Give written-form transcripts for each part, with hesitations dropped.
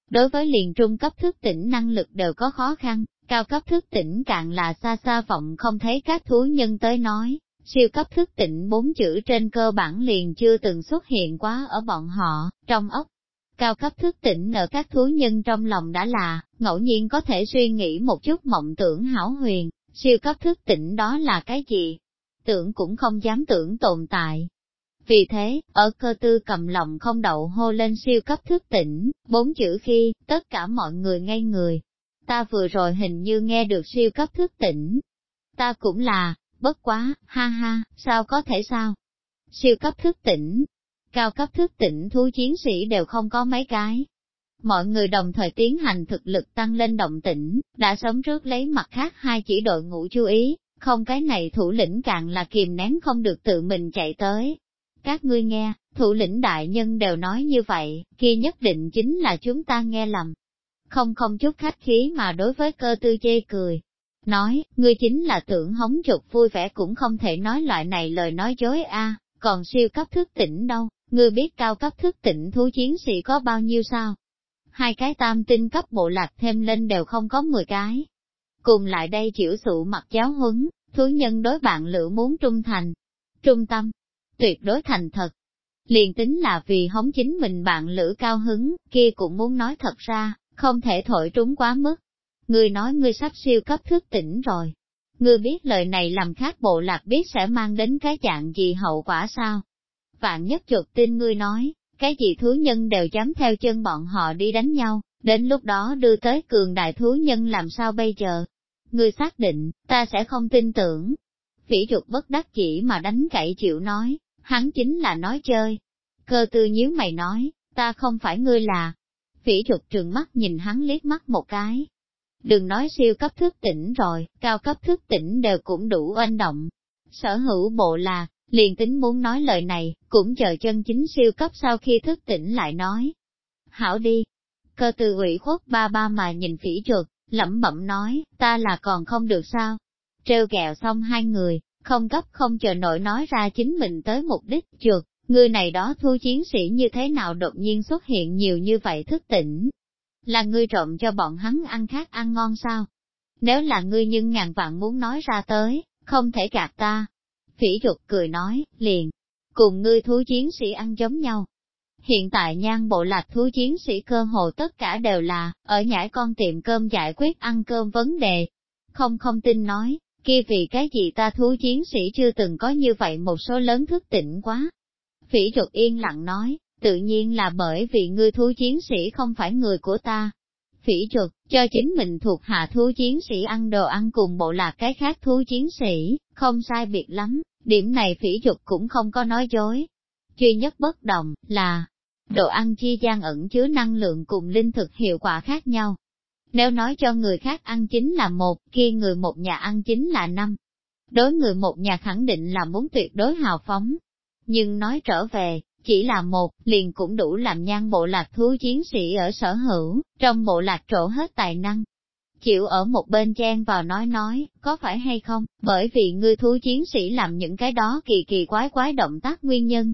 Đối với liền trung cấp thức tỉnh năng lực đều có khó khăn, cao cấp thức tỉnh càng là xa xa vọng không thấy các thú nhân tới nói, siêu cấp thức tỉnh 4 chữ trên cơ bản liền chưa từng xuất hiện quá ở bọn họ, trong óc. Cao cấp thức tỉnh ở các thú nhân trong lòng đã là, ngẫu nhiên có thể suy nghĩ một chút mộng tưởng hão huyền, siêu cấp thức tỉnh đó là cái gì? Tưởng cũng không dám tưởng tồn tại. Vì thế, ở Cơ Tư cầm lòng không đậu hô lên siêu cấp thức tỉnh, 4 chữ khi, tất cả mọi người ngây người. Ta vừa rồi hình như nghe được siêu cấp thức tỉnh. Ta cũng là, bất quá, ha ha, sao có thể sao? Siêu cấp thức tỉnh, cao cấp thức tỉnh thú chiến sĩ đều không có mấy cái. Mọi người đồng thời tiến hành thực lực tăng lên động tĩnh, đã sớm trước lấy mặt khác hai chỉ đội ngũ chú ý, không cái này thủ lĩnh càng là kìm nén không được tự mình chạy tới. Các ngươi nghe, thủ lĩnh đại nhân đều nói như vậy, kia nhất định chính là chúng ta nghe lầm. Không chút khách khí mà đối với Cơ Tư chê cười. Nói, ngươi chính là tưởng hống chuột vui vẻ cũng không thể nói loại này lời nói dối a. Còn siêu cấp thức tỉnh đâu, ngươi biết cao cấp thức tỉnh thú chiến sĩ có bao nhiêu sao? 2 cái tam tinh cấp bộ lạc thêm lên đều không có 10 cái. Cùng lại đây chịu sụ mặt giáo huấn, thú nhân đối bạn lữ muốn trung thành, trung tâm, tuyệt đối thành thật. Liền tính là vì hống chính mình bạn lữ cao hứng, kia cũng muốn nói thật ra, không thể thổi trúng quá mức. Ngươi nói ngươi sắp siêu cấp thức tỉnh rồi. Ngươi biết lời này làm khác bộ lạc biết sẽ mang đến cái dạng gì hậu quả sao? Vạn nhất chuột tin ngươi nói, cái gì thú nhân đều dám theo chân bọn họ đi đánh nhau, đến lúc đó đưa tới cường đại thú nhân làm sao bây giờ? Ngươi xác định, ta sẽ không tin tưởng. Phỉ chuột bất đắc chỉ mà đánh cậy chịu nói, hắn chính là nói chơi. Cơ Tư nhíu mày nói, ta không phải ngươi là. Phỉ chuột trừng mắt nhìn hắn liếc mắt một cái. Đừng nói siêu cấp thức tỉnh rồi, cao cấp thức tỉnh đều cũng đủ oanh động. Sở hữu bộ lạc, liền tính muốn nói lời này, cũng chờ chân chính siêu cấp sau khi thức tỉnh lại nói. Hảo đi. Cơ Tư ủy khuất ba ba mà nhìn Phỉ chuột, lẩm bẩm nói, ta là còn không được sao. Trêu ghẹo xong hai người, không gấp không chờ nổi nói ra chính mình tới mục đích. Chuột, người này đó thú chiến sĩ như thế nào đột nhiên xuất hiện nhiều như vậy thức tỉnh? Là ngươi trộm cho bọn hắn ăn khác ăn ngon sao? Nếu là ngươi nhưng ngàn vạn muốn nói ra tới, không thể gạt ta. Phỉ chuột cười nói, liền, cùng ngươi thú chiến sĩ ăn giống nhau. Hiện tại Nhan bộ lạc thú chiến sĩ cơ hồ tất cả đều là, ở nhãi con tiệm cơm giải quyết ăn cơm vấn đề. Không tin nói, kia vì cái gì ta thú chiến sĩ chưa từng có như vậy một số lớn thức tỉnh quá. Phỉ chuột yên lặng nói, tự nhiên là bởi vì ngươi thú chiến sĩ không phải người của ta. Phỉ chuột, cho chính mình thuộc hạ thú chiến sĩ ăn đồ ăn cùng bộ lạc cái khác thú chiến sĩ, không sai biệt lắm, điểm này phỉ chuột cũng không có nói dối. Duy nhất bất đồng, là, đồ ăn chi gian ẩn chứa năng lượng cùng linh thực hiệu quả khác nhau. Nếu nói cho người khác ăn chính là 1, kia người một nhà ăn chính là 5. Đối người một nhà khẳng định là muốn tuyệt đối hào phóng. Nhưng nói trở về, chỉ là 1, liền cũng đủ làm Nhan bộ lạc thú chiến sĩ ở sở hữu, trong bộ lạc trổ hết tài năng. Chịu ở một bên chen vào nói, có phải hay không, bởi vì ngươi thú chiến sĩ làm những cái đó kỳ quái động tác nguyên nhân.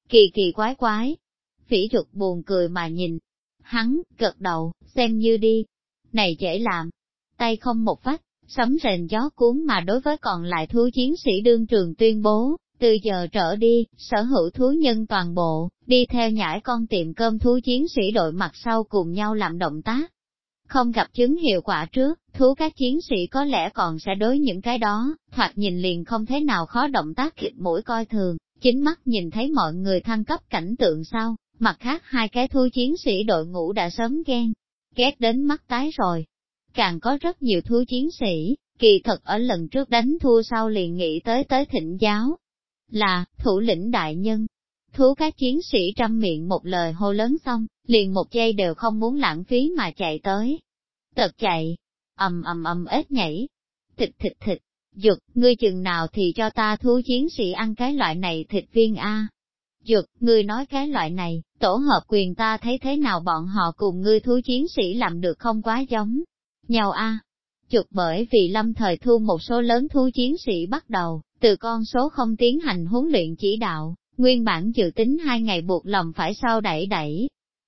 Kỳ quái. Phỉ chuột buồn cười mà nhìn. Hắn, gật đầu, xem như đi. Này dễ làm. Tay không một vách, sấm rền gió cuốn mà đối với còn lại thú chiến sĩ đương trường tuyên bố, từ giờ trở đi, sở hữu thú nhân toàn bộ, đi theo nhãi con tiệm cơm thú chiến sĩ đội mặt sau cùng nhau làm động tác. Không gặp chứng hiệu quả trước, thú các chiến sĩ có lẽ còn sẽ đối những cái đó, thoạt nhìn liền không thế nào khó động tác khịt mũi coi thường, chính mắt nhìn thấy mọi người thăng cấp cảnh tượng sau, mặt khác 2 cái thú chiến sĩ đội ngũ đã sớm ghét đến mắt tái rồi. Càng có rất nhiều thú chiến sĩ, kỳ thật ở lần trước đánh thua sau liền nghĩ tới thịnh giáo. Là, thủ lĩnh đại nhân. Thú các chiến sĩ trăm miệng một lời hô lớn xong, liền một giây đều không muốn lãng phí mà chạy tới. Tật chạy, ầm ếch nhảy, thịt, Dực, ngươi chừng nào thì cho ta thú chiến sĩ ăn cái loại này thịt viên a. Dực, ngươi nói cái loại này, tổ hợp quyền ta thấy thế nào bọn họ cùng ngươi thú chiến sĩ làm được không quá giống nhau a. Dực bởi vì lâm thời thu một số lớn thú chiến sĩ bắt đầu, từ con số không tiến hành huấn luyện chỉ đạo, nguyên bản dự tính 2 ngày buộc lòng phải sau đẩy.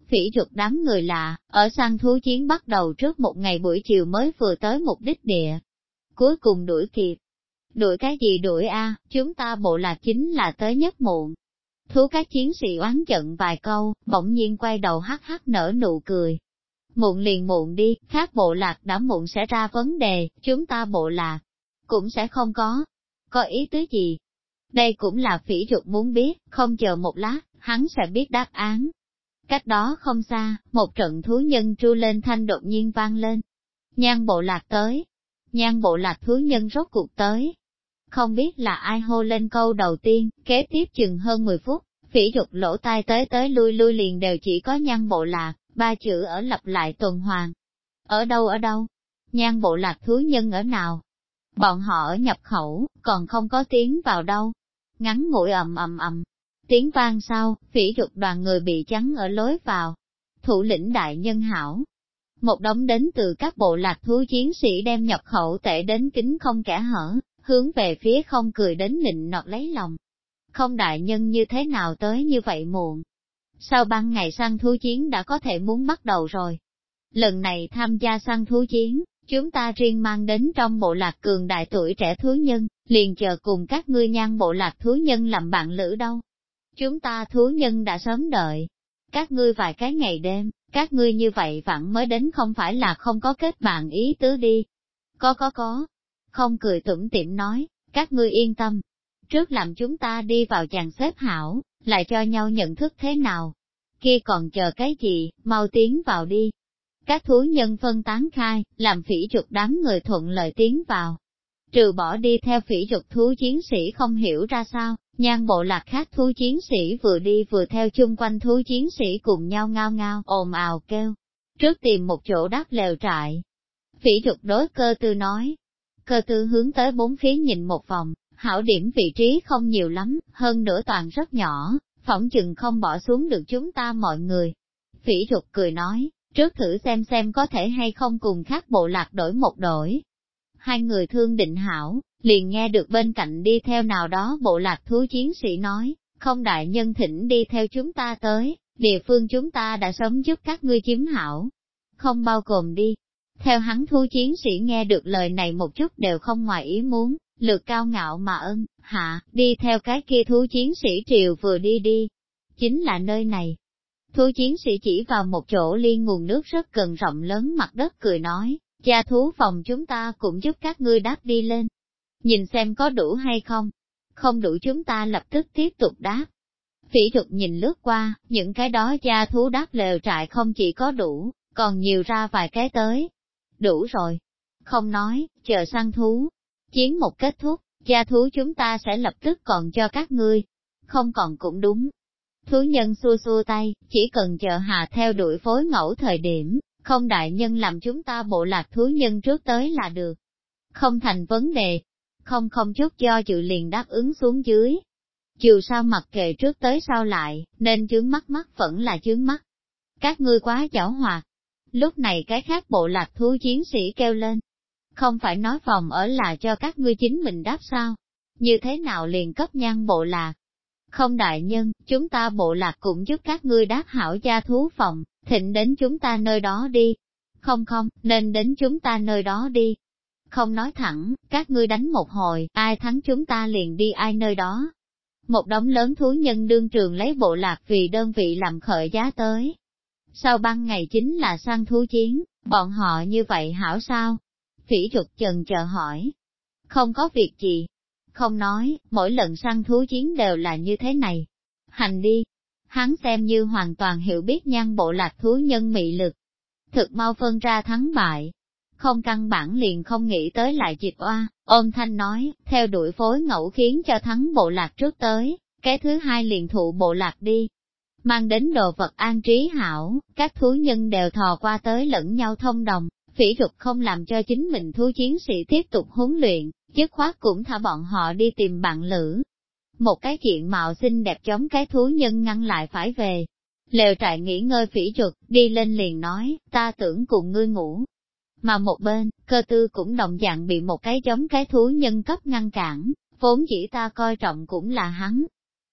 Phỉ Dục đám người lạ, ở săn thú chiến bắt đầu trước một ngày buổi chiều mới vừa tới mục đích địa. Cuối cùng đuổi kịp. Đuổi cái gì đuổi a? Chúng ta bộ lạc chính là tới nhất muộn. Thú các chiến sĩ oán giận vài câu, bỗng nhiên quay đầu hắc hắc nở nụ cười. Muộn liền muộn đi, khác bộ lạc đã muộn sẽ ra vấn đề, chúng ta bộ lạc cũng sẽ không có. Có ý tứ gì? Đây cũng là Phỉ Dục muốn biết, không chờ một lát, hắn sẽ biết đáp án. Cách đó không xa, một trận thú nhân tru lên thanh đột nhiên vang lên. Nhan bộ lạc tới. Nhan bộ lạc thú nhân rốt cuộc tới. Không biết là ai hô lên câu đầu tiên, kế tiếp chừng hơn 10 phút, Phỉ Dục lỗ tai tới lui liền đều chỉ có nhan bộ lạc, ba chữ ở lặp lại tuần hoàn. Ở đâu? Nhan bộ lạc thú nhân ở nào? Bọn họ ở nhập khẩu, còn không có tiếng vào đâu. Ngắn ngủi ầm. Tiếng vang sau, Phỉ Dục đoàn người bị chắn ở lối vào. Thủ lĩnh đại nhân hảo. Một đống đến từ các bộ lạc thú chiến sĩ đem nhập khẩu tệ đến kính không kẽ hở, hướng về phía không cười đến nịnh nọt lấy lòng. Không đại nhân như thế nào tới như vậy muộn. Sau ban ngày săn thú chiến đã có thể muốn bắt đầu rồi. Lần này tham gia săn thú chiến, chúng ta riêng mang đến trong bộ lạc cường đại tuổi trẻ thú nhân, liền chờ cùng các ngươi nhan bộ lạc thú nhân làm bạn lữ đâu. Chúng ta thú nhân đã sớm đợi. Các ngươi vài cái ngày đêm, các ngươi như vậy vặn mới đến không phải là không có kết bạn ý tứ đi. Có. Không cười tủm tỉm nói, các ngươi yên tâm. Trước làm chúng ta đi vào chàng xếp hảo, lại cho nhau nhận thức thế nào. Kia còn chờ cái gì, mau tiến vào đi. Các thú nhân phân tán khai, làm Phỉ Dục đám người thuận lợi tiến vào. Trừ bỏ đi theo Phỉ Dục thú chiến sĩ không hiểu ra sao, nhan bộ lạc khác thú chiến sĩ vừa đi vừa theo chung quanh thú chiến sĩ cùng nhau ngao ngao ồn ào kêu. Trước tìm một chỗ đáp lều trại. Phỉ Dục đối Cơ Tư nói. Cơ Tư hướng tới bốn phía nhìn một vòng, hảo điểm vị trí không nhiều lắm, hơn nữa toàn rất nhỏ, phỏng chừng không bỏ xuống được chúng ta mọi người. Phỉ Dục cười nói, trước thử xem có thể hay không cùng khác bộ lạc đổi một đổi. Hai người thương định hảo, liền nghe được bên cạnh đi theo nào đó bộ lạc thú chiến sĩ nói, không đại nhân thỉnh đi theo chúng ta tới, địa phương chúng ta đã sớm giúp các ngươi chiếm hảo. Không bao gồm đi. Theo hắn thú chiến sĩ nghe được lời này một chút đều không ngoài ý muốn, lược cao ngạo mà hạ, đi theo cái kia thú chiến sĩ triều vừa đi. Chính là nơi này. Thú chiến sĩ chỉ vào một chỗ liên nguồn nước rất gần rộng lớn mặt đất cười nói, gia thú phòng chúng ta cũng giúp các ngươi đáp đi lên. Nhìn xem có đủ hay không. Không đủ chúng ta lập tức tiếp tục đáp. Phỉ Dục nhìn lướt qua, những cái đó gia thú đáp lều trại không chỉ có đủ, còn nhiều ra vài cái tới. Đủ rồi. Không nói, chờ săn thú. Chiến một kết thúc, gia thú chúng ta sẽ lập tức còn cho các ngươi. Không còn cũng đúng. Thú nhân xua tay, chỉ cần chờ hạ theo đuổi phối ngẫu thời điểm, không đại nhân làm chúng ta bộ lạc thú nhân trước tới là được. Không thành vấn đề. Không chút do dự liền đáp ứng xuống dưới. Dù sao mặc kệ trước tới sau lại, nên chướng mắt vẫn là chướng mắt. Các ngươi quá giảo hoạt. Lúc này cái khác bộ lạc thú chiến sĩ kêu lên. Không phải nói phòng ở là cho các ngươi chính mình đáp sao? Như thế nào liền cấp nhan bộ lạc? Không đại nhân, chúng ta bộ lạc cũng giúp các ngươi đáp hảo gia thú phòng, thịnh đến chúng ta nơi đó đi. Không, nên đến chúng ta nơi đó đi. Không nói thẳng, các ngươi đánh một hồi, ai thắng chúng ta liền đi ai nơi đó. Một đống lớn thú nhân đương trường lấy bộ lạc vì đơn vị làm khởi giá tới. Sau ban ngày chính là săn thú chiến, bọn họ như vậy hảo sao? Phỉ Dục chần chờ hỏi. Không có việc gì. Không nói, mỗi lần săn thú chiến đều là như thế này. Hành đi. Hắn xem như hoàn toàn hiểu biết nhan bộ lạc thú nhân mị lực. Thực mau phân ra thắng bại. Không căn bản liền không nghĩ tới lại dịch oa, ôm thanh nói, theo đuổi phối ngẫu khiến cho thắng bộ lạc trước tới, cái thứ hai liền thụ bộ lạc đi. Mang đến đồ vật an trí hảo, các thú nhân đều thò qua tới lẫn nhau thông đồng, Phỉ Dục không làm cho chính mình thú chiến sĩ tiếp tục huấn luyện, dứt khoát cũng thả bọn họ đi tìm bạn lữ. Một cái chuyện mạo xinh đẹp chống cái thú nhân ngăn lại phải về. Lều trại nghỉ ngơi Phỉ Dục, đi lên liền nói, ta tưởng cùng ngươi ngủ. Mà một bên, Cơ Tư cũng đồng dạng bị một cái giống cái thú nhân cấp ngăn cản, vốn chỉ ta coi trọng cũng là hắn.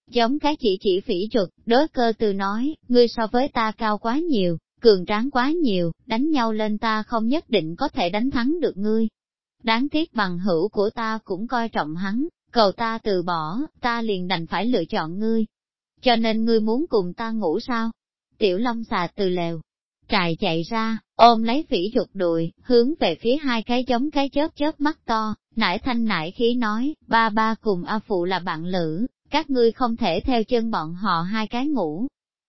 Giống cái chỉ phỉ chuột, đối Cơ Tư nói, ngươi so với ta cao quá nhiều, cường tráng quá nhiều, đánh nhau lên ta không nhất định có thể đánh thắng được ngươi. Đáng tiếc bằng hữu của ta cũng coi trọng hắn, cầu ta từ bỏ, ta liền đành phải lựa chọn ngươi. Cho nên ngươi muốn cùng ta ngủ sao? Tiểu Long Xà từ lều trại chạy ra, ôm lấy phỉ chuột đùi, hướng về phía hai cái giống cái chớp chớp mắt to, nải thanh nải khí nói, ba ba cùng A Phụ là bạn lữ, các ngươi không thể theo chân bọn họ hai cái ngủ.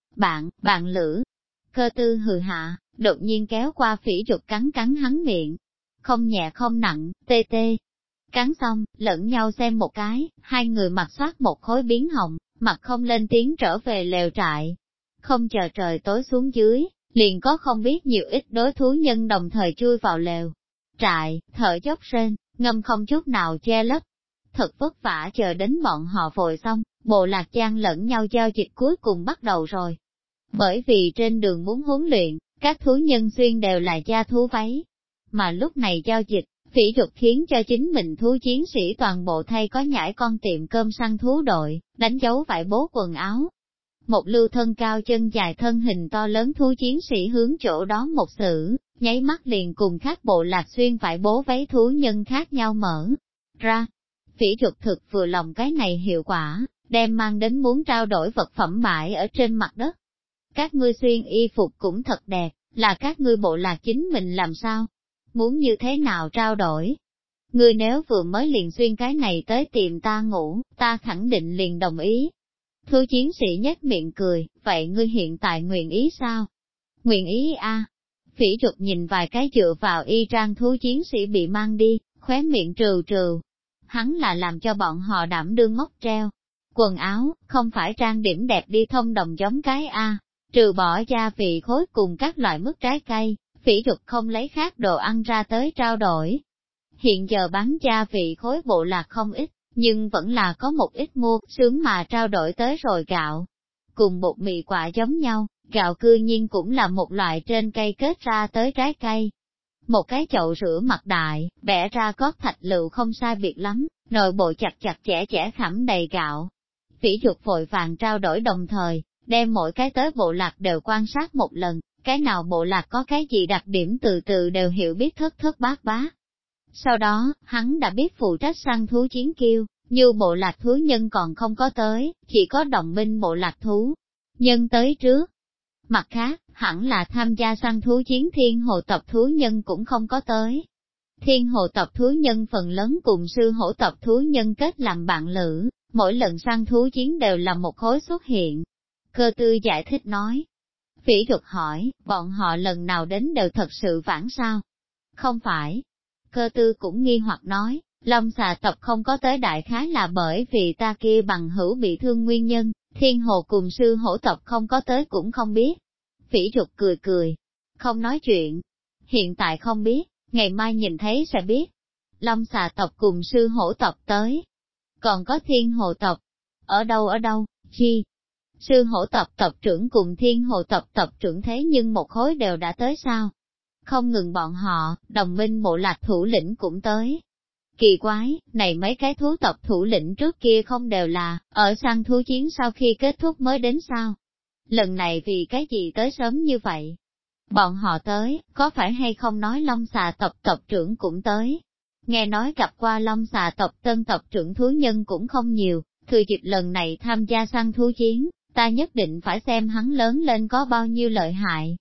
Bạn lữ. Cơ Tư hừ hạ, đột nhiên kéo qua phỉ chuột cắn hắn miệng. Không nhẹ không nặng, tê tê. Cắn xong, lẫn nhau xem một cái, hai người mặt soát một khối biến hồng, mặt không lên tiếng trở về lều trại. Không chờ trời tối xuống dưới, liền có không biết nhiều ít đối thú nhân đồng thời chui vào lều trại, thở dốc rên, ngâm không chút nào che lấp. Thật vất vả chờ đến bọn họ vội xong, bộ lạc gian lẫn nhau giao dịch cuối cùng bắt đầu rồi. Bởi vì trên đường muốn huấn luyện, các thú nhân xuyên đều là da thú váy. Mà lúc này giao dịch, phỉ chuột khiến cho chính mình thú chiến sĩ toàn bộ thay có nhảy con tiệm cơm săn thú đội, đánh dấu vải bố quần áo. Một lưu thân cao chân dài thân hình to lớn thú chiến sĩ hướng chỗ đó một xử, nháy mắt liền cùng các bộ lạc xuyên vải bố váy thú nhân khác nhau mở ra. Phỉ chuột thực vừa lòng cái này hiệu quả, đem mang đến muốn trao đổi vật phẩm bãi ở trên mặt đất. Các ngươi xuyên y phục cũng thật đẹp, là các ngươi bộ lạc chính mình làm sao? Muốn như thế nào trao đổi? Ngươi nếu vừa mới liền xuyên cái này tới tìm ta ngủ, ta khẳng định liền đồng ý. Thú chiến sĩ nhếch miệng cười, vậy ngươi hiện tại nguyện ý sao? Nguyện ý a. Phỉ chuột nhìn vài cái dựa vào y trang thú chiến sĩ bị mang đi, khóe miệng trừ trừ. Hắn là làm cho bọn họ đảm đương móc treo. Quần áo, không phải trang điểm đẹp đi thông đồng giống cái a. Trừ bỏ gia vị khối cùng các loại mứt trái cây, phỉ chuột không lấy khác đồ ăn ra tới trao đổi. Hiện giờ bán gia vị khối bộ lạc không ít, nhưng vẫn là có một ít mua sướng mà trao đổi tới rồi gạo. Cùng bột mì quả giống nhau, gạo cư nhiên cũng là một loại trên cây kết ra tới trái cây. Một cái chậu rửa mặt đại, bẻ ra cót thạch lựu không sai biệt lắm, nội bộ chặt chẽ khảm đầy gạo. Phỉ chuột vội vàng trao đổi đồng thời, đem mỗi cái tới bộ lạc đều quan sát một lần, cái nào bộ lạc có cái gì đặc điểm từ từ đều hiểu biết thất bát. Sau đó, hắn đã biết phụ trách săn thú chiến kiêu, như bộ lạc thú nhân còn không có tới, chỉ có đồng minh bộ lạc thú nhân tới trước. Mặt khác, hẳn là tham gia săn thú chiến thiên hồ tộc thú nhân cũng không có tới. Thiên hồ tộc thú nhân phần lớn cùng sư hổ tộc thú nhân kết làm bạn lữ, mỗi lần săn thú chiến đều là một khối xuất hiện. Cơ Tư giải thích nói. Phỉ chuột hỏi, bọn họ lần nào đến đều thật sự vãng sao? Không phải. Cơ Tư cũng nghi hoặc nói, Long Xà tộc không có tới đại khái là bởi vì ta kia bằng hữu bị thương nguyên nhân, thiên hồ cùng sư hổ tộc không có tới cũng không biết. Phỉ chuột cười, không nói chuyện. Hiện tại không biết, ngày mai nhìn thấy sẽ biết. Long Xà tộc cùng sư hổ tộc tới. Còn có thiên hồ tộc. Ở đâu, chi? Sư hổ tộc tộc trưởng cùng thiên hồ tộc tộc trưởng thế nhưng một khối đều đã tới sao? Không ngừng bọn họ, đồng minh bộ lạc thủ lĩnh cũng tới. Kỳ quái, này mấy cái thú tộc thủ lĩnh trước kia không đều là, ở săn thú chiến sau khi kết thúc mới đến sao? Lần này vì cái gì tới sớm như vậy? Bọn họ tới, có phải hay không nói Long Xà tộc tộc trưởng cũng tới? Nghe nói gặp qua Long Xà tộc tân tộc trưởng thú nhân cũng không nhiều, thừa dịp lần này tham gia săn thú chiến, ta nhất định phải xem hắn lớn lên có bao nhiêu lợi hại.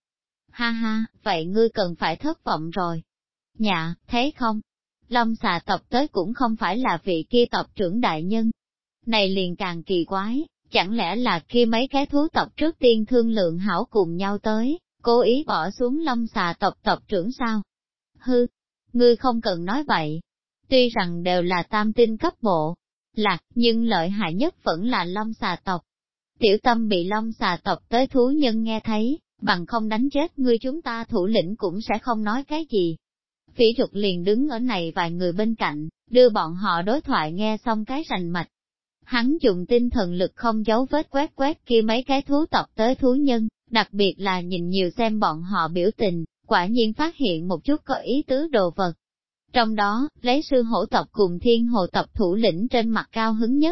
Ha, vậy ngươi cần phải thất vọng rồi. Dạ, thấy không? Long Xà tộc tới cũng không phải là vị kia tộc trưởng đại nhân. Này liền càng kỳ quái, chẳng lẽ là kia mấy cái thú tộc trước tiên thương lượng hảo cùng nhau tới, cố ý bỏ xuống Long Xà tộc tộc trưởng sao? Hư, ngươi không cần nói vậy. Tuy rằng đều là tam tinh cấp bộ lạc, nhưng lợi hại nhất vẫn là Long Xà tộc. Tiểu Tâm bị Long Xà tộc tới thú nhân nghe thấy, bằng không đánh chết ngươi chúng ta thủ lĩnh cũng sẽ không nói cái gì. Phỉ chuột liền đứng ở này vài người bên cạnh, đưa bọn họ đối thoại nghe xong cái rành mạch. Hắn dùng tinh thần lực không giấu vết quét kia mấy cái thú tộc tới thú nhân, đặc biệt là nhìn nhiều xem bọn họ biểu tình, quả nhiên phát hiện một chút có ý tứ đồ vật. Trong đó, lấy sư hổ tộc cùng thiên hồ tộc thủ lĩnh trên mặt cao hứng nhất.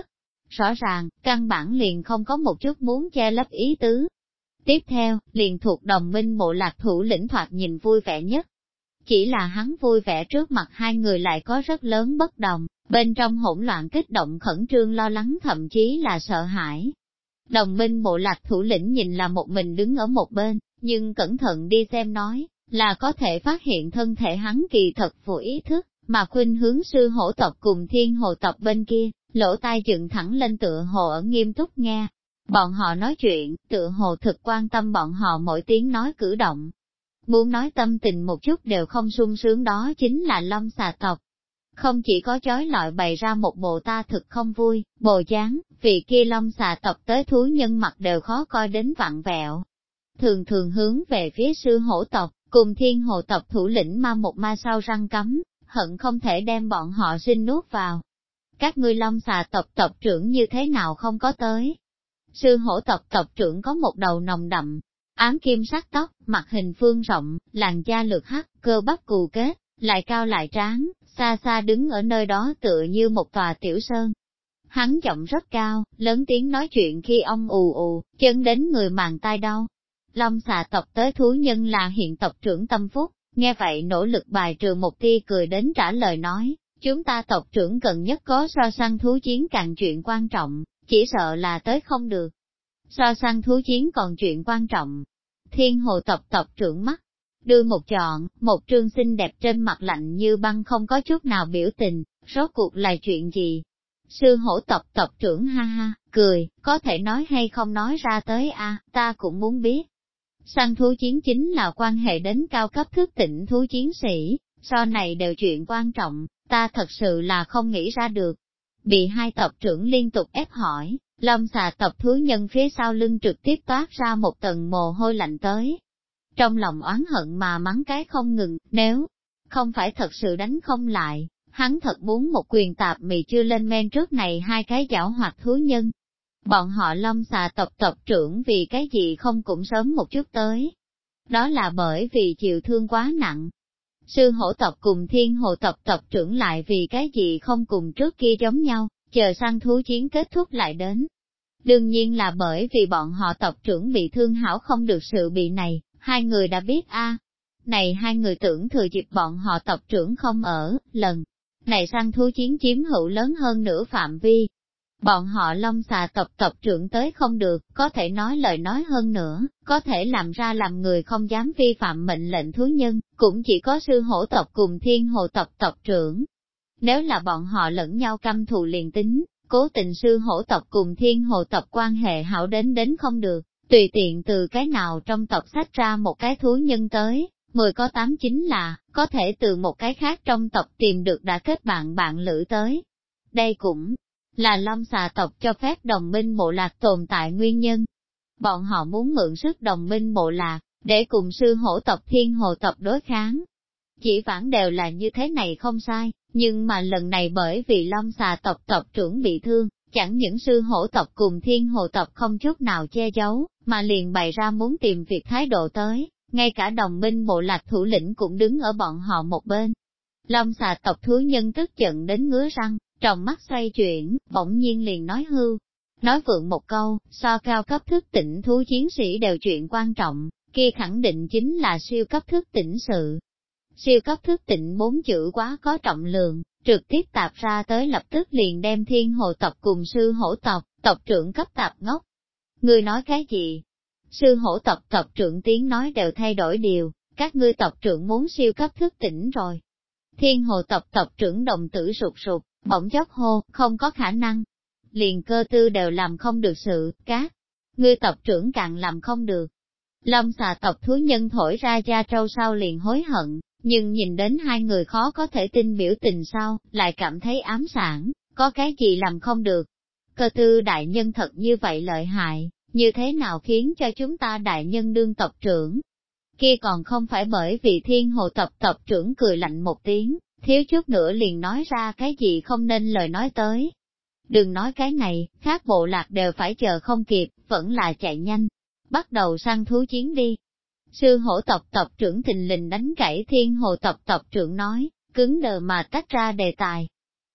rõ ràng, căn bản liền không có một chút muốn che lấp ý tứ. Tiếp theo, liền thuộc đồng minh bộ lạc thủ lĩnh thoạt nhìn vui vẻ nhất. Chỉ là hắn vui vẻ trước mặt hai người lại có rất lớn bất đồng, bên trong hỗn loạn kích động khẩn trương lo lắng thậm chí là sợ hãi. Đồng minh bộ lạc thủ lĩnh nhìn là một mình đứng ở một bên, nhưng cẩn thận đi xem nói, là có thể phát hiện thân thể hắn kỳ thật vô ý thức, mà khuynh hướng sư hổ tộc cùng thiên hồ tộc bên kia, lỗ tai dựng thẳng lên tựa hồ ở nghiêm túc nghe. Bọn họ nói chuyện, tựa hồ thực quan tâm bọn họ mỗi tiếng nói cử động. Muốn nói tâm tình một chút đều không sung sướng đó chính là Long xà tộc. Không chỉ có chói lọi bày ra một bộ ta thực không vui, bồ dáng, vì kia Long xà tộc tới thú nhân mặt đều khó coi đến vặn vẹo. Thường thường hướng về phía sư hổ tộc, cùng thiên hồ tộc thủ lĩnh ma một ma sau răng cắm, hận không thể đem bọn họ sinh nuốt vào. Các ngươi Long xà tộc tộc trưởng như thế nào không có tới? Sư hổ tộc tộc trưởng có một đầu nồng đậm, ám kim sắc tóc, mặt hình phương rộng, làn da lược hắc, cơ bắp cù kết, lại cao lại tráng, xa xa đứng ở nơi đó tựa như một tòa tiểu sơn. Hắn giọng rất cao, lớn tiếng nói chuyện khi ông ù ù, chân đến người màng tai đau. Long xà tộc tới thú nhân là hiện tộc trưởng Tâm Phúc, nghe vậy nỗ lực bài trừ một tia cười đến trả lời nói, chúng ta tộc trưởng cần nhất có so săn thú chiến càng chuyện quan trọng, chỉ sợ là tới không được. So săn thú chiến còn chuyện quan trọng. Thiên hồ tộc tộc trưởng mắt, đưa một chọn, một trương xinh đẹp trên mặt lạnh như băng không có chút nào biểu tình, rốt cuộc là chuyện gì? Sư hổ tộc tộc trưởng ha ha, cười, có thể nói hay không nói ra tới ta cũng muốn biết. Săn thú chiến chính là quan hệ đến cao cấp thức tỉnh thú chiến sĩ, so này đều chuyện quan trọng, ta thật sự là không nghĩ ra được. Bị hai tộc trưởng liên tục ép hỏi, Long xà tộc thú nhân phía sau lưng trực tiếp toát ra một tầng mồ hôi lạnh tới. Trong lòng oán hận mà mắng cái không ngừng, nếu không phải thật sự đánh không lại, hắn thật muốn một quyền tạp mì chưa lên men trước này hai cái giảo hoạt thú nhân. Bọn họ Long xà tộc tộc trưởng vì cái gì không cũng sớm một chút tới. Đó là bởi vì chịu thương quá nặng. Sư hổ tộc cùng thiên hồ tộc tộc trưởng lại vì cái gì không cùng trước kia giống nhau, chờ săn thú chiến kết thúc lại đến. Đương nhiên là bởi vì bọn họ tộc trưởng bị thương hảo không được sự bị này, hai người đã biết Này hai người tưởng thừa dịp bọn họ tộc trưởng không ở, lần này săn thú chiến chiếm hữu lớn hơn nửa phạm vi. Bọn họ Long xà tộc tộc trưởng tới không được, có thể nói lời nói hơn nữa, có thể làm ra làm người không dám vi phạm mệnh lệnh thú nhân, cũng chỉ có sư hổ tộc cùng thiên hồ tộc tộc trưởng. Nếu là bọn họ lẫn nhau căm thù liền tính, cố tình sư hổ tộc cùng thiên hồ tộc quan hệ hảo đến không được, tùy tiện từ cái nào trong tộc sách ra một cái thú nhân tới, 10 có 8 chính là, có thể từ một cái khác trong tộc tìm được đã kết bạn lữ tới. Đây cũng là Long xà tộc cho phép đồng minh bộ lạc tồn tại nguyên nhân. Bọn họ muốn mượn sức đồng minh bộ lạc, để cùng sư hổ tộc thiên hồ tộc đối kháng. Chỉ vãn đều là như thế này không sai, nhưng mà lần này bởi vì Long xà tộc tộc trưởng bị thương, chẳng những sư hổ tộc cùng thiên hồ tộc không chút nào che giấu, mà liền bày ra muốn tìm việc thái độ tới, ngay cả đồng minh bộ lạc thủ lĩnh cũng đứng ở bọn họ một bên. Long xà tộc thú nhân tức giận đến ngứa răng, trong mắt xoay chuyển, bỗng nhiên liền nói hưu. Nói vượng một câu, so cao cấp thức tỉnh thú chiến sĩ đều chuyện quan trọng, kia khẳng định chính là siêu cấp thức tỉnh sự. Siêu cấp thức tỉnh 4 chữ quá có trọng lượng, trực tiếp tạp ra tới lập tức liền đem thiên hồ tộc cùng sư hổ tộc, tộc trưởng cấp tạp ngốc. Ngươi nói cái gì? Sư hổ tộc tộc trưởng tiếng nói đều thay đổi điều, các ngươi tộc trưởng muốn siêu cấp thức tỉnh rồi. Thiên hồ tộc tộc trưởng đồng tử sụt sụt, bỗng chốc hô, không có khả năng. Liền cơ tư đều làm không được sự, các ngươi tộc trưởng càng làm không được. Long xà tộc thú nhân thổi ra da trâu sau liền hối hận, nhưng nhìn đến hai người khó có thể tin biểu tình sau, lại cảm thấy ám sản, có cái gì làm không được. Cơ tư đại nhân thật như vậy lợi hại, như thế nào khiến cho chúng ta đại nhân đương tộc trưởng? Kia còn không phải bởi vì thiên hồ tộc tộc trưởng cười lạnh một tiếng, thiếu chút nữa liền nói ra cái gì không nên lời nói tới. Đừng nói cái này, khác bộ lạc đều phải chờ không kịp, vẫn là chạy nhanh, bắt đầu săn thú chiến đi. Sư hổ tộc tộc trưởng thình lình đánh gãy thiên hồ tộc tộc trưởng nói, cứng đờ mà tách ra đề tài.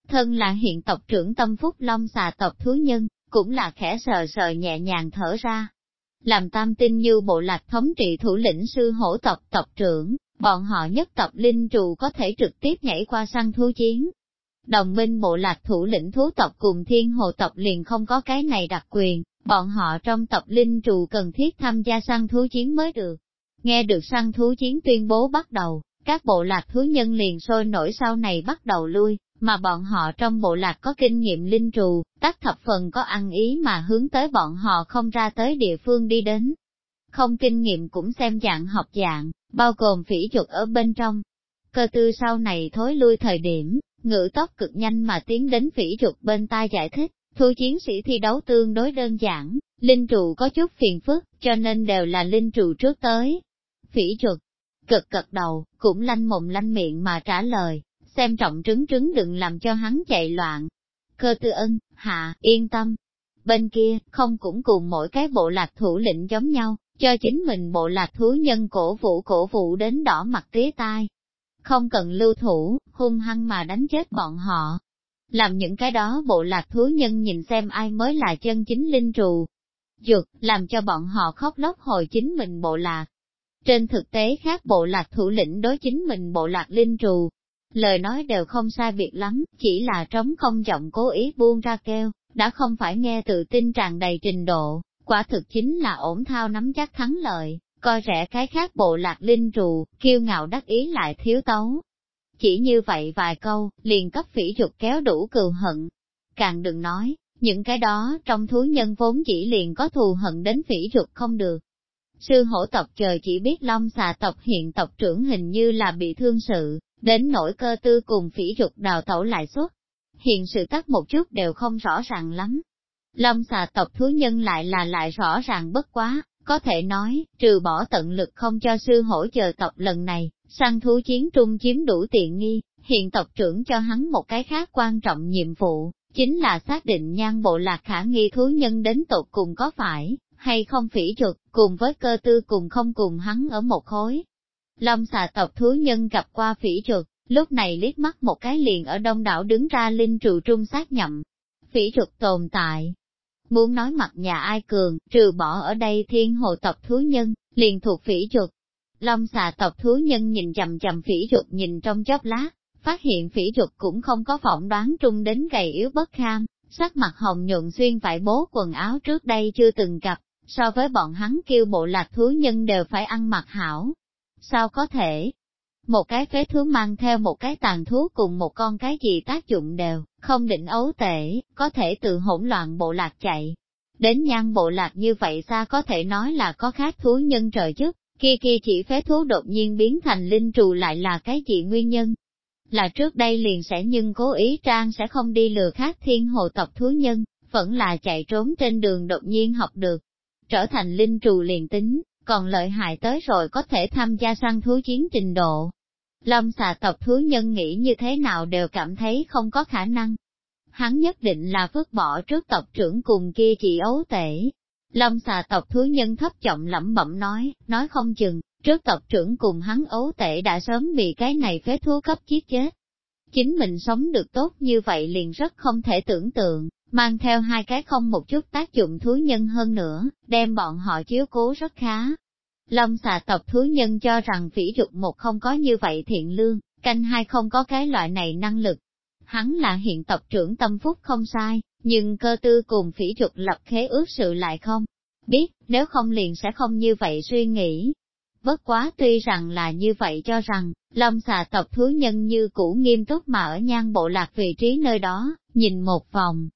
Thân là hiện tộc trưởng tâm phúc long xà tộc thú nhân, cũng là khẽ sờ sờ nhẹ nhàng thở ra. Làm tam tinh như bộ lạc thống trị thủ lĩnh sư hổ tộc tộc trưởng, bọn họ nhất tộc linh trù có thể trực tiếp nhảy qua săn thú chiến. Đồng minh bộ lạc thủ lĩnh thú tộc cùng thiên hồ tộc liền không có cái này đặc quyền, bọn họ trong tộc linh trù cần thiết tham gia săn thú chiến mới được. Nghe được săn thú chiến tuyên bố bắt đầu, các bộ lạc thú nhân liền sôi nổi sau này bắt đầu lui, mà bọn họ trong bộ lạc có kinh nghiệm linh trù, tác thập phần có ăn ý mà hướng tới bọn họ không ra tới địa phương đi đến. Không kinh nghiệm cũng xem dạng học dạng, bao gồm phỉ chuột ở bên trong. Cơ tư sau này thối lui thời điểm, ngự tốc cực nhanh mà tiến đến phỉ chuột bên tai giải thích, thú chiến sĩ thi đấu tương đối đơn giản, linh trù có chút phiền phức, cho nên đều là linh trù trước tới. Phỉ chuột cực cật đầu, cũng lanh mồm lanh miệng mà trả lời, xem trọng trứng đừng làm cho hắn chạy loạn. Cơ tư ân, hạ, yên tâm. Bên kia, không cũng cùng mỗi cái bộ lạc thủ lĩnh giống nhau, cho chính mình bộ lạc thú nhân cổ vũ đến đỏ mặt tía tai. Không cần lưu thủ, hung hăng mà đánh chết bọn họ. Làm những cái đó bộ lạc thú nhân nhìn xem ai mới là chân chính linh trù. Dược, làm cho bọn họ khóc lóc hồi chính mình bộ lạc. Trên thực tế khác bộ lạc thủ lĩnh đối chính mình bộ lạc linh trù, lời nói đều không sai biệt lắm, chỉ là trống không giọng cố ý buông ra kêu, đã không phải nghe tự tin tràn đầy trình độ, quả thực chính là ổn thao nắm chắc thắng lợi, coi rẻ cái khác bộ lạc linh trù, kiêu ngạo đắc ý lại thiếu tấu. Chỉ như vậy vài câu, liền cấp phỉ chuột kéo đủ cừu hận. Càng đừng nói, những cái đó trong thú nhân vốn chỉ liền có thù hận đến phỉ chuột không được. Sư hổ tộc trời chỉ biết long xà tộc hiện tộc trưởng hình như là bị thương sự, đến nỗi cơ tư cùng phỉ chuột đào tẩu lại xuất. Hiện sự tắc một chút đều không rõ ràng lắm. Long xà tộc thú nhân lại rõ ràng bất quá, có thể nói, trừ bỏ tận lực không cho sư hổ chờ tộc lần này, săn thú chiến trung chiếm đủ tiện nghi, hiện tộc trưởng cho hắn một cái khác quan trọng nhiệm vụ, chính là xác định nhan bộ lạc khả nghi thú nhân đến tột cùng có phải, hay không phỉ chuột, cùng với cơ tư cùng không cùng hắn ở một khối. Long xà tộc thú nhân gặp qua phỉ chuột, lúc này liếc mắt một cái liền ở đông đảo đứng ra linh trụ trung xác nhậm. Phỉ chuột tồn tại. Muốn nói mặt nhà ai cường, trừ bỏ ở đây thiên hồ tộc thú nhân, liền thuộc phỉ chuột. Long xà tộc thú nhân nhìn chầm chầm phỉ chuột nhìn trong chốc lát, phát hiện phỉ chuột cũng không có phỏng đoán trung đến gầy yếu bất kham, sắc mặt hồng nhuận xuyên vải bố quần áo trước đây chưa từng gặp, so với bọn hắn kêu bộ lạc thú nhân đều phải ăn mặc hảo. Sao có thể? Một cái phế thú mang theo một cái tàn thú cùng một con cái gì tác dụng đều, không định ấu tể, có thể từ hỗn loạn bộ lạc chạy. Đến nhan bộ lạc như vậy xa có thể nói là có khác thú nhân trời chức, kia chỉ phế thú đột nhiên biến thành linh trù lại là cái gì nguyên nhân? Là trước đây liền sẽ nhưng cố ý trang sẽ không đi lừa khác thiên hồ tộc thú nhân, vẫn là chạy trốn trên đường đột nhiên học được. Trở thành linh trù liền tính, còn lợi hại tới rồi có thể tham gia săn thú chiến trình độ. Long xà tộc thú nhân nghĩ như thế nào đều cảm thấy không có khả năng. Hắn nhất định là vứt bỏ trước tộc trưởng cùng kia chị ấu tể. Long xà tộc thú nhân thấp giọng lẩm bẩm nói không chừng, trước tộc trưởng cùng hắn ấu tể đã sớm bị cái này phế thú cấp giết chết. Chính mình sống được tốt như vậy liền rất không thể tưởng tượng, mang theo hai cái không một chút tác dụng thú nhân hơn nữa, đem bọn họ chiếu cố rất khá. Long xà tộc thú nhân cho rằng phỉ chuột một không có như vậy thiện lương, canh hai không có cái loại này năng lực. Hắn là hiện tộc trưởng tâm phúc không sai, nhưng cơ tư cùng phỉ chuột lập khế ước sự lại không biết, nếu không liền sẽ không như vậy suy nghĩ. Bất quá tuy rằng là như vậy cho rằng, long xà tộc thú nhân như cũ nghiêm túc mà ở nhan bộ lạc vị trí nơi đó, nhìn một vòng.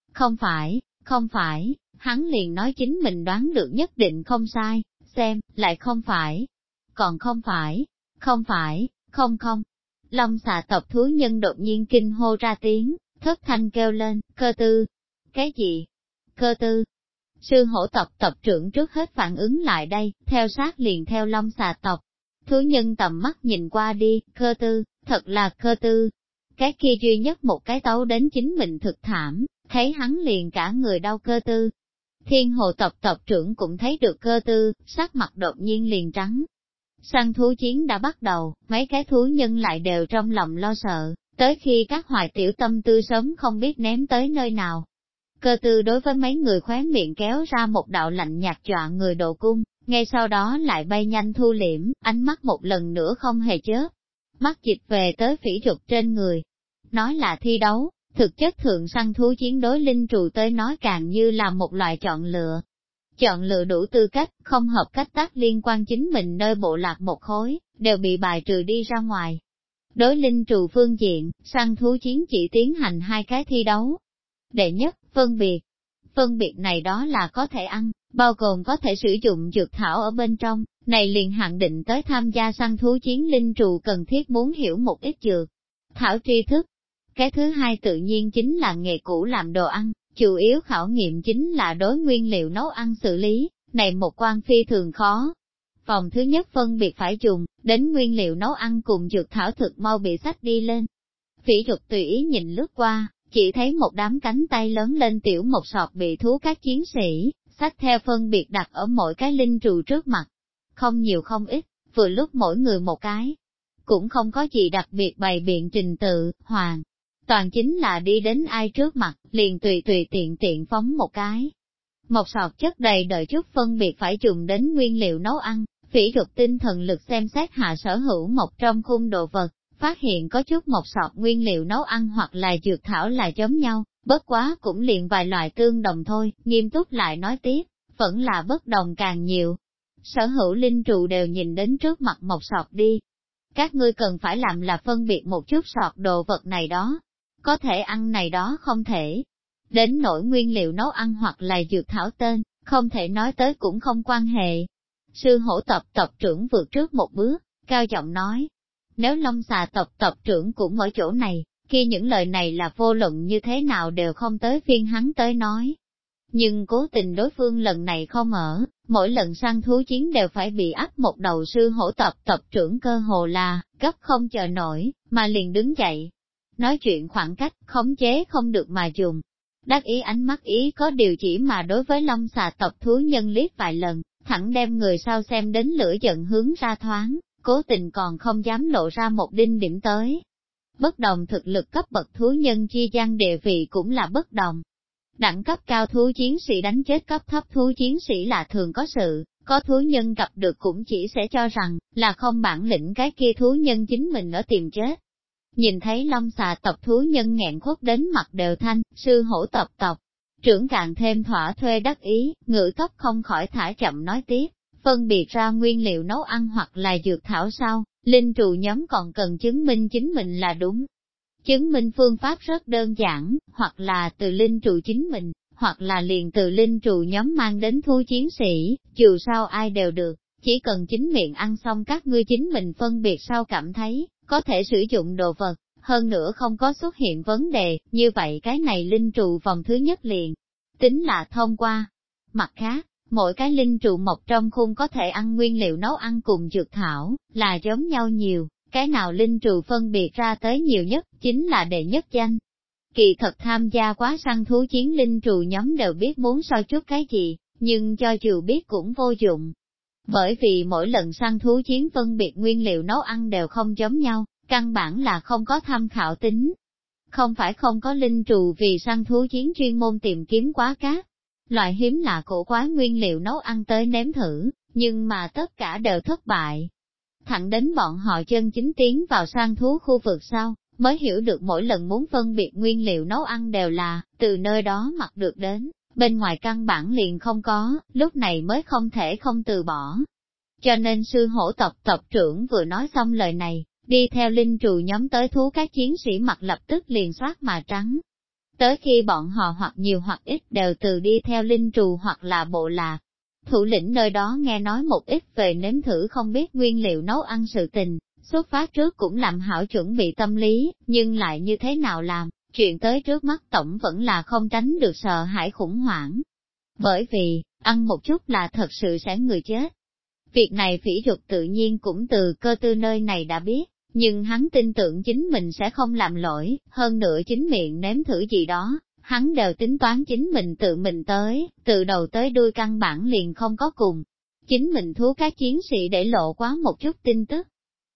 Không phải, hắn liền nói chính mình đoán được nhất định không sai, xem, lại không phải. Còn không phải, không. Long xà tộc thú nhân đột nhiên kinh hô ra tiếng, thất thanh kêu lên, cơ tư. Cái gì? Cơ tư. Sư hổ tộc tộc trưởng trước hết phản ứng lại đây, theo sát liền theo long xà tộc. Thú nhân tầm mắt nhìn qua đi, cơ tư, thật là cơ tư. Cái kia duy nhất một cái tấu đến chính mình thực thảm, thấy hắn liền cả người đau cơ tư. Thiên hồ tộc tộc trưởng cũng thấy được cơ tư, sắc mặt đột nhiên liền trắng. Săn thú chiến đã bắt đầu, mấy cái thú nhân lại đều trong lòng lo sợ, tới khi các hoài tiểu tâm tư sớm không biết ném tới nơi nào. Cơ tư đối với mấy người khóe miệng kéo ra một đạo lạnh nhạt dọa người độ cung, ngay sau đó lại bay nhanh thu liễm, ánh mắt một lần nữa không hề chớp. Mắt dịch về tới phỉ trục trên người. Nói là thi đấu, thực chất thượng săn thú chiến đối linh trù tới nói càng như là một loại chọn lựa. Chọn lựa đủ tư cách, không hợp cách tác liên quan chính mình nơi bộ lạc một khối, đều bị bài trừ đi ra ngoài. Đối linh trù phương diện, săn thú chiến chỉ tiến hành 2 cái thi đấu. Đệ nhất, phân biệt. Phân biệt này đó là có thể ăn, bao gồm có thể sử dụng dược thảo ở bên trong, này liền hạn định tới tham gia săn thú chiến linh trù cần thiết muốn hiểu một ít dược thảo tri thức. Cái thứ hai tự nhiên chính là nghề cũ làm đồ ăn, chủ yếu khảo nghiệm chính là đối nguyên liệu nấu ăn xử lý, này một quan phi thường khó. Vòng thứ nhất phân biệt phải dùng, đến nguyên liệu nấu ăn cùng dược thảo thực mau bị sách đi lên. Phỉ Dục tùy ý nhìn lướt qua, chỉ thấy một đám cánh tay lớn lên tiểu một sọt bị thú các chiến sĩ, sách theo phân biệt đặt ở mỗi cái linh trù trước mặt. Không nhiều không ít, vừa lúc mỗi người một cái. Cũng không có gì đặc biệt bày biện trình tự, hoàn. Toàn chính là đi đến ai trước mặt, liền tùy tiện tiện phóng một cái. Một sọt chất đầy đợi chút phân biệt phải dùng đến nguyên liệu nấu ăn, Phỉ Dục tinh thần lực xem xét hạ sở hữu một trong khung đồ vật, phát hiện có chút một sọt nguyên liệu nấu ăn hoặc là dược thảo là giống nhau, bất quá cũng liền vài loại tương đồng thôi, nghiêm túc lại nói tiếp, vẫn là bất đồng càng nhiều. Sở hữu linh trụ đều nhìn đến trước mặt một sọt đi. Các ngươi cần phải làm là phân biệt một chút sọt đồ vật này đó, có thể ăn này đó không thể. Đến nỗi nguyên liệu nấu ăn hoặc là dược thảo tên, không thể nói tới cũng không quan hệ. Sư hổ tộc trưởng vượt trước một bước, cao giọng nói. Nếu Long xà tộc trưởng cũng ở chỗ này, kia những lời này là vô luận như thế nào đều không tới phiên hắn tới nói. Nhưng cố tình đối phương lần này không ở, mỗi lần săn thú chiến đều phải bị áp một đầu sư hổ tộc trưởng cơ hồ là, gấp không chờ nổi, mà liền đứng dậy. Nói chuyện khoảng cách, khống chế không được mà dùng. Đắc ý ánh mắt ý có điều chỉ mà đối với Long xà tộc thú nhân liếc vài lần, thẳng đem người sau xem đến lửa giận hướng ra thoáng, cố tình còn không dám lộ ra một đinh điểm tới. Bất đồng thực lực cấp bậc thú nhân chi gian địa vị cũng là bất đồng. Đẳng cấp cao thú chiến sĩ đánh chết cấp thấp thú chiến sĩ là thường có sự, có thú nhân gặp được cũng chỉ sẽ cho rằng là không bản lĩnh cái kia thú nhân chính mình ở tìm chết. Nhìn thấy Long xà tộc thú nhân nghẹn khuất đến mặt đều thanh, sư hổ tộc trưởng càng thêm thỏa thuê đắc ý, ngữ tốc không khỏi thả chậm nói tiếp, phân biệt ra nguyên liệu nấu ăn hoặc là dược thảo sau, linh trù nhóm còn cần chứng minh chính mình là đúng. Chứng minh phương pháp rất đơn giản, hoặc là từ linh trù chính mình, hoặc là liền từ linh trù nhóm mang đến thú chiến sĩ, dù sao ai đều được, chỉ cần chính miệng ăn xong các ngươi chính mình phân biệt sau cảm thấy, có thể sử dụng đồ vật, hơn nữa không có xuất hiện vấn đề, như vậy cái này linh trụ vòng thứ nhất liền, tính là thông qua. Mặt khác, mỗi cái linh trụ một trong khung có thể ăn nguyên liệu nấu ăn cùng dược thảo, là giống nhau nhiều, cái nào linh trụ phân biệt ra tới nhiều nhất, chính là đệ nhất danh. Kỳ thật tham gia quá săn thú chiến linh trụ nhóm đều biết muốn so chút cái gì, nhưng cho dù biết cũng vô dụng. Bởi vì mỗi lần săn thú chiến phân biệt nguyên liệu nấu ăn đều không giống nhau, căn bản là không có tham khảo tính. Không phải không có linh trù vì săn thú chiến chuyên môn tìm kiếm quá cát. Loại hiếm lạ cổ quái nguyên liệu nấu ăn tới nếm thử, nhưng mà tất cả đều thất bại. Thẳng đến bọn họ chân chính tiến vào săn thú khu vực sau, mới hiểu được mỗi lần muốn phân biệt nguyên liệu nấu ăn đều là, từ nơi đó mặc được đến, bên ngoài căn bản liền không có, lúc này mới không thể không từ bỏ. Cho nên sư hổ tộc trưởng vừa nói xong lời này, đi theo linh trù nhóm tới thú các chiến sĩ mặt lập tức liền soát mà trắng. Tới khi bọn họ hoặc nhiều hoặc ít đều từ đi theo linh trù hoặc là bộ lạc, thủ lĩnh nơi đó nghe nói một ít về nếm thử không biết nguyên liệu nấu ăn sự tình, xuất phát trước cũng làm hảo chuẩn bị tâm lý, nhưng lại như thế nào làm, chuyện tới trước mắt tổng vẫn là không tránh được sợ hãi khủng hoảng. Bởi vì, ăn một chút là thật sự sẽ người chết. Việc này Phỉ Dục tự nhiên cũng từ Cơ Tư nơi này đã biết, nhưng hắn tin tưởng chính mình sẽ không làm lỗi, hơn nữa chính miệng nếm thử gì đó, hắn đều tính toán chính mình tự mình tới, từ đầu tới đuôi căn bản liền không có cùng. Chính mình thú các chiến sĩ để lộ quá một chút tin tức.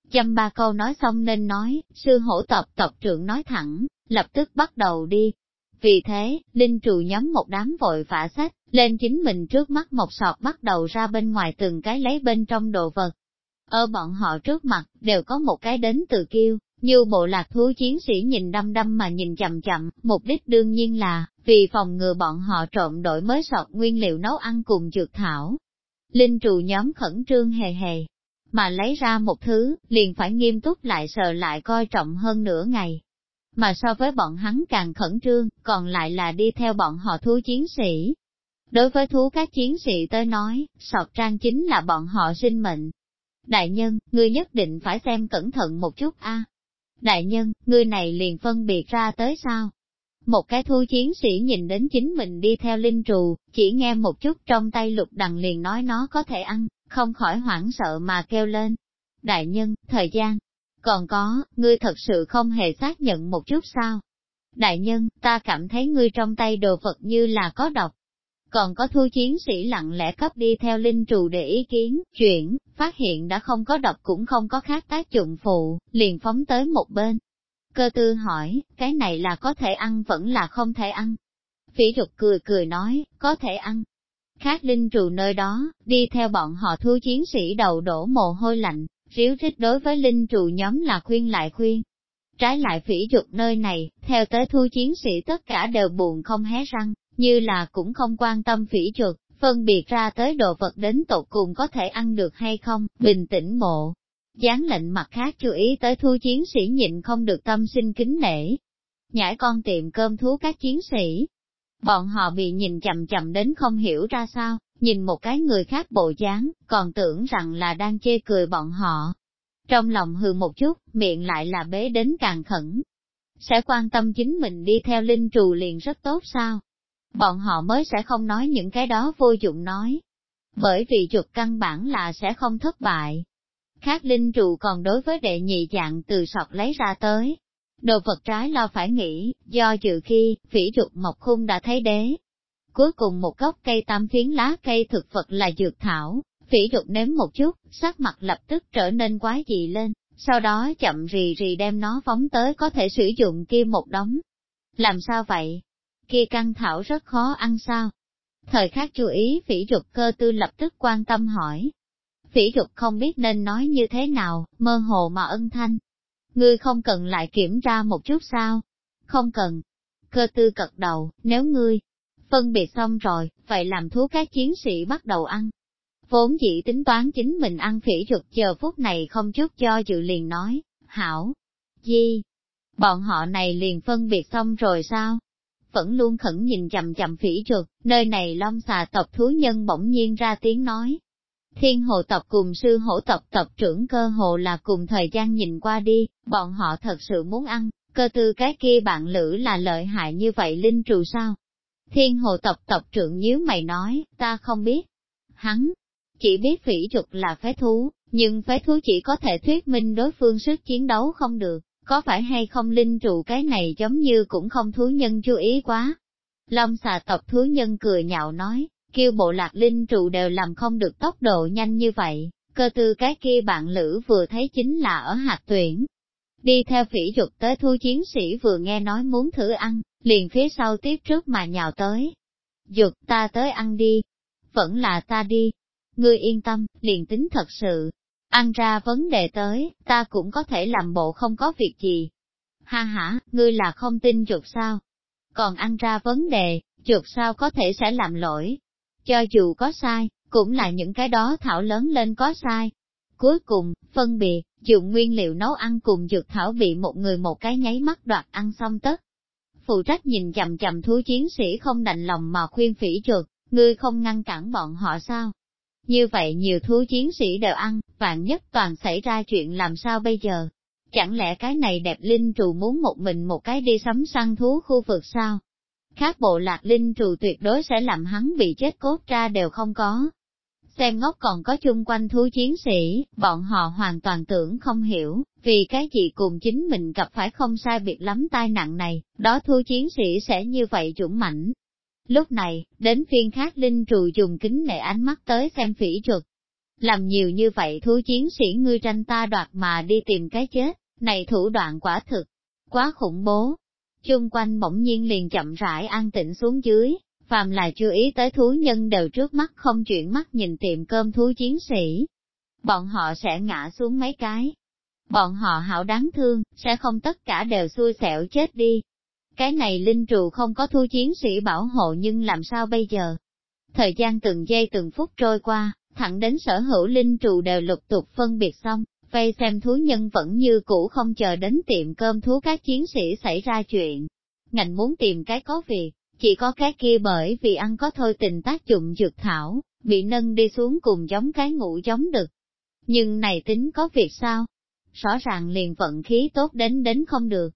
Chăm ba câu nói xong nên nói, sư hổ tộc trưởng nói thẳng, lập tức bắt đầu đi. Vì thế, linh trù nhóm một đám vội vã xách lên chính mình trước mắt một sọt bắt đầu ra bên ngoài từng cái lấy bên trong đồ vật. Ở bọn họ trước mặt, đều có một cái đến từ Kiêu, như bộ lạc thú chiến sĩ nhìn đăm đăm mà nhìn chậm chậm, mục đích đương nhiên là, vì phòng ngừa bọn họ trộm đổi mới sọt nguyên liệu nấu ăn cùng dược thảo. Linh trù nhóm khẩn trương hề hề, mà lấy ra một thứ, liền phải nghiêm túc lại sờ lại coi trọng hơn nửa ngày. Mà so với bọn hắn càng khẩn trương, còn lại là đi theo bọn họ thú chiến sĩ. Đối với thú các chiến sĩ tới nói, sọt trang chính là bọn họ sinh mệnh. Đại nhân, ngươi nhất định phải xem cẩn thận một chút a. Đại nhân, ngươi này liền phân biệt ra tới sao? Một cái thú chiến sĩ nhìn đến chính mình đi theo linh trù, chỉ nghe một chút trong tay lục đằng liền nói nó có thể ăn, không khỏi hoảng sợ mà kêu lên. Đại nhân, thời gian, còn có, ngươi thật sự không hề xác nhận một chút sao? Đại nhân, ta cảm thấy ngươi trong tay đồ vật như là có độc. Còn có thú chiến sĩ lặng lẽ cấp đi theo linh trù để ý kiến, chuyển, phát hiện đã không có độc cũng không có khác tác dụng phụ, liền phóng tới một bên. Cơ tư hỏi, cái này là có thể ăn vẫn là không thể ăn? Phỉ Dục cười cười nói, có thể ăn. Khác linh trù nơi đó, đi theo bọn họ thú chiến sĩ đầu đổ mồ hôi lạnh, ríu rít đối với linh trù nhóm là khuyên lại khuyên. Trái lại Phỉ Dục nơi này, theo tới thú chiến sĩ tất cả đều buồn không hé răng, như là cũng không quan tâm Phỉ Dục, phân biệt ra tới đồ vật đến tột cùng có thể ăn được hay không, bình tĩnh bộ. Gián lệnh mặt khác chú ý tới thú chiến sĩ nhịn không được tâm sinh kính nể. Nhảy con tiệm cơm thú các chiến sĩ. Bọn họ bị nhìn chầm chầm đến không hiểu ra sao, nhìn một cái người khác bộ dáng, còn tưởng rằng là đang chê cười bọn họ. Trong lòng hừ một chút, miệng lại là bế đến càng khẩn. Sẽ quan tâm chính mình đi theo linh trù liền rất tốt sao? Bọn họ mới sẽ không nói những cái đó vô dụng nói. Bởi vì chuột căn bản là sẽ không thất bại. Khác linh trù còn đối với đệ nhị dạng từ sọt lấy ra tới. Đồ vật trái lo phải nghĩ, do dự khi, Phỉ Dục mọc khung đã thấy đế. Cuối cùng một gốc cây tam phiến lá cây thực vật là dược thảo, Phỉ Dục nếm một chút, sắc mặt lập tức trở nên quái dị lên, sau đó chậm rì rì đem nó phóng tới có thể sử dụng kia một đống. Làm sao vậy? Kia căn thảo rất khó ăn sao? Thời khắc chú ý Phỉ Dục Cơ tư lập tức quan tâm hỏi. Phỉ Dục không biết nên nói như thế nào, mơ hồ mà ân thanh. Ngươi không cần lại kiểm tra một chút sao? Không cần. Cơ tư cật đầu, nếu ngươi phân biệt xong rồi, vậy làm thú các chiến sĩ bắt đầu ăn. Vốn dĩ tính toán chính mình ăn Phỉ Dục giờ phút này không chút do dự liền nói, hảo. Gì? Bọn họ này liền phân biệt xong rồi sao? Vẫn luôn khẩn nhìn chầm chầm Phỉ Dục, nơi này Long Xà tộc thú nhân bỗng nhiên ra tiếng nói. Thiên hồ tộc cùng sư hổ tộc tộc trưởng cơ hồ là cùng thời gian nhìn qua đi, bọn họ thật sự muốn ăn, cơ tư cái kia bạn lữ là lợi hại như vậy linh trù sao? Thiên hồ tộc tộc trưởng nhíu mày nói, ta không biết. Hắn chỉ biết Phỉ Dục là phế thú, nhưng phế thú chỉ có thể thuyết minh đối phương sức chiến đấu không được, có phải hay không linh trù cái này giống như cũng không thú nhân chú ý quá. Long Xà tộc thú nhân cười nhạo nói, kêu bộ lạc linh trụ đều làm không được tốc độ nhanh như vậy, cơ tư cái kia bạn lữ vừa thấy chính là ở hạt tuyển. Đi theo Phỉ Dục tới thú chiến sĩ vừa nghe nói muốn thử ăn, liền phía sau tiếp trước mà nhào tới. Dục ta tới ăn đi, vẫn là ta đi, ngươi yên tâm, liền tính thật sự. Ăn ra vấn đề tới, ta cũng có thể làm bộ không có việc gì. Ha ha, ngươi là không tin Dục sao? Còn ăn ra vấn đề, Dục sao có thể sẽ làm lỗi? Cho dù có sai, cũng là những cái đó thảo lớn lên có sai. Cuối cùng, phân biệt, dùng nguyên liệu nấu ăn cùng dược thảo bị một người một cái nháy mắt đoạt ăn xong tất. Phụ trách nhìn chầm chầm thú chiến sĩ không đành lòng mà khuyên Phỉ Dục, ngươi không ngăn cản bọn họ sao? Như vậy nhiều thú chiến sĩ đều ăn, vạn nhất toàn xảy ra chuyện làm sao bây giờ? Chẳng lẽ cái này đẹp linh trù muốn một mình một cái đi sắm săn thú khu vực sao? Khác bộ lạc linh trù tuyệt đối sẽ làm hắn bị chết cốt ra đều không có. Xem ngốc còn có chung quanh thú chiến sĩ, bọn họ hoàn toàn tưởng không hiểu, vì cái gì cùng chính mình gặp phải không sai biệt lắm tai nạn này, đó thú chiến sĩ sẽ như vậy dũng mãnh. Lúc này, đến phiên khác linh trù dùng kính nệ ánh mắt tới xem Phỉ Dục. Làm nhiều như vậy thú chiến sĩ ngươi tranh ta đoạt mà đi tìm cái chết, này thủ đoạn quả thực, quá khủng bố. Chung quanh bỗng nhiên liền chậm rãi an tĩnh xuống dưới, phàm là chú ý tới thú nhân đều trước mắt không chuyển mắt nhìn tiệm cơm thú chiến sĩ. Bọn họ sẽ ngã xuống mấy cái. Bọn họ hảo đáng thương, sẽ không tất cả đều xui xẻo chết đi. Cái này linh trù không có thú chiến sĩ bảo hộ nhưng làm sao bây giờ? Thời gian từng giây từng phút trôi qua, thẳng đến sở hữu linh trù đều lục tục phân biệt xong, vây xem thú nhân vẫn như cũ không chờ đến tiệm cơm thú các chiến sĩ xảy ra chuyện. Ngành muốn tìm cái có việc, chỉ có cái kia bởi vì ăn có thôi tình tác dụng dược thảo, bị nâng đi xuống cùng giống cái ngủ giống đực. Nhưng này tính có việc sao? Rõ ràng liền vận khí tốt đến không được.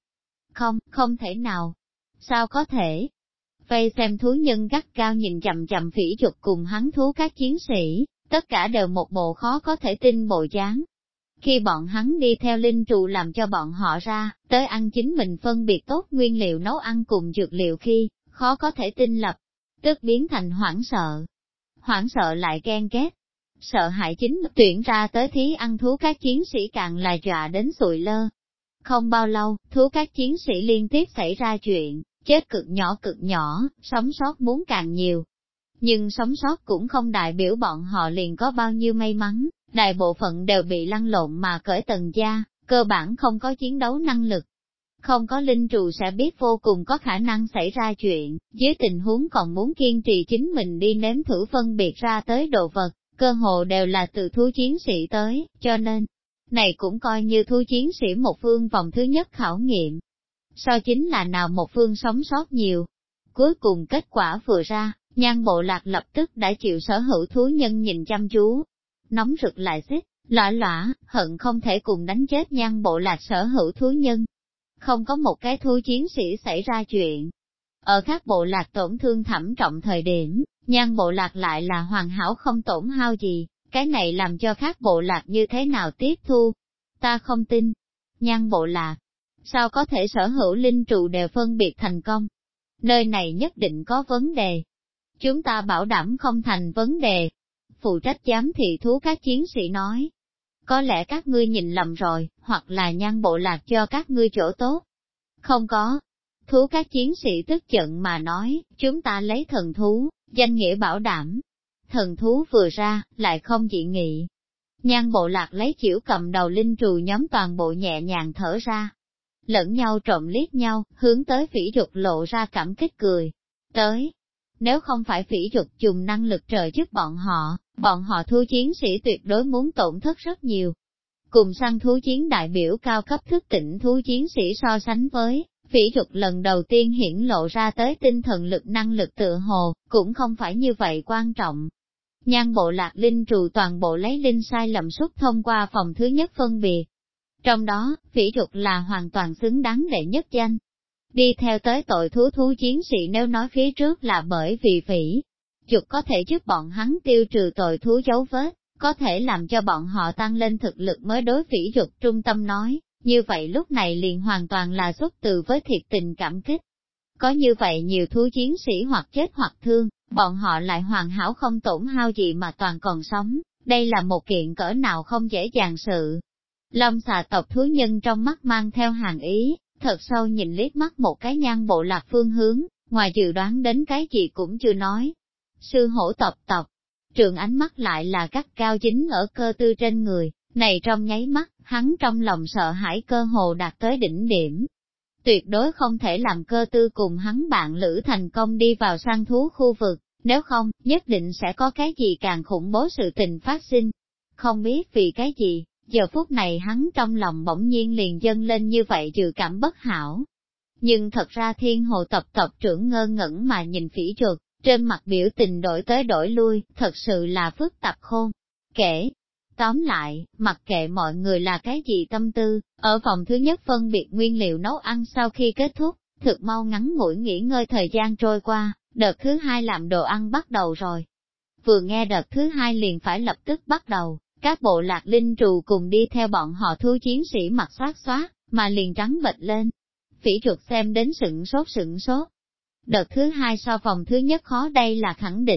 Không thể nào. Sao có thể? Vây xem thú nhân gắt cao nhìn chằm chằm Phỉ Dục cùng hắn thú các chiến sĩ, tất cả đều một bộ khó có thể tin bộ dáng. Khi bọn hắn đi theo linh trụ làm cho bọn họ ra, tới ăn chính mình phân biệt tốt nguyên liệu nấu ăn cùng dược liệu khi, khó có thể tin lập, tức biến thành hoảng sợ. Hoảng sợ lại ghen ghét. Sợ hãi chính tuyển ra tới thí ăn thú các chiến sĩ càng là dọa đến sụi lơ. Không bao lâu, thú các chiến sĩ liên tiếp xảy ra chuyện, chết cực nhỏ, sống sót muốn càng nhiều. Nhưng sống sót cũng không đại biểu bọn họ liền có bao nhiêu may mắn, đại bộ phận đều bị lăn lộn mà cởi tầng da, cơ bản không có chiến đấu năng lực. Không có linh trù sẽ biết vô cùng có khả năng xảy ra chuyện, dưới tình huống còn muốn kiên trì chính mình đi nếm thử phân biệt ra tới đồ vật, cơ hồ đều là từ thú chiến sĩ tới, cho nên, này cũng coi như thú chiến sĩ một phương vòng thứ nhất khảo nghiệm. So chính là nào một phương sống sót nhiều. Cuối cùng kết quả vừa ra, Nhan Bộ Lạc lập tức đã chịu sở hữu thú nhân nhìn chăm chú. Nóng rực lại xích, lõa, hận không thể cùng đánh chết Nhan Bộ Lạc sở hữu thú nhân. Không có một cái thú chiến sĩ xảy ra chuyện. Ở các bộ lạc tổn thương thảm trọng thời điểm, Nhan Bộ Lạc lại là hoàn hảo không tổn hao gì, cái này làm cho các bộ lạc như thế nào tiếp thu. Ta không tin. Nhan Bộ Lạc, sao có thể sở hữu linh trụ đều phân biệt thành công? Nơi này nhất định có vấn đề. Chúng ta bảo đảm không thành vấn đề. Phụ trách giám thị thú các chiến sĩ nói. Có lẽ các ngươi nhìn lầm rồi, hoặc là Nhan Bộ Lạc cho các ngươi chỗ tốt. Không có. Thú các chiến sĩ tức giận mà nói, chúng ta lấy thần thú, danh nghĩa bảo đảm. Thần thú vừa ra, lại không dị nghị. Nhan Bộ Lạc lấy chĩu cầm đầu linh trù nhóm toàn bộ nhẹ nhàng thở ra. Lẫn nhau trộm liếc nhau, hướng tới Phỉ Dục lộ ra cảm kích cười. Tới, nếu không phải Phỉ Dục dùng năng lực trợ giúp bọn họ thú chiến sĩ tuyệt đối muốn tổn thất rất nhiều. Cùng săn thú chiến đại biểu cao cấp thức tỉnh thú chiến sĩ so sánh với, Phỉ Dục lần đầu tiên hiển lộ ra tới tinh thần lực năng lực tựa hồ, cũng không phải như vậy quan trọng. Nhan Bộ Lạc linh trù toàn bộ lấy linh sai lầm xúc thông qua phòng thứ nhất phân biệt. Trong đó, Phỉ Dục là hoàn toàn xứng đáng đệ nhất danh. Đi theo tới tội thú chiến sĩ nếu nói phía trước là bởi vì Phỉ Dục có thể giúp bọn hắn tiêu trừ tội thú dấu vết, có thể làm cho bọn họ tăng lên thực lực mới đối Phỉ Dục trung tâm nói, như vậy lúc này liền hoàn toàn là xuất từ với thiệt tình cảm kích. Có như vậy nhiều thú chiến sĩ hoặc chết hoặc thương, bọn họ lại hoàn hảo không tổn hao gì mà toàn còn sống, đây là một kiện cỡ nào không dễ dàng sự. Long xà tộc thú nhân trong mắt mang theo hàng ý, thật sâu nhìn liếc mắt một cái Nhan Bộ Lạc phương hướng, ngoài dự đoán đến cái gì cũng chưa nói. Sư hổ tộc, trường ánh mắt lại là gắt cao chính ở cơ tư trên người, này trong nháy mắt, hắn trong lòng sợ hãi cơ hồ đạt tới đỉnh điểm. Tuyệt đối không thể làm cơ tư cùng hắn bạn lữ thành công đi vào săn thú khu vực, nếu không, nhất định sẽ có cái gì càng khủng bố sự tình phát sinh. Không biết vì cái gì, giờ phút này hắn trong lòng bỗng nhiên liền dâng lên như vậy dự cảm bất hảo. Nhưng thật ra Thiên Hồ tộc trưởng ngơ ngẩn mà nhìn Phỉ Dục, trên mặt biểu tình đổi tới đổi lui, thật sự là phức tạp khôn. Kể, tóm lại, mặc kệ mọi người là cái gì tâm tư, ở vòng thứ nhất phân biệt nguyên liệu nấu ăn sau khi kết thúc, thực mau ngắn ngủi nghỉ ngơi thời gian trôi qua, đợt thứ hai làm đồ ăn bắt đầu rồi. Vừa nghe đợt thứ hai liền phải lập tức bắt đầu, các bộ lạc linh trù cùng đi theo bọn họ thú chiến sĩ mặt xoát, mà liền trắng bệch lên. Phỉ Dục xem đến sửng sốt. Đợt thứ hai so vòng thứ nhất khó đây là khẳng định,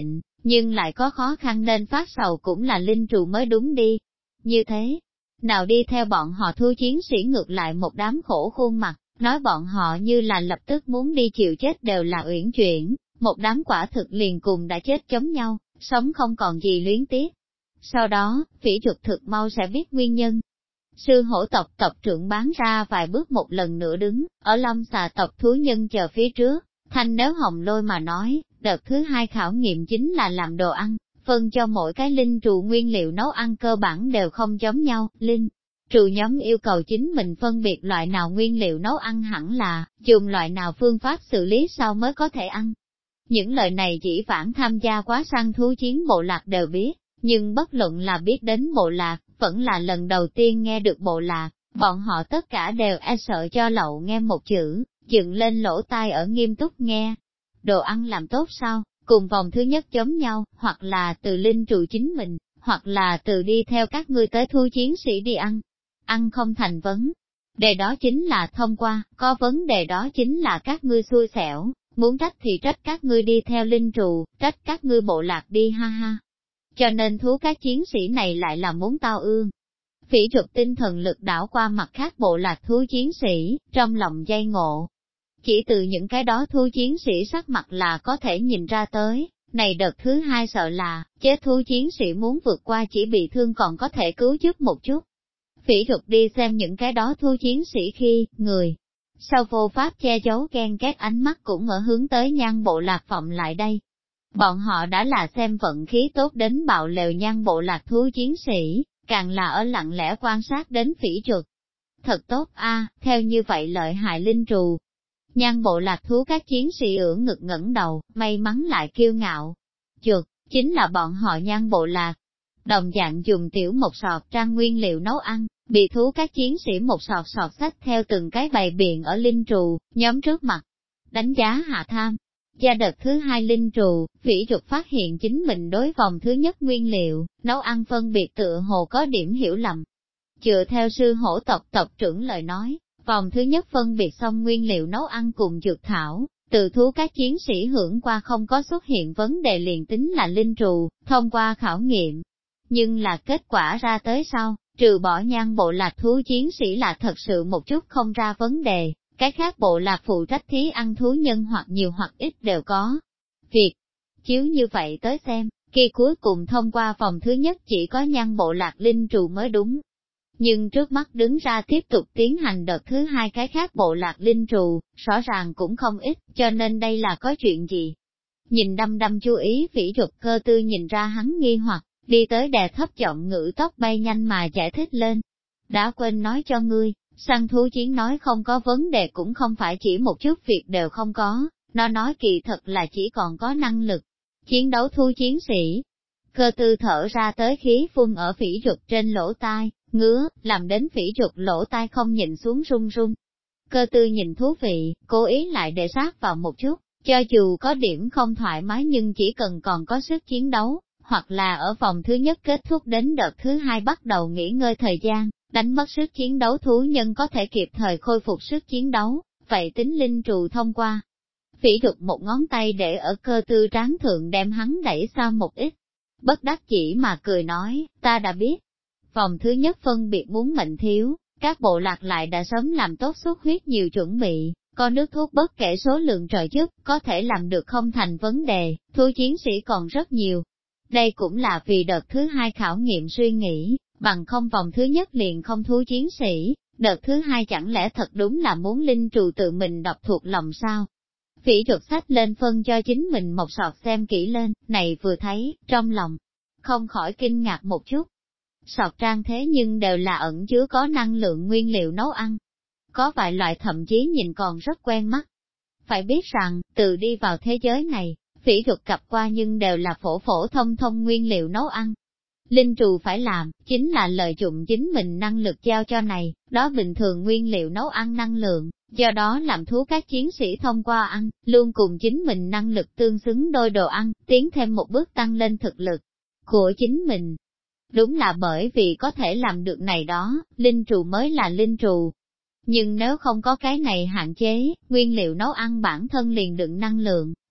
nhưng lại có khó khăn nên phát sầu cũng là linh trù mới đúng đi. Như thế, nào đi theo bọn họ thú chiến sĩ ngược lại một đám khổ khuôn mặt, nói bọn họ như là lập tức muốn đi chịu chết đều là uyển chuyển, một đám quả thực liền cùng đã chết chống nhau, sống không còn gì luyến tiếc. Sau đó, Phỉ Trục thực mau sẽ biết nguyên nhân. Sư hổ tộc tộc trưởng bán ra vài bước một lần nữa đứng, ở Long Xà tộc thú nhân chờ phía trước, thanh nếu hồng lôi mà nói, đợt thứ 2 khảo nghiệm chính là làm đồ ăn, phân cho mỗi cái linh trù nguyên liệu nấu ăn cơ bản đều không giống nhau, linh trù nhóm yêu cầu chính mình phân biệt loại nào nguyên liệu nấu ăn hẳn là, dùng loại nào phương pháp xử lý sau mới có thể ăn. Những lời này chỉ phản tham gia quá săn thú chiến bộ lạc đều biết, nhưng bất luận là biết đến bộ lạc, vẫn là lần đầu tiên nghe được bộ lạc, bọn họ tất cả đều e sợ cho lậu nghe một chữ, dựng lên lỗ tai ở nghiêm túc nghe. Đồ ăn làm tốt sao, cùng vòng thứ nhất giống nhau, hoặc là từ linh trụ chính mình, hoặc là từ đi theo các ngươi tới thú chiến sĩ đi ăn. Ăn không thành vấn đề đó chính là thông qua, có vấn đề đó chính là các ngươi xui xẻo, muốn trách thì trách các ngươi đi theo linh trụ, trách các ngươi bộ lạc đi ha ha. Cho nên thú các chiến sĩ này lại là muốn tao ương. Phỉ Trục tinh thần lực đảo qua mặt khác bộ lạc thú chiến sĩ, trong lòng dây ngộ. Chỉ từ những cái đó thú chiến sĩ sắc mặt là có thể nhìn ra tới, này đợt thứ 2 sợ là, chết thú chiến sĩ muốn vượt qua chỉ bị thương còn có thể cứu giúp một chút. Phỉ Trục đi xem những cái đó thú chiến sĩ khi, người, sau vô pháp che giấu ghen ghét ánh mắt cũng ở hướng tới Nhan bộ lạc vọng lại đây. Bọn họ đã là xem vận khí tốt đến bạo lều Nhan bộ lạc thú chiến sĩ, càng là ở lặng lẽ quan sát đến Phỉ Trục. Thật tốt a, theo như vậy lợi hại linh trù. Nhan bộ lạc thú các chiến sĩ ưỡn ngực ngẩng đầu, may mắn lại kiêu ngạo. Chuột, chính là bọn họ Nhan bộ lạc. Đồng dạng dùng tiểu một sọt trang nguyên liệu nấu ăn, bị thú các chiến sĩ một sọt sọt sách theo từng cái bày biện ở linh trù, nhóm trước mặt. Đánh giá hạ tham. Gia đợt thứ 2 linh trù, Phỉ Trục phát hiện chính mình đối vòng thứ nhất nguyên liệu, nấu ăn phân biệt tựa hồ có điểm hiểu lầm. Dựa theo sư hổ tộc tộc trưởng lời nói, vòng thứ nhất phân biệt xong nguyên liệu nấu ăn cùng dược thảo, từ thú các chiến sĩ hưởng qua không có xuất hiện vấn đề liền tính là linh trù, thông qua khảo nghiệm. Nhưng là kết quả ra tới sau, trừ bỏ Nhan bộ lạc thú chiến sĩ là thật sự một chút không ra vấn đề, cái khác bộ lạc phụ trách thí ăn thú nhân hoặc nhiều hoặc ít đều có. Việc chiếu như vậy tới xem, khi cuối cùng thông qua vòng thứ nhất chỉ có Nhan bộ lạc linh trù mới đúng. Nhưng trước mắt đứng ra tiếp tục tiến hành đợt thứ 2 cái khác bộ lạc linh trù, rõ ràng cũng không ít, cho nên đây là có chuyện gì? Nhìn đăm đăm chú ý Phỉ Trục Cơ Tư nhìn ra hắn nghi hoặc, đi tới đè thấp giọng ngữ tốc bay nhanh mà giải thích lên. Đã quên nói cho ngươi, săn thú chiến nói không có vấn đề cũng không phải chỉ một chút việc đều không có, nó nói kỳ thật là chỉ còn có năng lực chiến đấu thú chiến sĩ. Cơ Tư thở ra tới khí phun ở Phỉ Trục trên lỗ tai, ngứa, làm đến Phỉ Trục lỗ tai không nhìn xuống run run. Cơ Tư nhìn thú vị, cố ý lại để sát vào một chút, cho dù có điểm không thoải mái nhưng chỉ cần còn có sức chiến đấu, hoặc là ở vòng thứ nhất kết thúc đến đợt thứ 2 bắt đầu nghỉ ngơi thời gian, đánh mất sức chiến đấu thú nhân có thể kịp thời khôi phục sức chiến đấu, vậy tính linh trù thông qua. Phỉ Trục một ngón tay để ở Cơ Tư trán thượng đem hắn đẩy xa một ít. Bất đắc chỉ mà cười nói, ta đã biết. Vòng thứ nhất phân biệt muốn mệnh thiếu, các bộ lạc lại đã sớm làm tốt xuất huyết nhiều chuẩn bị, có nước thuốc bất kể số lượng trợ giúp, có thể làm được không thành vấn đề, thú chiến sĩ còn rất nhiều. Đây cũng là vì đợt thứ 2 khảo nghiệm suy nghĩ, bằng không vòng thứ nhất liền không thú chiến sĩ, đợt thứ 2 chẳng lẽ thật đúng là muốn linh trù tự mình đọc thuộc lòng sao? Phỉ Trục sách lên phân cho chính mình một sọt xem kỹ lên, này vừa thấy, trong lòng, không khỏi kinh ngạc một chút. Sọt trang thế nhưng đều là ẩn chứa có năng lượng nguyên liệu nấu ăn. Có vài loại thậm chí nhìn còn rất quen mắt. Phải biết rằng, từ đi vào thế giới này, Phỉ Trục cập qua nhưng đều là phổ phổ thông thông nguyên liệu nấu ăn. Linh trù phải làm, chính là lợi dụng chính mình năng lực giao cho này, đó bình thường nguyên liệu nấu ăn năng lượng, do đó làm thú các chiến sĩ thông qua ăn, luôn cùng chính mình năng lực tương xứng đôi đồ ăn, tiến thêm một bước tăng lên thực lực của chính mình. Đúng là bởi vì có thể làm được này đó, linh trù mới là linh trù. Nhưng nếu không có cái này hạn chế, nguyên liệu nấu ăn bản thân liền đựng năng lượng,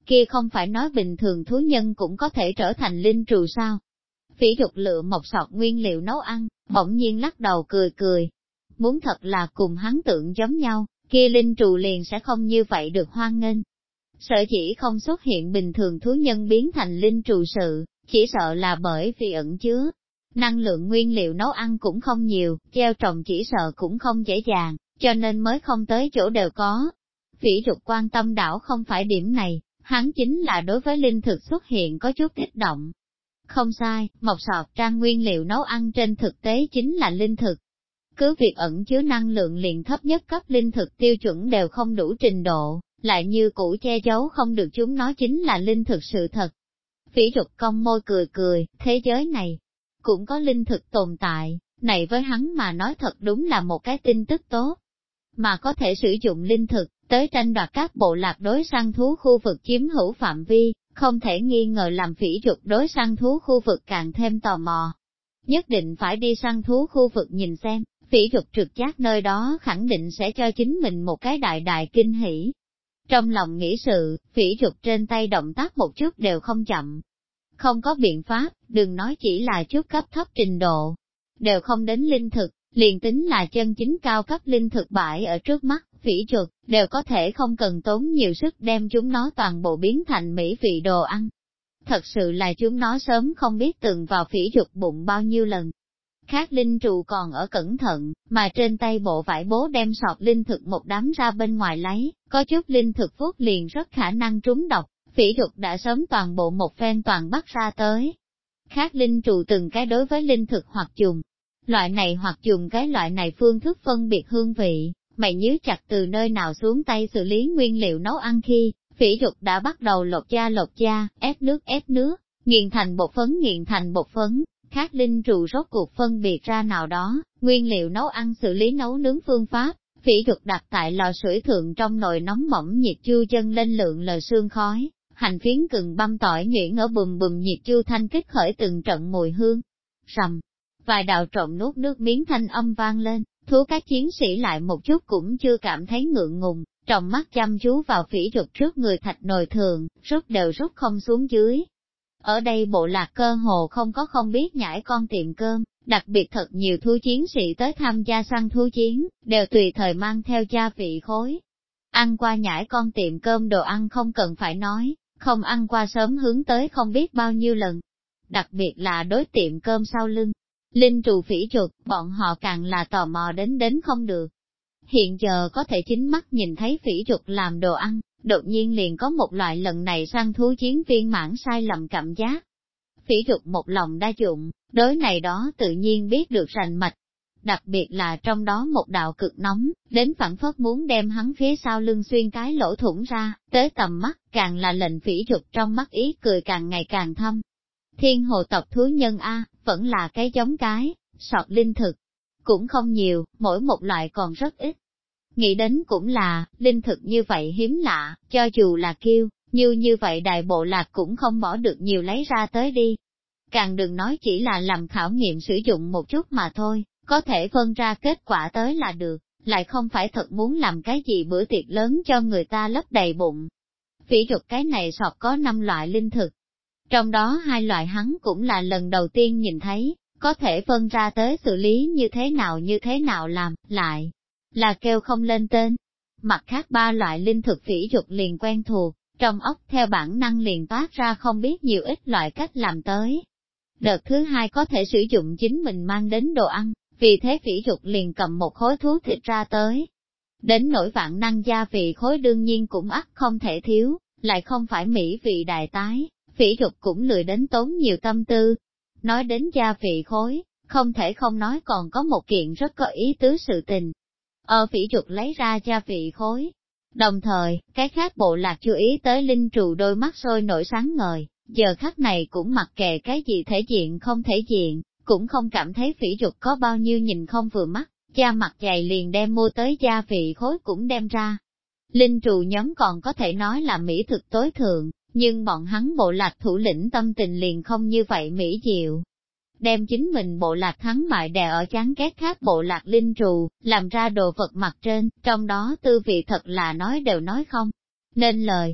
kia không phải nói bình thường thú nhân cũng có thể trở thành linh trù sao? Phỉ Dục lựa một sọt nguyên liệu nấu ăn, bỗng nhiên lắc đầu cười cười. Muốn thật là cùng hắn tượng giống nhau, kia linh trù liền sẽ không như vậy được hoan nghênh. Sở chỉ không xuất hiện bình thường thú nhân biến thành linh trù sự, chỉ sợ là bởi vì ẩn chứa. Năng lượng nguyên liệu nấu ăn cũng không nhiều, gieo trồng chỉ sợ cũng không dễ dàng, cho nên mới không tới chỗ đều có. Phỉ Dục quan tâm đảo không phải điểm này, hắn chính là đối với linh thực xuất hiện có chút kích động. Không sai, một sọt trang nguyên liệu nấu ăn trên thực tế chính là linh thực. Cứ việc ẩn chứa năng lượng liền thấp nhất cấp linh thực tiêu chuẩn đều không đủ trình độ, lại như cũ che giấu không được chúng nó chính là linh thực sự thật. Phỉ Dục cong môi cười cười, thế giới này cũng có linh thực tồn tại, này với hắn mà nói thật đúng là một cái tin tức tốt. Mà có thể sử dụng linh thực, tới tranh đoạt các bộ lạc đối săn thú khu vực chiếm hữu phạm vi, không thể nghi ngờ làm Phỉ Dục đối săn thú khu vực càng thêm tò mò. Nhất định phải đi săn thú khu vực nhìn xem, Phỉ Dục trực giác nơi đó khẳng định sẽ cho chính mình một cái đại đại kinh hỉ. Trong lòng nghĩ sự, Phỉ Dục trên tay động tác một chút đều không chậm. Không có biện pháp, đừng nói chỉ là chút cấp thấp trình độ, đều không đến linh thực, liền tính là chân chính cao cấp linh thực bãi ở trước mắt, Phỉ Dục đều có thể không cần tốn nhiều sức đem chúng nó toàn bộ biến thành mỹ vị đồ ăn. Thật sự là chúng nó sớm không biết từng vào Phỉ Dục bụng bao nhiêu lần. Khác linh trụ còn ở cẩn thận, mà trên tay bộ vải bố đem sọt linh thực một đám ra bên ngoài lấy, có chút linh thực phút liền rất khả năng trúng độc, Phỉ Dục đã sớm toàn bộ một phen toàn bắt ra tới. Khác linh trụ từng cái đối với linh thực hoặc dùng loại này hoặc dùng cái loại này phương thức phân biệt hương vị, mày nhíu chặt từ nơi nào xuống tay xử lý nguyên liệu nấu ăn khi, Phỉ Dục đã bắt đầu lột da, ép nước, nghiền thành bột phấn, khác linh trụ rốt cuộc phân biệt ra nào đó, nguyên liệu nấu ăn xử lý nấu nướng phương pháp, Phỉ Dục đặt tại lò sưởi thượng trong nồi nóng mỏng nhiệt chu chân lên lượng lờ sương khói, hành phiến gừng băm tỏi nhuyễn ở bùm bùm nhiệt chu thanh kích khởi từng trận mùi hương. Rầm, vài đạo trộn nuốt nước miếng thanh âm vang lên, thú các chiến sĩ lại một chút cũng chưa cảm thấy ngượng ngùng, trong mắt chăm chú vào Phỉ Dục trước người thạch nồi thường, rút đều rút không xuống dưới. Ở đây bộ lạc cơ hồ không biết nhảy con tiệm cơm, đặc biệt thật nhiều thú chiến sĩ tới tham gia săn thú chiến, đều tùy thời mang theo gia vị khối. Ăn qua nhảy con tiệm cơm đồ ăn không cần phải nói, không ăn qua sớm hướng tới không biết bao nhiêu lần. Đặc biệt là đối tiệm cơm sau lưng. Linh trù Phỉ Dục, bọn họ càng là tò mò đến không được. Hiện giờ có thể chính mắt nhìn thấy Phỉ Dục làm đồ ăn, đột nhiên liền có một loại lần này săn thú chiến viên mãn sai lầm cảm giác. Phỉ Dục một lòng đa dụng, đối này đó tự nhiên biết được rành mạch. Đặc biệt là trong đó một đạo cực nóng, đến phản phất muốn đem hắn phía sau lưng xuyên cái lỗ thủng ra, tới tầm mắt, càng là lệnh Phỉ Dục trong mắt ý cười càng ngày càng thâm. Thiên hồ tộc thú nhân A, vẫn là cái giống cái, sọt linh thực. Cũng không nhiều, mỗi một loại còn rất ít. Nghĩ đến cũng là, linh thực như vậy hiếm lạ, cho dù là kiêu, như vậy đại bộ lạc cũng không bỏ được nhiều lấy ra tới đi. Càng đừng nói chỉ là làm khảo nghiệm sử dụng một chút mà thôi, có thể phân ra kết quả tới là được, lại không phải thật muốn làm cái gì bữa tiệc lớn cho người ta lấp đầy bụng. Phỉ Dục cái này sọt có 5 loại linh thực. Trong đó 2 loại hắn cũng là lần đầu tiên nhìn thấy, có thể phân ra tới xử lý như thế nào làm, lại là kêu không lên tên. Mặt khác 3 loại linh thực Phỉ Dục liền quen thuộc, trong óc theo bản năng liền toát ra không biết nhiều ít loại cách làm tới. Đợt thứ 2 có thể sử dụng chính mình mang đến đồ ăn, vì thế Phỉ Dục liền cầm một khối thú thịt ra tới. Đến nỗi vạn năng gia vị khối đương nhiên cũng ắt không thể thiếu, lại không phải mỹ vị đại tái, Phỉ Dục cũng lười đến tốn nhiều tâm tư. Nói đến gia vị khối, không thể không nói còn có một kiện rất có ý tứ sự tình. Phỉ Dục lấy ra gia vị khối. Đồng thời, cái khác bộ lạc chú ý tới linh trù đôi mắt sôi nổi sáng ngời, giờ khắc này cũng mặc kệ cái gì thể diện không thể diện, cũng không cảm thấy Phỉ Dục có bao nhiêu nhìn không vừa mắt, da mặt dày liền đem mua tới gia vị khối cũng đem ra. Linh trù nhóm còn có thể nói là mỹ thực tối thượng, nhưng bọn hắn bộ lạc thủ lĩnh tâm tình liền không như vậy mỹ diệu. Đem chính mình bộ lạc thắng bại đè ở chán ghét khác bộ lạc linh trù, làm ra đồ vật mặt trên, trong đó tư vị thật là nói đều nói không nên lời.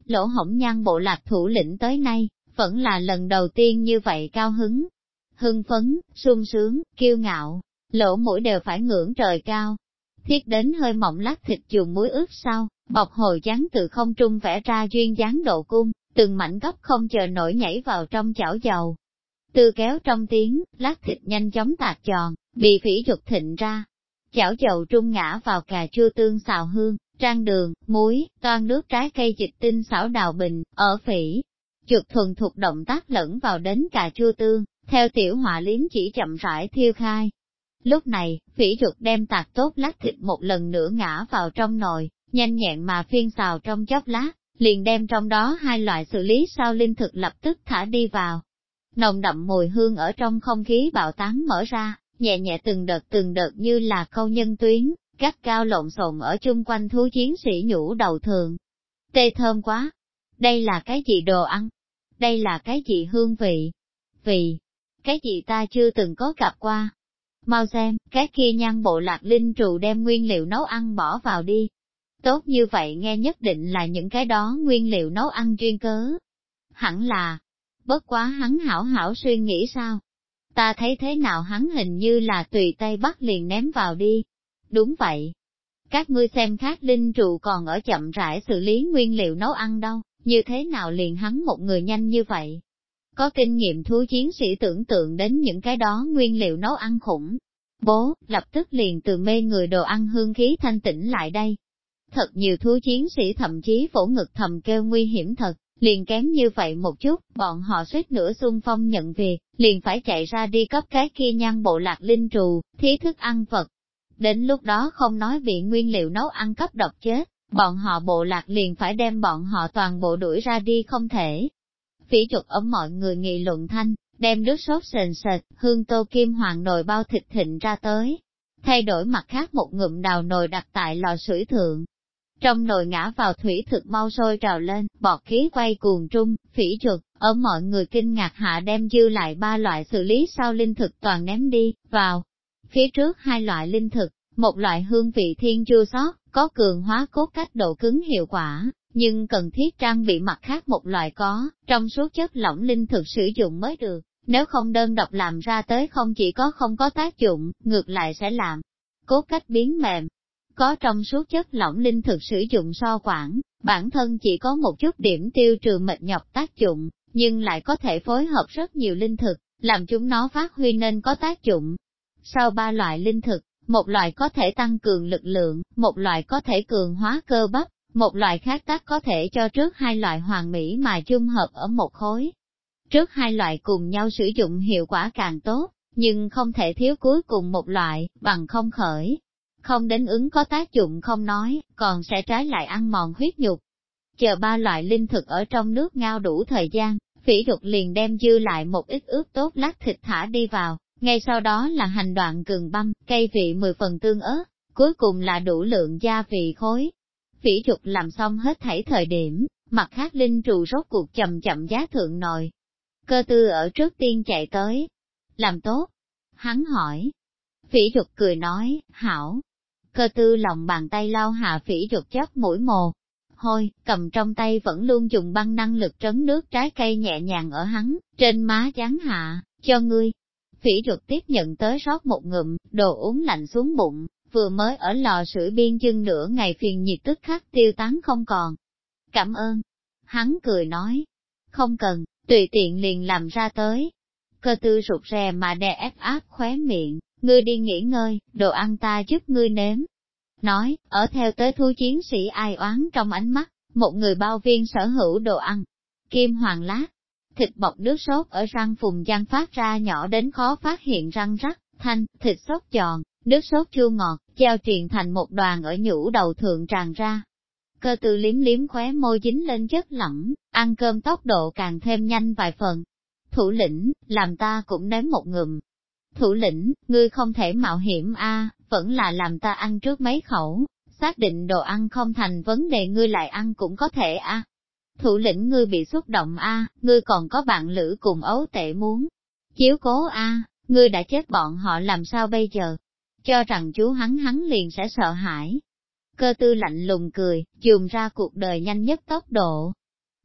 Lỗ Hổng Nhan bộ lạc thủ lĩnh tới nay, vẫn là lần đầu tiên như vậy cao hứng. Hưng phấn, sung sướng, kiêu ngạo, lỗ mũi đều phải ngưỡng trời cao. Thiết đến hơi mỏng lát thịt dùng muối ướp sau, bọc hồi dáng từ không trung vẽ ra duyên dáng độ cung, từng mảnh gấp không chờ nổi nhảy vào trong chảo dầu. Tư kéo trong tiếng, lát thịt nhanh chóng tạc giòn, bị phỉ dục thịnh ra. Chảo dầu trung ngã vào cà chua tương xào hương, trang đường, muối, toan nước trái cây dịch tinh xảo đào bình, ở phỉ. Chuột thuần thục động tác lẫn vào đến cà chua tương, theo tiểu họa liếm chỉ chậm rãi thiêu khai. Lúc này, phỉ chuột đem tạc tốt lát thịt một lần nữa ngã vào trong nồi, nhanh nhẹn mà phiên xào trong chốc lát, liền đem trong đó hai loại xử lý sau linh thực lập tức thả đi vào. Nồng đậm mùi hương ở trong không khí bạo tán mở ra, nhẹ nhẹ từng đợt như là câu nhân tuyến, gắt cao lộn xộn ở chung quanh thú chiến sĩ nhũ đầu thường. Tê thơm quá! Đây là cái gì đồ ăn? Đây là cái gì hương vị? Vì cái gì ta chưa từng có gặp qua? Mau xem, cái kia Nhan bộ lạc linh trù đem nguyên liệu nấu ăn bỏ vào đi. Tốt như vậy nghe nhất định là những cái đó nguyên liệu nấu ăn chuyên cớ. Hẳn là, bất quá hắn hảo hảo suy nghĩ sao? Ta thấy thế nào hắn hình như là tùy tay bắt liền ném vào đi. Đúng vậy. Các ngươi xem khác linh trụ còn ở chậm rãi xử lý nguyên liệu nấu ăn đâu, như thế nào liền hắn một người nhanh như vậy? Có kinh nghiệm thú chiến sĩ tưởng tượng đến những cái đó nguyên liệu nấu ăn khủng bố, lập tức liền từ mê người đồ ăn hương khí thanh tĩnh lại đây. Thật nhiều thú chiến sĩ thậm chí vỗ ngực thầm kêu nguy hiểm thật, liền kém như vậy một chút, bọn họ suýt nữa xung phong nhận việc, liền phải chạy ra đi cấp cái kia Nhan bộ lạc linh trù, thí thức ăn vật. Đến lúc đó không nói bị nguyên liệu nấu ăn cấp độc chết, bọn họ bộ lạc liền phải đem bọn họ toàn bộ đuổi ra đi không thể. Phỉ chuột ở mọi người nghị luận thanh, đem nước sốt sền sệt, hương tô kim hoàng nồi bao thịt thịnh ra tới. Thay đổi mặt khác một ngụm đào nồi đặt tại lò sưởi thượng. Trong nồi ngã vào thủy thực mau sôi trào lên, bọt khí quay cuồng trung, phỉ chuột, ở mọi người kinh ngạc hạ đem dư lại ba loại xử lý sau linh thực toàn ném đi, vào. Phía trước hai loại linh thực, một loại hương vị thiên chua xót, có cường hóa cốt cách độ cứng hiệu quả, nhưng cần thiết trang bị mặt khác một loại có, trong suốt chất lỏng linh thực sử dụng mới được, nếu không đơn độc làm ra tới không chỉ có không có tác dụng, ngược lại sẽ làm cốt cách biến mềm. Có trong suốt chất lỏng linh thực sử dụng so quản, bản thân chỉ có một chút điểm tiêu trừ mệt nhọc tác dụng, nhưng lại có thể phối hợp rất nhiều linh thực, làm chúng nó phát huy nên có tác dụng. Sau ba loại linh thực, một loại có thể tăng cường lực lượng, một loại có thể cường hóa cơ bắp, một loại khác tác có thể cho trước hai loại hoàn mỹ mà chung hợp ở một khối. Trước hai loại cùng nhau sử dụng hiệu quả càng tốt, nhưng không thể thiếu cuối cùng một loại, bằng không khởi. Không đến ứng có tác dụng không nói, còn sẽ trái lại ăn mòn huyết nhục. Chờ ba loại linh thực ở trong nước ngao đủ thời gian, phỉ đục liền đem dư lại một ít ướp tốt lát thịt thả đi vào, ngay sau đó là hành đoạn gừng băm, cây vị 10 phần tương ớt, cuối cùng là đủ lượng gia vị khối. Phỉ đục làm xong hết thảy thời điểm, mặt khác linh trù rốt cuộc chậm chậm giá thượng nồi. Cơ tư ở trước tiên chạy tới. Làm tốt. Hắn hỏi. Phỉ đục cười nói, hảo. Cơ tư lòng bàn tay lau hạ phỉ đục chớp mũi mồ. Hôi, cầm trong tay vẫn luôn dùng băng năng lực trấn nước trái cây nhẹ nhàng ở hắn, trên má chán hạ, cho ngươi. Phỉ đục tiếp nhận tới rót một ngụm, đồ uống lạnh xuống bụng, vừa mới ở lò sưởi biên chưng nửa ngày phiền nhiệt tức khắc tiêu tán không còn. Cảm ơn. Hắn cười nói. Không cần, tùy tiện liền làm ra tới. Cơ tư rụt rè mà đè ép áp khóe miệng, ngươi đi nghỉ ngơi, đồ ăn ta giúp ngươi nếm. Nói, ở theo tới thú chiến sĩ ai oán trong ánh mắt, một người bao viên sở hữu đồ ăn. Kim hoàng lát, thịt bọc nước sốt ở răng phùng răng phát ra nhỏ đến khó phát hiện răng rắc, thanh, thịt sốt giòn, nước sốt chua ngọt, treo triền thành một đoàn ở nhũ đầu thượng tràn ra. Cơ tư liếm liếm khóe môi dính lên chất lỏng, ăn cơm tốc độ càng thêm nhanh vài phần. Thủ lĩnh, làm ta cũng nếm một ngụm. Thủ lĩnh, ngươi không thể mạo hiểm a, vẫn là làm ta ăn trước mấy khẩu, xác định đồ ăn không thành vấn đề ngươi lại ăn cũng có thể a. Thủ lĩnh ngươi bị xúc động a, ngươi còn có bạn lữ cùng ấu tệ muốn chiếu cố a, ngươi đã chết bọn họ làm sao bây giờ? Cho rằng chú hắn liền sẽ sợ hãi. Cơ tư lạnh lùng cười, dùng ra cuộc đời nhanh nhất tốc độ.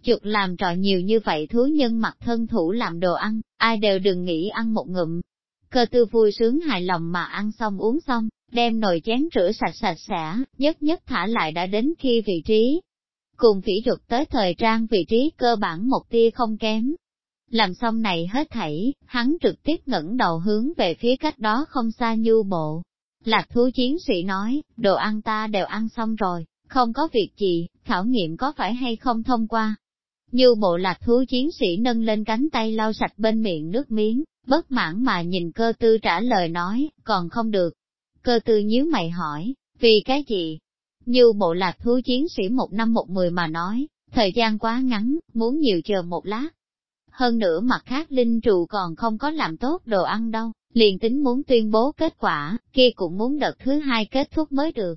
Chuột làm trò nhiều như vậy thú nhân mặc thân thủ làm đồ ăn, ai đều đừng nghĩ ăn một ngụm. Cơ tư vui sướng hài lòng mà ăn xong uống xong, đem nồi chén rửa sạch sạch sẽ, nhất nhất thả lại đã đến khi vị trí. Cùng phỉ Dục tới thời trang vị trí cơ bản một tia không kém. Làm xong này hết thảy, hắn trực tiếp ngẩng đầu hướng về phía cách đó không xa Nhu Bộ. Lạc thú chiến sĩ nói, đồ ăn ta đều ăn xong rồi, không có việc gì, khảo nghiệm có phải hay không thông qua. Nhu Bộ Lạc thú chiến sĩ nâng lên cánh tay lau sạch bên miệng nước miếng, bất mãn mà nhìn cơ tư trả lời nói, còn không được. Cơ tư nhíu mày hỏi, vì cái gì? Nhu Bộ Lạc thú chiến sĩ 1 năm 1 10 mà nói, thời gian quá ngắn, muốn nhiều chờ một lát. Hơn nữa mặt khác linh trụ còn không có làm tốt đồ ăn đâu, liền tính muốn tuyên bố kết quả, kia cũng muốn đợt thứ 2 kết thúc mới được.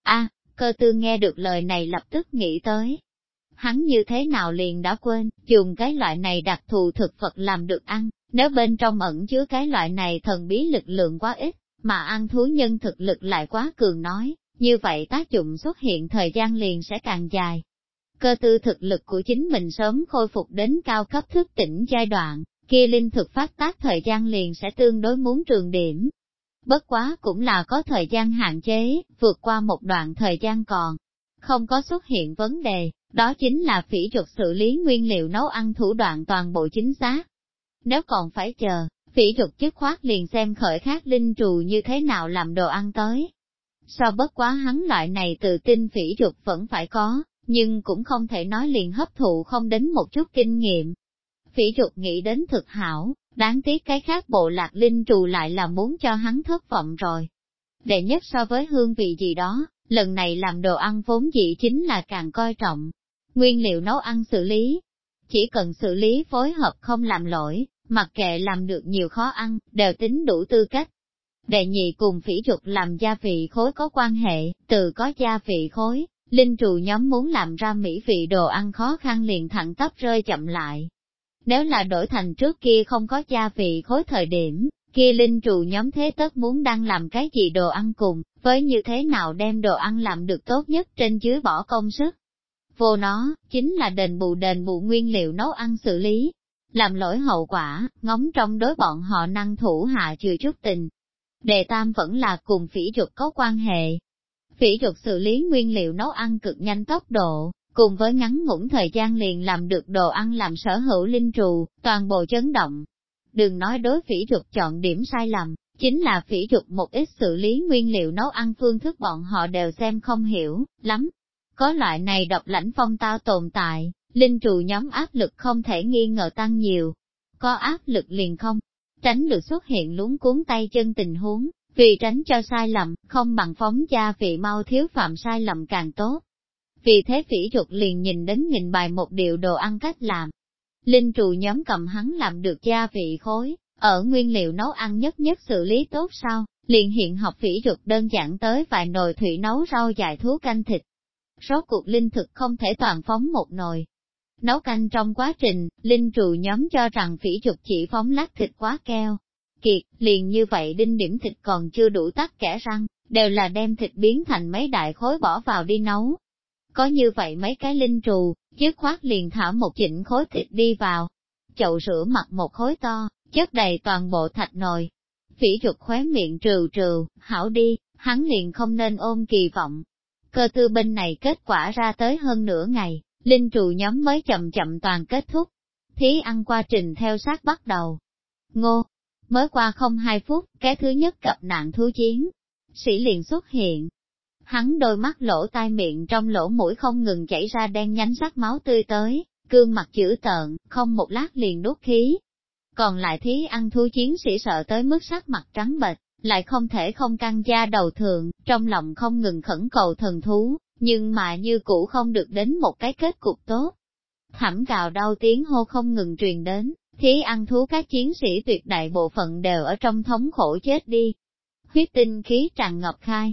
Cơ tư nghe được lời này lập tức nghĩ tới. Hắn như thế nào liền đã quên, dùng cái loại này đặc thù thực vật làm được ăn, nếu bên trong ẩn chứa cái loại này thần bí lực lượng quá ít, mà ăn thú nhân thực lực lại quá cường nói, như vậy tác dụng xuất hiện thời gian liền sẽ càng dài. Cơ tư thực lực của chính mình sớm khôi phục đến cao cấp thức tỉnh giai đoạn, kia linh thực phát tác thời gian liền sẽ tương đối muốn trường điểm. Bất quá cũng là có thời gian hạn chế, vượt qua một đoạn thời gian còn không có xuất hiện vấn đề, đó chính là phỉ Dục xử lý nguyên liệu nấu ăn thủ đoạn toàn bộ chính xác. Nếu còn phải chờ, phỉ Dục dứt khoát liền xem khởi khác linh trù như thế nào làm đồ ăn tới. So bất quá hắn loại này tự tin phỉ Dục vẫn phải có, nhưng cũng không thể nói liền hấp thụ không đến một chút kinh nghiệm. Phỉ Dục nghĩ đến thực hảo, đáng tiếc cái khác bộ lạc linh trù lại là muốn cho hắn thất vọng rồi. Đệ nhất so với hương vị gì đó, lần này làm đồ ăn vốn dĩ chính là càng coi trọng. Nguyên liệu nấu ăn xử lý, chỉ cần xử lý phối hợp không làm lỗi, mặc kệ làm được nhiều khó ăn, đều tính đủ tư cách. Đệ nhị cùng phỉ Dục làm gia vị khối có quan hệ, từ có gia vị khối, linh trù nhóm muốn làm ra mỹ vị đồ ăn khó khăn liền thẳng tắp rơi chậm lại. Nếu là đổi thành trước kia không có gia vị khối thời điểm, kia linh trù nhóm thế tất muốn đang làm cái gì đồ ăn cùng, với như thế nào đem đồ ăn làm được tốt nhất trên dưới bỏ công sức. Vô nó, chính là đền bù nguyên liệu nấu ăn xử lý. Làm lỗi hậu quả, ngóng trong đối bọn họ năng thủ hạ chưa chút tình. Đề tam vẫn là cùng phỉ Dục có quan hệ. Phỉ Dục xử lý nguyên liệu nấu ăn cực nhanh tốc độ, cùng với ngắn ngủn thời gian liền làm được đồ ăn làm sở hữu linh trù, toàn bộ chấn động. Đừng nói đối phỉ Dục chọn điểm sai lầm, chính là phỉ Dục một ít xử lý nguyên liệu nấu ăn phương thức bọn họ đều xem không hiểu lắm. Có loại này độc lãnh phong tao tồn tại, linh trù nhóm áp lực không thể nghi ngờ tăng nhiều. Có áp lực liền không tránh được xuất hiện luống cuốn tay chân tình huống, vì tránh cho sai lầm, không bằng phóng gia vị mau thiếu phạm sai lầm càng tốt. Vì thế phỉ Dục liền nhìn đến nghìn bài một điệu đồ ăn cách làm. Linh trù nhóm cầm hắn làm được gia vị khối, ở nguyên liệu nấu ăn nhất nhất xử lý tốt sau, liền hiện học phỉ Dục đơn giản tới vài nồi thủy nấu rau dại thú canh thịt. Rốt cuộc linh thực không thể toàn phóng một nồi. Nấu canh trong quá trình, linh trù nhóm cho rằng phỉ Dục chỉ phóng lát thịt quá keo. Kiệt, liền như vậy đinh điểm thịt còn chưa đủ tắc kẻ răng, đều là đem thịt biến thành mấy đại khối bỏ vào đi nấu. Có như vậy mấy cái linh trù, dứt khoát liền thả một chỉnh khối thịt đi vào. Chậu rửa mặt một khối to, chất đầy toàn bộ thạch nồi. Phỉ Dục khóe miệng trừ trừ, hảo đi, hắn liền không nên ôm kỳ vọng. Cơ tư bên này kết quả ra tới hơn nửa ngày, linh trù nhóm mới chậm chậm toàn kết thúc. Thí ăn qua trình theo sát bắt đầu. Ngô, mới qua không 2 phút, cái thứ nhất gặp nạn thú chiến. Sĩ liền xuất hiện. Hắn đôi mắt lỗ tai miệng trong lỗ mũi không ngừng chảy ra đen nhánh sắc máu tươi tới, gương mặt dữ tợn, không một lát liền nuốt khí. Còn lại thí ăn thú chiến sĩ sợ tới mức sắc mặt trắng bệch, lại không thể không căng da đầu thượng, trong lòng không ngừng khẩn cầu thần thú, nhưng mà như cũ không được đến một cái kết cục tốt. Thảm gào đau tiếng hô không ngừng truyền đến, thí ăn thú các chiến sĩ tuyệt đại bộ phận đều ở trong thống khổ chết đi. Huyết tinh khí tràn ngập khai,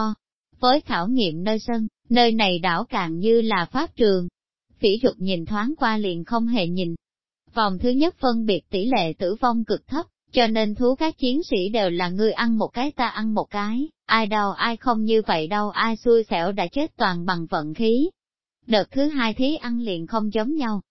với khảo nghiệm nơi sân, nơi này đảo càng như là pháp trường. Phỉ Dục nhìn thoáng qua liền không hề nhìn. Vòng thứ nhất phân biệt tỷ lệ tử vong cực thấp, cho nên thú các chiến sĩ đều là ngươi ăn một cái ta ăn một cái, ai đau ai không như vậy đâu, ai xui xẻo đã chết toàn bằng vận khí. Đợt thứ 2 thí ăn liền không giống nhau,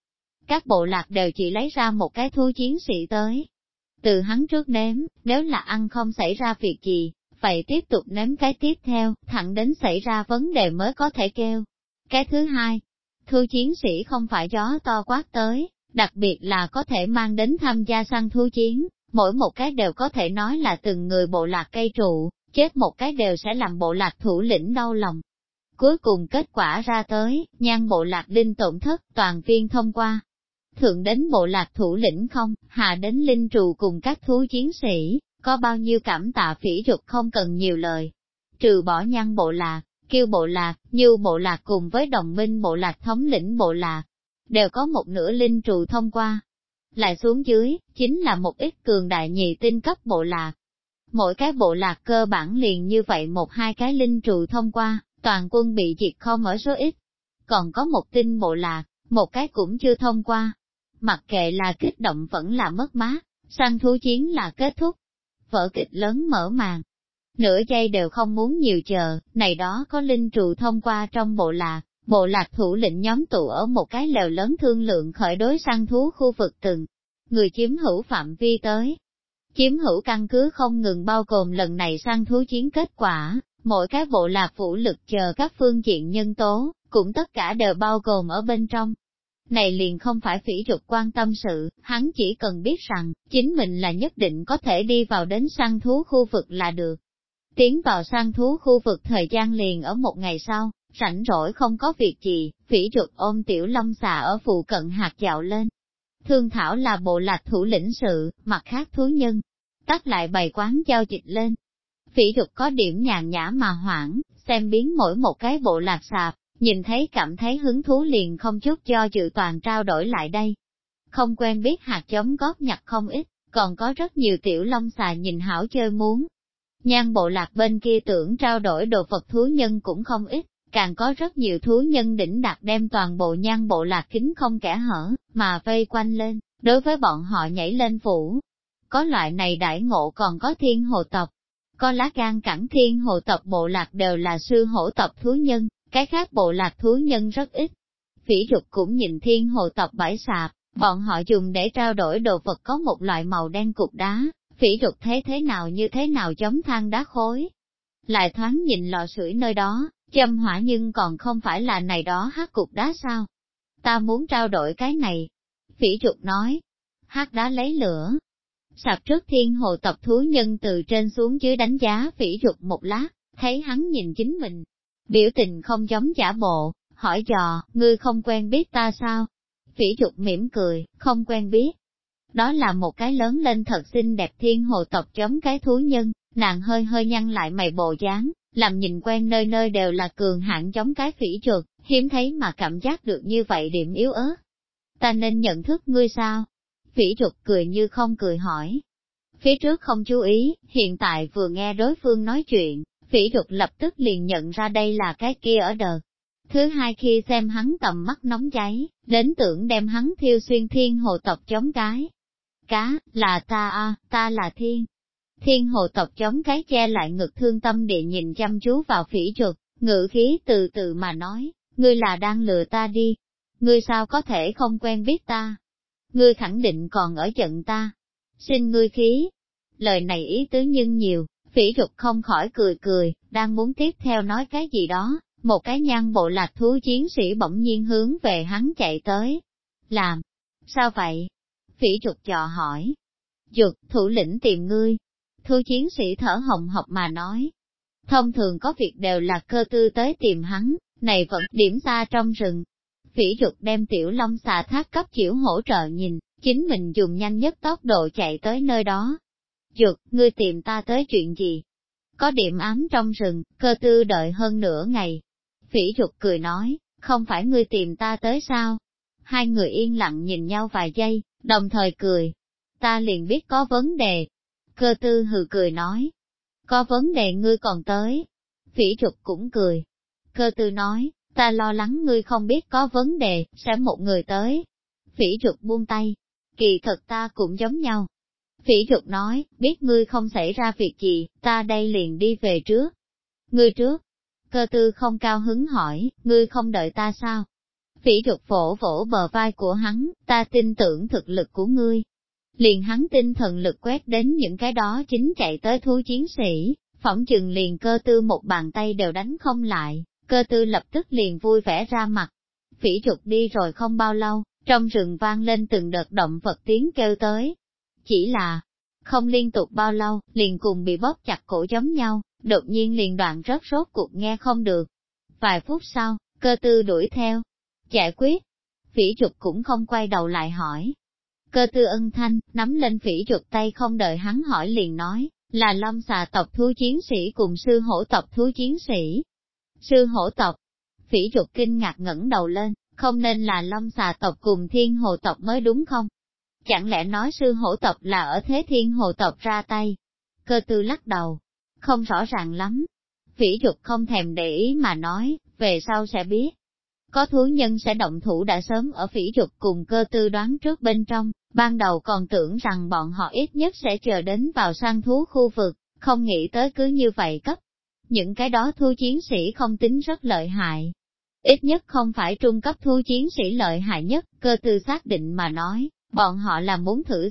các bộ lạc đều chỉ lấy ra một cái thú chiến sĩ tới. Từ hắn trước nếm, nếu là ăn không xảy ra việc gì, vậy tiếp tục nếm cái tiếp theo, thẳng đến xảy ra vấn đề mới có thể kêu. Cái thứ hai, thú chiến sĩ không phải gió to quát tới, đặc biệt là có thể mang đến tham gia săn thú chiến, mỗi một cái đều có thể nói là từng người bộ lạc cây trụ, chết một cái đều sẽ làm bộ lạc thủ lĩnh đau lòng. Cuối cùng kết quả ra tới, Nhan bộ lạc linh tổn thất, toàn viên thông qua. Thượng đến bộ lạc thủ lĩnh không, hạ đến linh trù cùng các thú chiến sĩ, có bao nhiêu cảm tạ Phỉ Dục không cần nhiều lời. Trừ bỏ Nhan bộ lạc, Kiêu bộ lạc, Như bộ lạc cùng với đồng minh bộ lạc thống lĩnh bộ lạc, đều có một nửa linh trù thông qua. Lại xuống dưới, chính là một ít cường đại nhị tinh cấp bộ lạc. Mỗi cái bộ lạc cơ bản liền như vậy một hai cái linh trù thông qua, toàn quân bị diệt không ở số ít. Còn có một tinh bộ lạc, một cái cũng chưa thông qua. Mặc kệ là kích động vẫn là mất mát, săn thú chiến là kết thúc. Vở kịch lớn mở màn. Nửa giây đều không muốn nhiều chờ, này đó có linh trù thông qua trong bộ lạc thủ lĩnh nhóm tụ ở một cái lều lớn thương lượng khởi đối săn thú khu vực từng. Người chiếm hữu phạm vi tới. Chiếm hữu căn cứ không ngừng bao gồm lần này săn thú chiến kết quả, mỗi cái bộ lạc vũ lực chờ các phương diện nhân tố, cũng tất cả đều bao gồm ở bên trong. Này liền không phải Phỉ Dục quan tâm sự, hắn chỉ cần biết rằng, chính mình là nhất định có thể đi vào đến săn thú khu vực là được. Tiến vào săn thú khu vực thời gian liền ở một ngày sau, rảnh rỗi không có việc gì, Phỉ Dục ôm Tiểu Long Xà ở phụ cận hạt dạo lên. Thương thảo là bộ lạc thủ lĩnh sự, mặt khác thú nhân, tắt lại bày quán giao dịch lên. Phỉ Dục có điểm nhàn nhã mà hoảng, xem biến mỗi một cái bộ lạc sạp, nhìn thấy cảm thấy hứng thú liền không chút do dự toàn trao đổi lại đây. Không quen biết hạt giống góp nhặt không ít, còn có rất nhiều Tiểu Long Xà nhìn hảo chơi muốn. Nhan bộ lạc bên kia tưởng trao đổi đồ vật thú nhân cũng không ít, càng có rất nhiều thú nhân đỉnh đạt đem toàn bộ Nhan bộ lạc kín không kẽ hở, mà vây quanh lên, đối với bọn họ nhảy lên phủ. Có loại này đãi ngộ còn có thiên hồ tộc, có lá gan cẳng thiên hồ tộc bộ lạc đều là sư hổ tộc thú nhân, cái khác bộ lạc thú nhân rất ít. Phỉ Dục cũng nhìn thiên hồ tộc bãi sạp, bọn họ dùng để trao đổi đồ vật có một loại màu đen cục đá, Phỉ Dục thấy thế nào như thế nào giống than đá khối. Lại thoáng nhìn lò sưởi nơi đó, châm hỏa nhưng còn không phải là này đó hắc cục đá sao? Ta muốn trao đổi cái này. Phỉ Dục nói, hắc đá lấy lửa. Sạp trước thiên hồ tộc thú nhân từ trên xuống dưới đánh giá Phỉ Dục một lát, thấy hắn nhìn chính mình. Biểu tình không giống giả bộ, hỏi dò, ngươi không quen biết ta sao? Phỉ Dục mỉm cười, không quen biết. Đó là một cái lớn lên thật xinh đẹp thiên hồ tộc giống cái thú nhân, nàng hơi hơi nhăn lại mày bộ dáng, làm nhìn quen nơi nơi đều là cường hạng giống cái Phỉ Dục, hiếm thấy mà cảm giác được như vậy điểm yếu ớt. Ta nên nhận thức ngươi sao? Phỉ Dục cười như không cười hỏi. Phía trước không chú ý, hiện tại vừa nghe đối phương nói chuyện, Phỉ Dục lập tức liền nhận ra đây là cái kia ở đợt. Thứ hai khi xem hắn tầm mắt nóng cháy, đến tưởng đem hắn thiêu xuyên thiên hồ tộc chống cái. Cá, là ta ta là thiên. Thiên hồ tộc chống cái che lại ngực thương tâm địa nhìn chăm chú vào Phỉ Dục, ngữ khí từ từ mà nói, ngươi là đang lừa ta đi. Ngươi sao có thể không quen biết ta? Ngươi khẳng định còn ở giận ta. Xin ngươi khí. Lời này ý tứ nhưng nhiều, Phỉ Dục không khỏi cười cười, đang muốn tiếp theo nói cái gì đó, một cái Nhan bộ lạc thú chiến sĩ bỗng nhiên hướng về hắn chạy tới. Làm? Sao vậy? Phỉ Dục dò hỏi. Dục, thủ lĩnh tìm ngươi. Thú chiến sĩ thở hồng hộc mà nói. Thông thường có việc đều là Cơ Tư tới tìm hắn, này vẫn điểm xa trong rừng. Phỉ Dục đem Tiểu Long Xà thác cấp chịu hỗ trợ nhìn, chính mình dùng nhanh nhất tốc độ chạy tới nơi đó. Dục, ngươi tìm ta tới chuyện gì? Có điểm ám trong rừng, Cơ Tư đợi hơn nửa ngày. Phỉ Dục cười nói, không phải ngươi tìm ta tới sao? Hai người yên lặng nhìn nhau vài giây, đồng thời cười. Ta liền biết có vấn đề. Cơ Tư hừ cười nói. Có vấn đề ngươi còn tới. Phỉ Dục cũng cười. Cơ Tư nói, ta lo lắng ngươi không biết có vấn đề, sẽ một người tới. Phỉ Dục buông tay. Kỳ thật ta cũng giống nhau. Phỉ Dục nói, biết ngươi không xảy ra việc gì, ta đây liền đi về trước. Ngươi trước. Cơ Tư không cao hứng hỏi, ngươi không đợi ta sao? Phỉ Trục vỗ vỗ bờ vai của hắn, ta tin tưởng thực lực của ngươi. Liền hắn tinh thần lực quét đến những cái đó chính chạy tới thú chiến sĩ, phỏng chừng liền Cơ Tư một bàn tay đều đánh không lại, Cơ Tư lập tức liền vui vẻ ra mặt. Phỉ Trục đi rồi không bao lâu, trong rừng vang lên từng đợt động vật tiếng kêu tới. Chỉ là, không liên tục bao lâu, liền cùng bị bóp chặt cổ giống nhau, đột nhiên liền đoạn rớt rốt cuộc nghe không được. Vài phút sau, Cơ Tư đuổi theo. Giải quyết. Phỉ Trục cũng không quay đầu lại hỏi. Cơ Tư ân thanh, nắm lên Phỉ Trục tay không đợi hắn hỏi liền nói, là Long Xà tộc thú chiến sĩ cùng sư hổ tộc thú chiến sĩ. Sư hổ tộc. Phỉ Trục kinh ngạc ngẩng đầu lên, không nên là Long Xà tộc cùng Thiên Hồ tộc mới đúng không? Chẳng lẽ nói sư hổ tộc là ở thế Thiên Hồ tộc ra tay? Cơ Tư lắc đầu, không rõ ràng lắm. Phỉ Trục không thèm để ý mà nói, về sau sẽ biết. Có thú nhân sẽ động thủ đã sớm ở Phỉ Trục cùng Cơ Tư đoán trước bên trong, ban đầu còn tưởng rằng bọn họ ít nhất sẽ chờ đến vào săn thú khu vực, không nghĩ tới cứ như vậy cấp. Những cái đó thú chiến sĩ không tính rất lợi hại. Ít nhất không phải trung cấp thú chiến sĩ lợi hại nhất, Cơ Tư xác định mà nói, bọn họ là muốn thử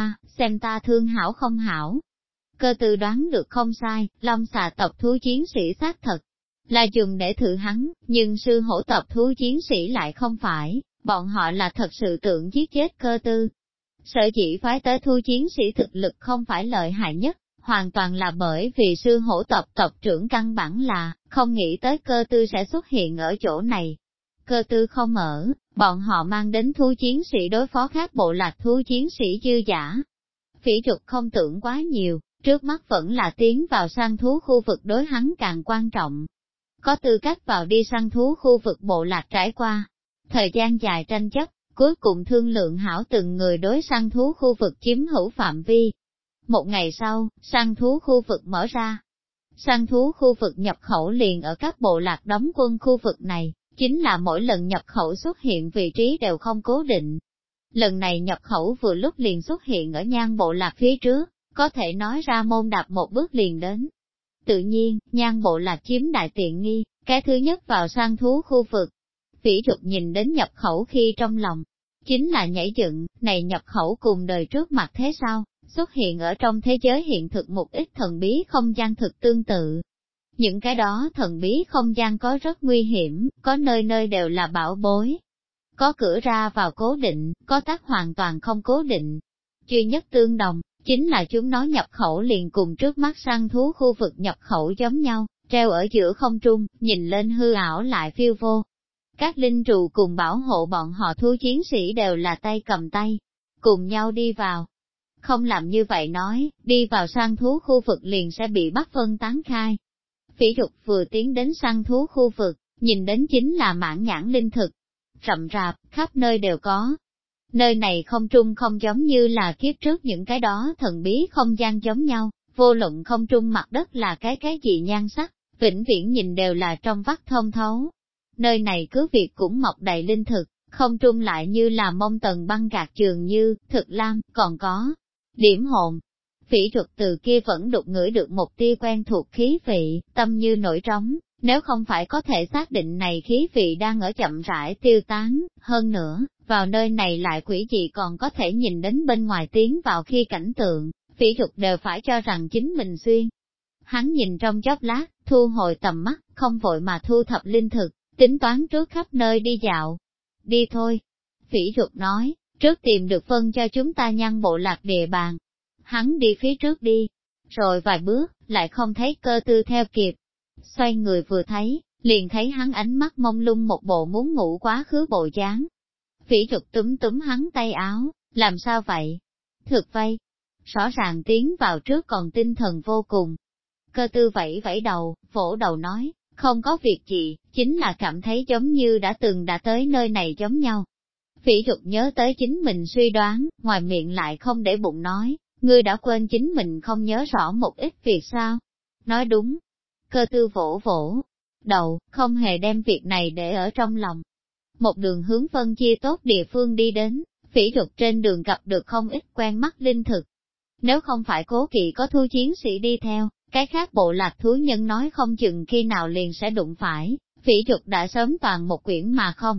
xem ta thương hảo không hảo. Cơ Tư đoán được không sai, Long Xà tộc thú chiến sĩ xác thật là dùng để thử hắn, nhưng sư hổ tộc thú chiến sĩ lại không phải, bọn họ là thật sự tưởng giết chết Cơ Tư. Sở dĩ phái tới thú chiến sĩ thực lực không phải lợi hại nhất, hoàn toàn là bởi vì sư hổ tộc tộc trưởng căn bản là, không nghĩ tới Cơ Tư sẽ xuất hiện ở chỗ này. Cơ Tư không ở, bọn họ mang đến thú chiến sĩ đối phó khác bộ lạc thú chiến sĩ dư giả. Phỉ Trục không tưởng quá nhiều, trước mắt vẫn là tiến vào săn thú khu vực đối hắn càng quan trọng. Có tư cách vào đi săn thú khu vực bộ lạc trải qua. Thời gian dài tranh chấp, cuối cùng thương lượng hảo từng người đối săn thú khu vực chiếm hữu phạm vi. Một ngày sau, săn thú khu vực mở ra. Săn thú khu vực nhập khẩu liền ở các bộ lạc đóng quân khu vực này, chính là mỗi lần nhập khẩu xuất hiện vị trí đều không cố định. Lần này nhập khẩu vừa lúc liền xuất hiện ở Nhan bộ lạc phía trước, có thể nói ra môn đạp một bước liền đến. Tự nhiên, Nhan bộ lạc chiếm đại tiện nghi, cái thứ nhất vào săn thú khu vực. Phỉ Trục nhìn đến nhập khẩu khi trong lòng, chính là nhảy dựng, này nhập khẩu cùng đời trước mặt thế sao, xuất hiện ở trong thế giới hiện thực một ít thần bí không gian thực tương tự. Những cái đó thần bí không gian có rất nguy hiểm, có nơi nơi đều là bảo bối. Có cửa ra vào cố định, có tắt hoàn toàn không cố định. Duy nhất tương đồng, chính là chúng nó nhập khẩu liền cùng trước mắt săn thú khu vực nhập khẩu giống nhau, treo ở giữa không trung, nhìn lên hư ảo lại phiêu vô. Các linh trụ cùng bảo hộ bọn họ thú chiến sĩ đều là tay cầm tay, cùng nhau đi vào. Không làm như vậy nói, đi vào săn thú khu vực liền sẽ bị bắt phân tán khai. Phỉ Trục vừa tiến đến săn thú khu vực, nhìn đến chính là mãn nhãn linh thực. Rậm rạp, khắp nơi đều có. Nơi này không trung không giống như là kiếp trước những cái đó thần bí không gian giống nhau, vô luận không trung mặt đất là cái gì nhan sắc, vĩnh viễn nhìn đều là trong vắt thông thấu. Nơi này cứ việc cũng mọc đầy linh thực, không trung lại như là mông tầng băng gạc dường như, thực lam, còn có điểm hồn. Phỉ Trục từ kia vẫn đục ngửi được một tia quen thuộc khí vị, tâm như nổi trống, nếu không phải có thể xác định này khí vị đang ở chậm rãi tiêu tán, hơn nữa, vào nơi này lại quỷ gì còn có thể nhìn đến bên ngoài tiến vào khi cảnh tượng, Phỉ Trục đều phải cho rằng chính mình xuyên. Hắn nhìn trong chốc lát, thu hồi tầm mắt, không vội mà thu thập linh thực, tính toán trước khắp nơi đi dạo. Đi thôi. Phỉ Trục nói, trước tìm được phân cho chúng ta Nhan bộ lạc địa bàn. Hắn đi phía trước đi, rồi vài bước, lại không thấy Cơ Tư theo kịp. Xoay người vừa thấy, liền thấy hắn ánh mắt mông lung một bộ muốn ngủ quá khứ bộ dáng. Phỉ Trục túm túm hắn tay áo, làm sao vậy? Thực vây. Rõ ràng tiến vào trước còn tinh thần vô cùng. Cơ Tư vẫy vẫy đầu, vỗ đầu nói, không có việc gì, chính là cảm thấy giống như đã tới nơi này giống nhau. Phỉ Trục nhớ tới chính mình suy đoán, ngoài miệng lại không để bụng nói, ngươi đã quên chính mình không nhớ rõ một ít việc sao? Nói đúng. Cơ Tư vỗ vỗ đầu, không hề đem việc này để ở trong lòng. Một đường hướng phân chia tốt địa phương đi đến, Phỉ Trục trên đường gặp được không ít quen mắt linh thực. Nếu không phải Cố Kỵ có thú chiến sĩ đi theo, cái khác bộ lạc thú nhân nói không chừng khi nào liền sẽ đụng phải, Phỉ Trục đã sớm toàn một quyển mà không.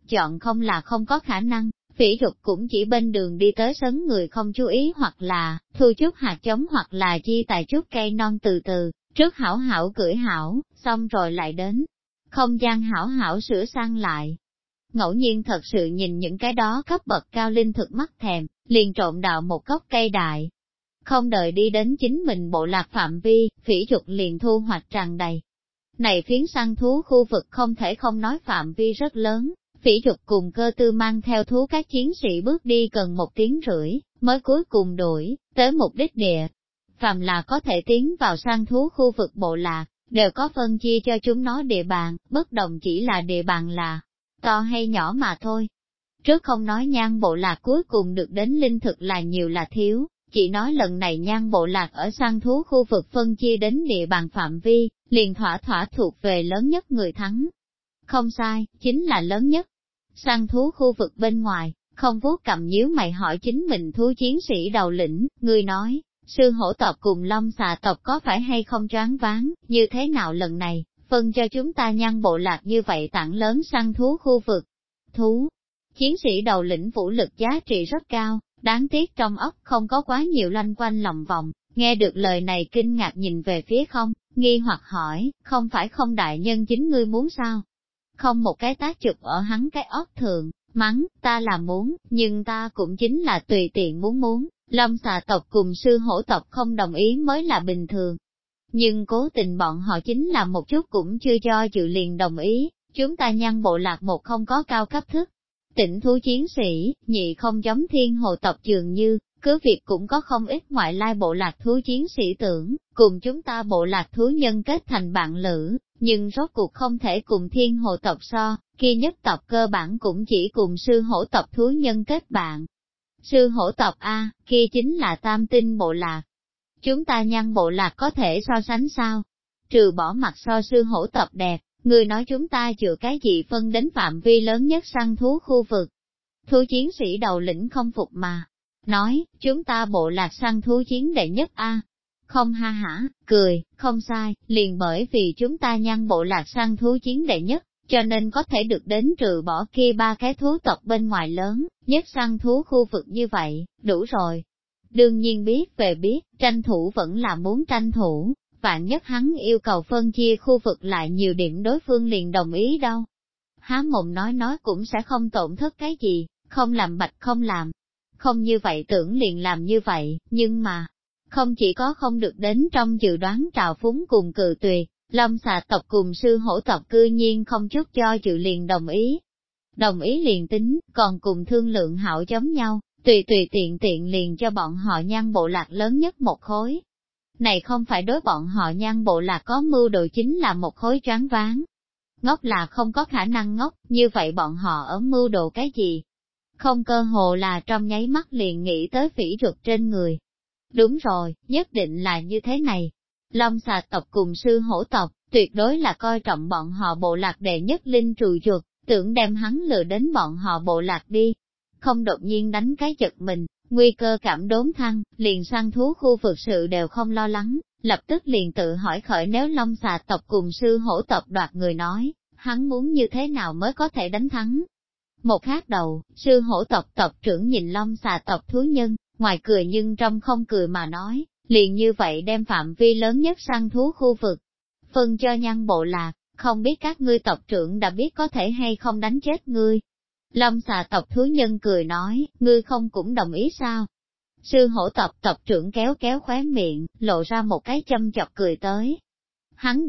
chọn không là không có khả năng. Phỉ Dục cũng chỉ bên đường đi tới sấn người không chú ý hoặc là thu chút hạt giống hoặc là chi tài chút cây non từ từ, trước hảo hảo cưỡi hảo, xong rồi lại đến. Không gian hảo hảo sửa sang lại. Ngẫu nhiên thật sự nhìn những cái đó cấp bậc cao linh thực mắt thèm, liền trộn đạo một gốc cây đại. Không đợi đi đến chính mình bộ lạc phạm vi, Phỉ Dục liền thu hoạch tràn đầy. Này phiến săn thú khu vực không thể không nói phạm vi rất lớn, Phỉ Dục cùng Cơ Tư mang theo thú các chiến sĩ bước đi gần 1 tiếng rưỡi, mới cuối cùng đuổi tới mục đích địa. Phàm là có thể tiến vào săn thú khu vực bộ lạc, đều có phân chia cho chúng nó địa bàn, bất đồng chỉ là địa bàn là to hay nhỏ mà thôi. Trước không nói Nhan bộ lạc cuối cùng được đến linh thực là nhiều là thiếu, chỉ nói lần này Nhan bộ lạc ở săn thú khu vực phân chia đến địa bàn phạm vi, liền thỏa thỏa thuộc về lớn nhất người thắng. Không sai, chính là lớn nhất. Săn thú khu vực bên ngoài, không vuốt cầm nhíu mày hỏi chính mình thú chiến sĩ đầu lĩnh, người nói, sư hổ tộc cùng long xà tộc có phải hay không choáng váng, như thế nào lần này, phân cho chúng ta Nhan bộ lạc như vậy tảng lớn săn thú khu vực. Thú, chiến sĩ đầu lĩnh vũ lực giá trị rất cao, đáng tiếc trong óc không có quá nhiều loanh quanh lòng vòng, nghe được lời này kinh ngạc nhìn về phía không, nghi hoặc hỏi, không phải không đại nhân chính ngươi muốn sao? Không một cái tác chụp ở hắn cái óc thường, mắng, ta là muốn, nhưng ta cũng chính là tùy tiện muốn, long xà tộc cùng sư hổ tộc không đồng ý mới là bình thường. Nhưng cố tình bọn họ chính là một chút cũng chưa cho chịu liền đồng ý, chúng ta Nhan bộ lạc một không có cao cấp thức. Tỉnh thú chiến sĩ, nhị không giống thiên hồ tộc dường như, cứ việc cũng có không ít ngoại lai bộ lạc thú chiến sĩ tưởng, cùng chúng ta bộ lạc thú nhân kết thành bạn lữ, nhưng rốt cuộc không thể cùng thiên hồ tộc so, kia nhất tộc cơ bản cũng chỉ cùng sư hổ tộc thú nhân kết bạn. Sư hổ tộc A, kia chính là tam tinh bộ lạc. Chúng ta Nhan bộ lạc có thể so sánh sao? Trừ bỏ mặt so sư hổ tộc đẹp, người nói chúng ta chữa cái gì phân đến phạm vi lớn nhất săn thú khu vực. Thú chiến sĩ đầu lĩnh không phục mà. Nói, chúng ta bộ lạc săn thú chiến đệ nhất A. Không ha hả, cười, không sai, liền bởi vì chúng ta Nhan bộ lạc săn thú chiến đệ nhất, cho nên có thể được đến trừ bỏ kia 3 cái thú tộc bên ngoài lớn, nhất săn thú khu vực như vậy, đủ rồi. Đương nhiên biết về biết, tranh thủ vẫn là muốn tranh thủ, vạn nhất hắn yêu cầu phân chia khu vực lại nhiều điểm đối phương liền đồng ý đâu. Há mồm nói cũng sẽ không tổn thất cái gì, không làm bạch không làm. Không như vậy tưởng liền làm như vậy, nhưng mà, không chỉ có không được đến trong dự đoán trào phúng cùng cự tuyệt, long xà tộc cùng sư hổ tộc cư nhiên không chút cho dự liền đồng ý. Đồng ý liền tính, còn cùng thương lượng hảo giống nhau, tùy tiện liền cho bọn họ Nhan bộ lạc lớn nhất một khối. Này không phải đối bọn họ Nhan bộ lạc có mưu đồ chính là một khối choáng váng. Ngốc là không có khả năng ngốc, như vậy bọn họ ở mưu đồ cái gì? Không cơ hồ là trong nháy mắt liền nghĩ tới Phỉ Dục trên người. Đúng rồi, nhất định là như thế này. Long xà tộc cùng sư hổ tộc, tuyệt đối là coi trọng bọn họ bộ lạc đệ nhất linh trù chuột, tưởng đem hắn lừa đến bọn họ bộ lạc đi. Không đột nhiên đánh cái chật mình, nguy cơ cảm đốn thăng, liền săn thú khu vực sự đều không lo lắng, lập tức liền tự hỏi khởi nếu long xà tộc cùng sư hổ tộc đoạt người nói, hắn muốn như thế nào mới có thể đánh thắng. Một khác đầu, sư hổ tộc tộc trưởng nhìn long xà tộc thú nhân, ngoài cười nhưng trong không cười mà nói, liền như vậy đem phạm vi lớn nhất săn thú khu vực, phân cho Nhan bộ lạc, không biết các ngươi tộc trưởng đã biết có thể hay không đánh chết ngươi. Long xà tộc thú nhân cười nói, ngươi không cũng đồng ý sao? Sư hổ tộc tộc trưởng kéo khóe miệng, lộ ra một cái châm chọc cười tới. Hắn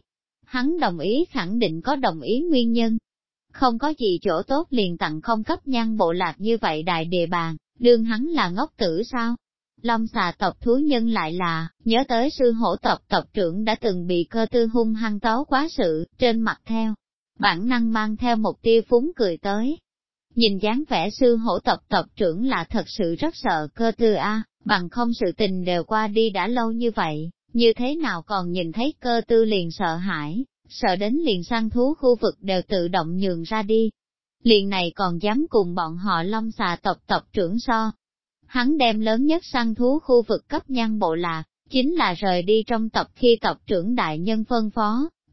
đồng ý khẳng định có đồng ý nguyên nhân. Không có gì chỗ tốt liền tặng không cấp Nhan bộ lạc như vậy đại địa bàn, đương hắn là ngốc tử sao? Long xà tộc thú nhân lại là, nhớ tới sư hổ tộc tộc trưởng đã từng bị Cơ Tư hung hăng tấu quá sự, trên mặt theo. Bản năng mang theo một tia phúng cười tới. Nhìn dáng vẻ sư hổ tộc tộc trưởng là thật sự rất sợ Cơ Tư a, bằng không sự tình đều qua đi đã lâu như vậy, như thế nào còn nhìn thấy Cơ Tư liền sợ hãi, sợ đến liền săn thú khu vực đều tự động nhường ra đi. Liền này còn dám cùng bọn họ long xà tộc tộc trưởng so. Hắn đem lớn nhất săn thú khu vực cấp Nhan bộ lạc, chính là rời đi trong tộc khi tộc trưởng đại nhân phân phó,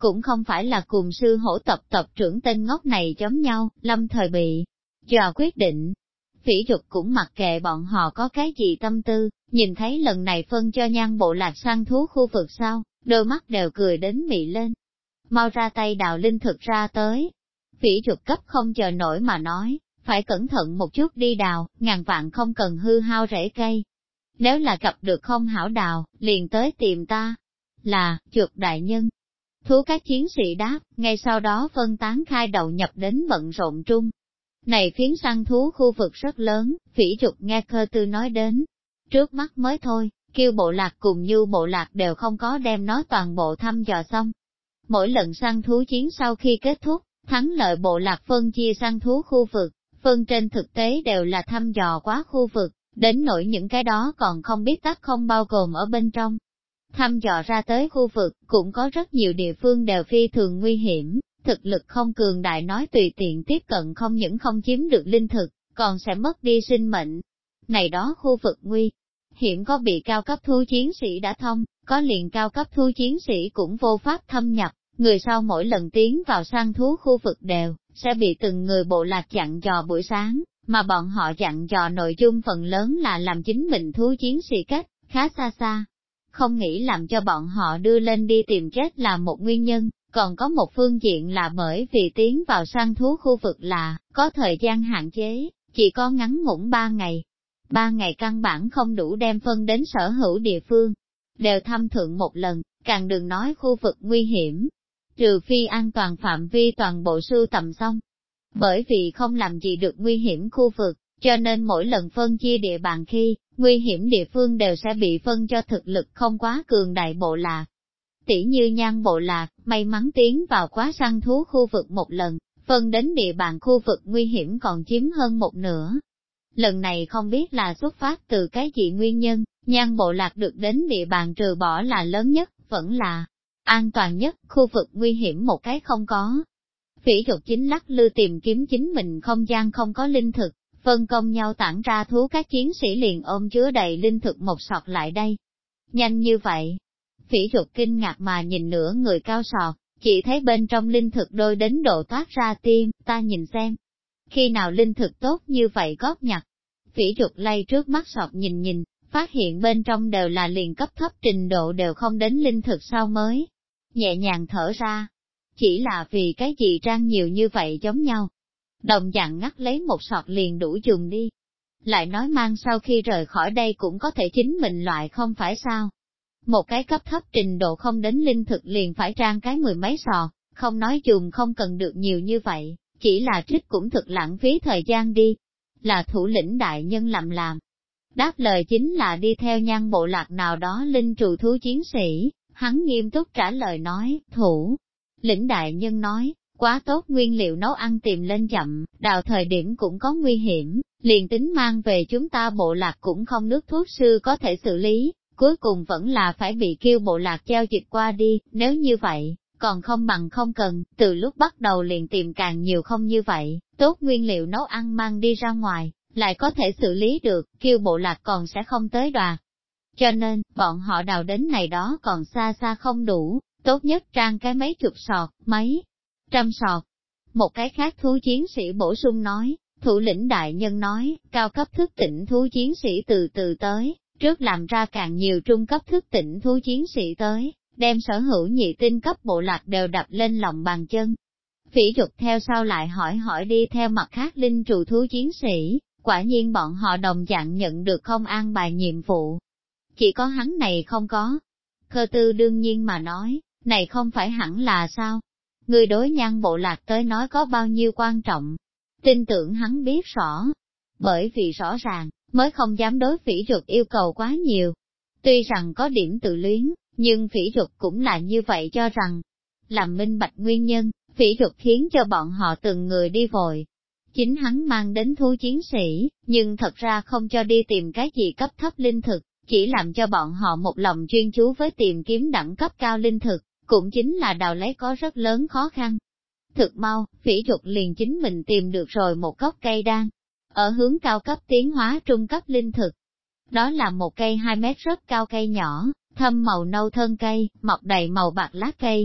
cũng không phải là cùng sư hổ tập trưởng tên ngốc này giống nhau, lâm thời bị dò quyết định. Phỉ Dục cũng mặc kệ bọn họ có cái gì tâm tư, nhìn thấy lần này phân cho Nhan bộ lạc săn thú khu vực sau, đôi mắt đều cười đến mị lên. Mau ra tay đào linh thực ra tới. Phỉ Dục cấp không chờ nổi mà nói, phải cẩn thận một chút đi đào, ngàn vạn không cần hư hao rễ cây. Nếu là gặp được không hảo đào, liền tới tìm ta. Là, chuột đại nhân. Thú các chiến sĩ đáp, ngay sau đó phân tán khai đầu nhập đến bận rộn trung. Này phiến săn thú khu vực rất lớn, Phỉ Dục nghe Cơ Tư nói đến. Trước mắt mới thôi, Kiêu bộ lạc cùng Như bộ lạc đều không có đem nó toàn bộ thăm dò xong. Mỗi lần săn thú chiến sau khi kết thúc, thắng lợi bộ lạc phân chia săn thú khu vực, phân trên thực tế đều là thăm dò quá khu vực, đến nỗi những cái đó còn không biết tắt không bao gồm ở bên trong. Thăm dò ra tới khu vực, cũng có rất nhiều địa phương đều phi thường nguy hiểm, thực lực không cường đại nói tùy tiện tiếp cận không những không chiếm được linh thực, còn sẽ mất đi sinh mệnh. Này đó khu vực nguy hiểm có bị cao cấp thú chiến sĩ đã thông, có liền cao cấp thú chiến sĩ cũng vô pháp thâm nhập, người sau mỗi lần tiến vào săn thú khu vực đều sẽ bị từng người bộ lạc dặn dò buổi sáng, mà bọn họ dặn dò nội dung phần lớn là làm chính mình thú chiến sĩ cách, khá xa xa. Không nghĩ làm cho bọn họ đưa lên đi tìm chết là một nguyên nhân, còn có một phương diện là bởi vì tiến vào săn thú khu vực là có thời gian hạn chế, chỉ có ngắn ngủn 3 ngày. 3 ngày căn bản không đủ đem phân đến sở hữu địa phương, đều thăm thượng một lần, càng đừng nói khu vực nguy hiểm. Trừ phi an toàn phạm vi toàn bộ sưu tầm xong. Bởi vì không làm gì được nguy hiểm khu vực, cho nên mỗi lần phân chia địa bàn khi, nguy hiểm địa phương đều sẽ bị phân cho thực lực không quá cường đại bộ lạc. Tỷ như Nhan bộ lạc, may mắn tiến vào quá săn thú khu vực một lần, phân đến địa bàn khu vực nguy hiểm còn chiếm hơn một nửa. Lần này không biết là xuất phát từ cái gì nguyên nhân, Nhan bộ lạc được đến địa bàn trừ bỏ là lớn nhất, vẫn là an toàn nhất, khu vực nguy hiểm một cái không có. Phỉ Dục chính lắc lư tìm kiếm chính mình không gian không có linh thực, phân công nhau tản ra thú các chiến sĩ liền ôm chứa đầy linh thực một sọt lại đây. Nhanh như vậy. Phỉ Dục kinh ngạc mà nhìn nửa người cao sọt, chỉ thấy bên trong linh thực đôi đến độ toát ra tim, ta nhìn xem. Khi nào linh thực tốt như vậy góp nhặt. Phỉ Dục lay trước mắt sọt nhìn nhìn, phát hiện bên trong đều là liền cấp thấp trình độ đều không đến linh thực sau mới. Nhẹ nhàng thở ra. Chỉ là vì cái gì trang nhiều như vậy giống nhau. Đồng dạng ngắt lấy một sọt liền đủ dùng đi. Lại nói mang sau khi rời khỏi đây cũng có thể chính mình loại không phải sao. Một cái cấp thấp trình độ không đến linh thực liền phải trang cái 10 mấy sọt, không nói dùng không cần được nhiều như vậy, chỉ là trích cũng thực lãng phí thời gian đi. Là thủ lĩnh đại nhân làm. Đáp lời chính là đi theo Nhan bộ lạc nào đó linh trù thú chiến sĩ, hắn nghiêm túc trả lời nói, thủ. Lĩnh đại nhân nói, quá tốt nguyên liệu nấu ăn tìm lên chậm, đào thời điểm cũng có nguy hiểm, liền tính mang về chúng ta bộ lạc cũng không nước thuốc sư có thể xử lý, cuối cùng vẫn là phải bị kêu bộ lạc treo dịch qua đi, nếu như vậy, còn không bằng không cần, từ lúc bắt đầu liền tìm càng nhiều không như vậy, tốt nguyên liệu nấu ăn mang đi ra ngoài, lại có thể xử lý được, kêu bộ lạc còn sẽ không tới đoạt. Cho nên, bọn họ đào đến này đó còn xa xa không đủ, tốt nhất trang cái mấy chục sọt, mấy trăm sọt. Một cái khác thú chiến sĩ bổ sung nói, thủ lĩnh đại nhân nói, cao cấp thức tỉnh thú chiến sĩ từ từ tới, trước làm ra càng nhiều trung cấp thức tỉnh thú chiến sĩ tới, đem sở hữu nhị tinh cấp bộ lạc đều đập lên lòng bàn chân. Phỉ Dục theo sau lại hỏi đi theo mặt khác linh trù thú chiến sĩ, quả nhiên bọn họ đồng dạng nhận được không an bài nhiệm vụ. Chỉ có hắn này không có. Cơ Tư đương nhiên mà nói, này không phải hẳn là sao? Người đối Nhan bộ lạc tới nói có bao nhiêu quan trọng. Tin tưởng hắn biết rõ. Bởi vì rõ ràng, mới không dám đối Phỉ Dục yêu cầu quá nhiều. Tuy rằng có điểm tự luyến, nhưng Phỉ Dục cũng là như vậy cho rằng. Làm minh bạch nguyên nhân, Phỉ Dục khiến cho bọn họ từng người đi vội. Chính hắn mang đến thú chiến sĩ, nhưng thật ra không cho đi tìm cái gì cấp thấp linh thực, chỉ làm cho bọn họ một lòng chuyên chú với tìm kiếm đẳng cấp cao linh thực, cũng chính là đào lấy có rất lớn khó khăn. Thực mau, Phỉ Dục liền chính mình tìm được rồi một gốc cây đan, ở hướng cao cấp tiến hóa trung cấp linh thực. Đó là một cây 2 mét rất cao cây nhỏ, thâm màu nâu thân cây, mọc đầy màu bạc lá cây.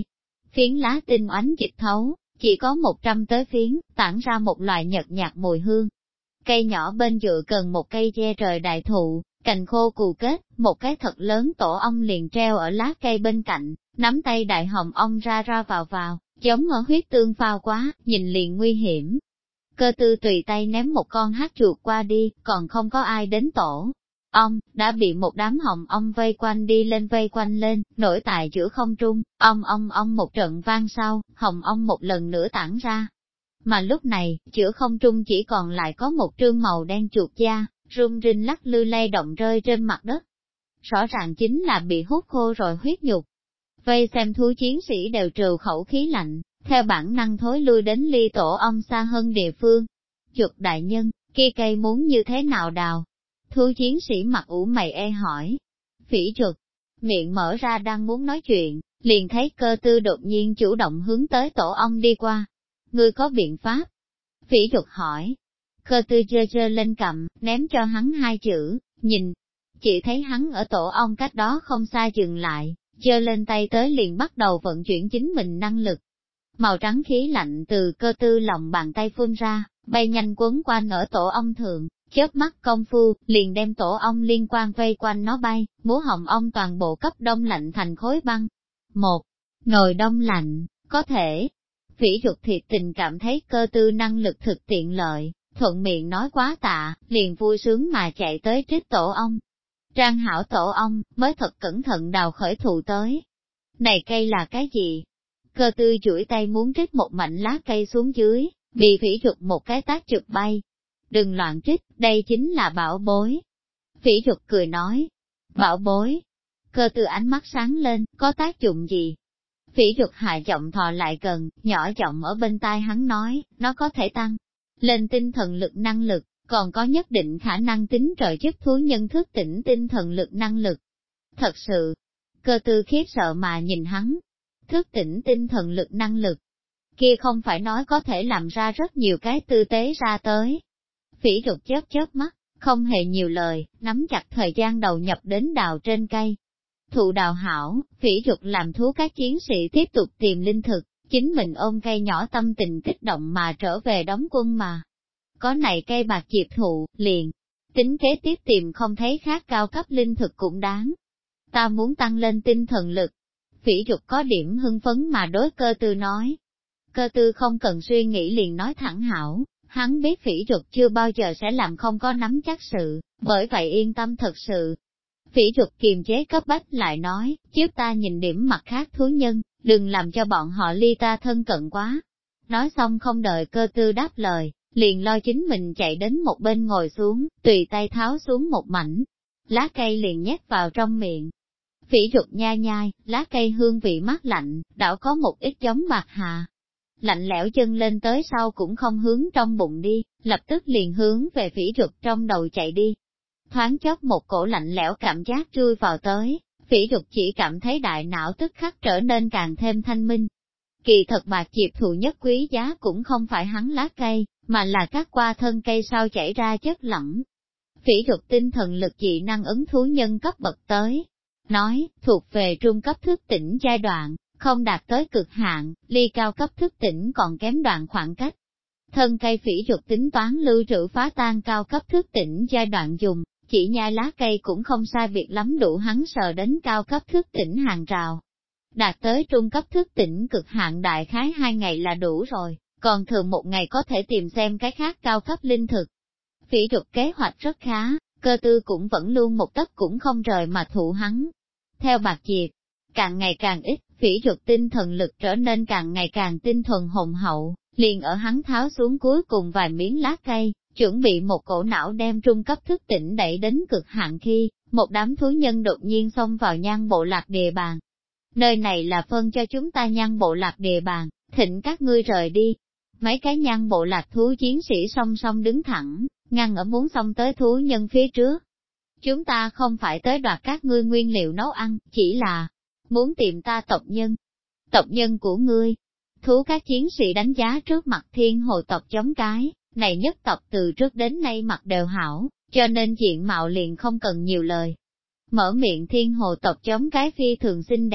phiến lá tinh oánh dịch thấu, chỉ có 100 tới phiến, tản ra một loại nhợt nhạt mùi hương. Cây nhỏ bên dựa cần một cây che trời đại thụ, cành khô cù kết, một cái thật lớn tổ ong liền treo ở lá cây bên cạnh, nắm tay đại hồng ong ra ra vào, giống ở huyết tương phao quá, nhìn liền nguy hiểm. Cơ tư tùy tay ném một con hát chuột qua đi, còn không có ai đến tổ. Ong, đã bị một đám hồng ong vây quanh lên, nổi tại giữa không trung, ong một trận vang sau, hồng ong một lần nữa tản ra. Mà lúc này, giữa không trung chỉ còn lại có một trương màu đen chuột da, rung rinh lắc lư lay động rơi trên mặt đất. Rõ ràng chính là bị hút khô rồi huyết nhục. Vây xem thú chiến sĩ đều trừ khẩu khí lạnh, theo bản năng thối lui đến ly tổ ong xa hơn địa phương. Chuột đại nhân, kia cây muốn như thế nào đào? Thú chiến sĩ mặt ủ mày hỏi. Phỉ chuột, miệng mở ra đang muốn nói chuyện, liền thấy Cơ tư đột nhiên chủ động hướng tới tổ ong đi qua. Ngươi có biện pháp? Phỉ chuột hỏi. Cơ tư giơ lên cầm, ném cho hắn hai chữ, nhìn. Chỉ thấy hắn ở tổ ong cách đó không xa dừng lại, giơ lên tay tới liền bắt đầu vận chuyển chính mình năng lực. Màu trắng khí lạnh từ Cơ tư lòng bàn tay phun ra, bay nhanh quấn quanh ở tổ ong thượng, chớp mắt công phu, liền đem tổ ong liên quan vây quanh nó bay, múa hồng ong toàn bộ cấp đông lạnh thành khối băng. Một nồi đông lạnh, có thể. Phỉ chuột thiệt tình cảm thấy Cơ tư năng lực thực tiện lợi, thuận miệng nói quá tạ, liền vui sướng mà chạy tới trích tổ ong. Trang hảo tổ ong, mới thật cẩn thận đào khởi thụ tới. Này cây là cái gì? Cơ tư duỗi tay muốn trích một mảnh lá cây xuống dưới, bị phỉ chuột một cái tác chụp bay. Đừng loạn trích, đây chính là bảo bối. Phỉ chuột cười nói. Bảo bối. Cơ tư ánh mắt sáng lên, có tác dụng gì? Phỉ chuột hạ giọng thò lại gần, nhỏ giọng ở bên tai hắn nói, nó có thể tăng lên tinh thần lực năng lực, còn có nhất định khả năng tính trợ giúp thú nhân thức tỉnh tinh thần lực năng lực. Thật sự, Cơ tư khiếp sợ mà nhìn hắn. Thức tỉnh tinh thần lực năng lực. Kia không phải nói có thể làm ra rất nhiều cái tư tế ra tới. Phỉ chuột chớp mắt, không hề nhiều lời, nắm chặt thời gian đầu nhập đến đào trên cây. Thụ đào hảo, phỉ chuột làm thú các chiến sĩ tiếp tục tìm linh thực, chính mình ôm cây nhỏ tâm tình kích động mà trở về đóng quân mà. Có này cây bạc diệp thụ, liền, tính kế tiếp tìm không thấy khác cao cấp linh thực cũng đáng. Ta muốn tăng lên tinh thần lực. Phỉ chuột có điểm hưng phấn mà đối Cơ tư nói. Cơ tư không cần suy nghĩ liền nói thẳng hảo, hắn biết phỉ chuột chưa bao giờ sẽ làm không có nắm chắc sự, bởi vậy yên tâm thật sự. Phỉ chuột kiềm chế cấp bách lại nói, trước ta nhìn điểm mặt khác thú nhân, đừng làm cho bọn họ ly ta thân cận quá. Nói xong không đợi Cơ tư đáp lời, liền lo chính mình chạy đến một bên ngồi xuống, tùy tay tháo xuống một mảnh. Lá cây liền nhét vào trong miệng. Phỉ chuột nhai nhai, lá cây hương vị mát lạnh, đảo có một ít giống bạc hà. Lạnh lẽo chân lên tới sau cũng không hướng trong bụng đi, lập tức liền hướng về phỉ chuột trong đầu chạy đi. Thoáng chốc một cổ lạnh lẽo cảm giác chui vào tới, phỉ chuột chỉ cảm thấy đại não tức khắc trở nên càng thêm thanh minh. Kỳ thật bạc diệp thụ nhất quý giá cũng không phải hắn lá cây, mà là các qua thân cây sau chảy ra chất lỏng. Phỉ chuột tinh thần lực dị năng ứng thú nhân cấp bậc tới. Nói, thuộc về trung cấp thức tỉnh giai đoạn, không đạt tới cực hạn, ly cao cấp thức tỉnh còn kém đoạn khoảng cách. Thân cây phỉ chuột tính toán lưu trữ phá tan cao cấp thức tỉnh giai đoạn dùng, chỉ nhai lá cây cũng không sai biệt lắm đủ hắn sờ đến cao cấp thức tỉnh hàng rào. Đạt tới trung cấp thức tỉnh cực hạn đại khái 2 ngày là đủ rồi, còn thường 1 ngày có thể tìm xem cái khác cao cấp linh thực. Phỉ chuột kế hoạch rất khá, Cơ tư cũng vẫn luôn một tấc cũng không rời mà thụ hắn. Theo bạc diệp, càng ngày càng ít, phỉ chuột tinh thần lực trở nên càng ngày càng tinh thuần hùng hậu, liền ở hắn tháo xuống cuối cùng vài miếng lá cây, chuẩn bị một cổ não đem trung cấp thức tỉnh đẩy đến cực hạn khi, một đám thú nhân đột nhiên xông vào Nhan bộ lạc địa bàn. Nơi này là phân cho chúng ta Nhan bộ lạc địa bàn, thỉnh các ngươi rời đi. Mấy cái Nhan bộ lạc thú chiến sĩ song song đứng thẳng, ngăn ở muốn xông tới thú nhân phía trước. Chúng ta không phải tới đoạt các ngươi nguyên liệu nấu ăn, chỉ là muốn tìm ta tộc nhân. Tộc nhân của ngươi. Thú các chiến sĩ đánh giá trước mặt thiên hồ tộc chống cái, này nhất tộc từ trước đến nay mặt đều hảo, cho nên diện mạo liền không cần nhiều lời. Mở miệng thiên hồ tộc chống cái phi thường xinh đẹp,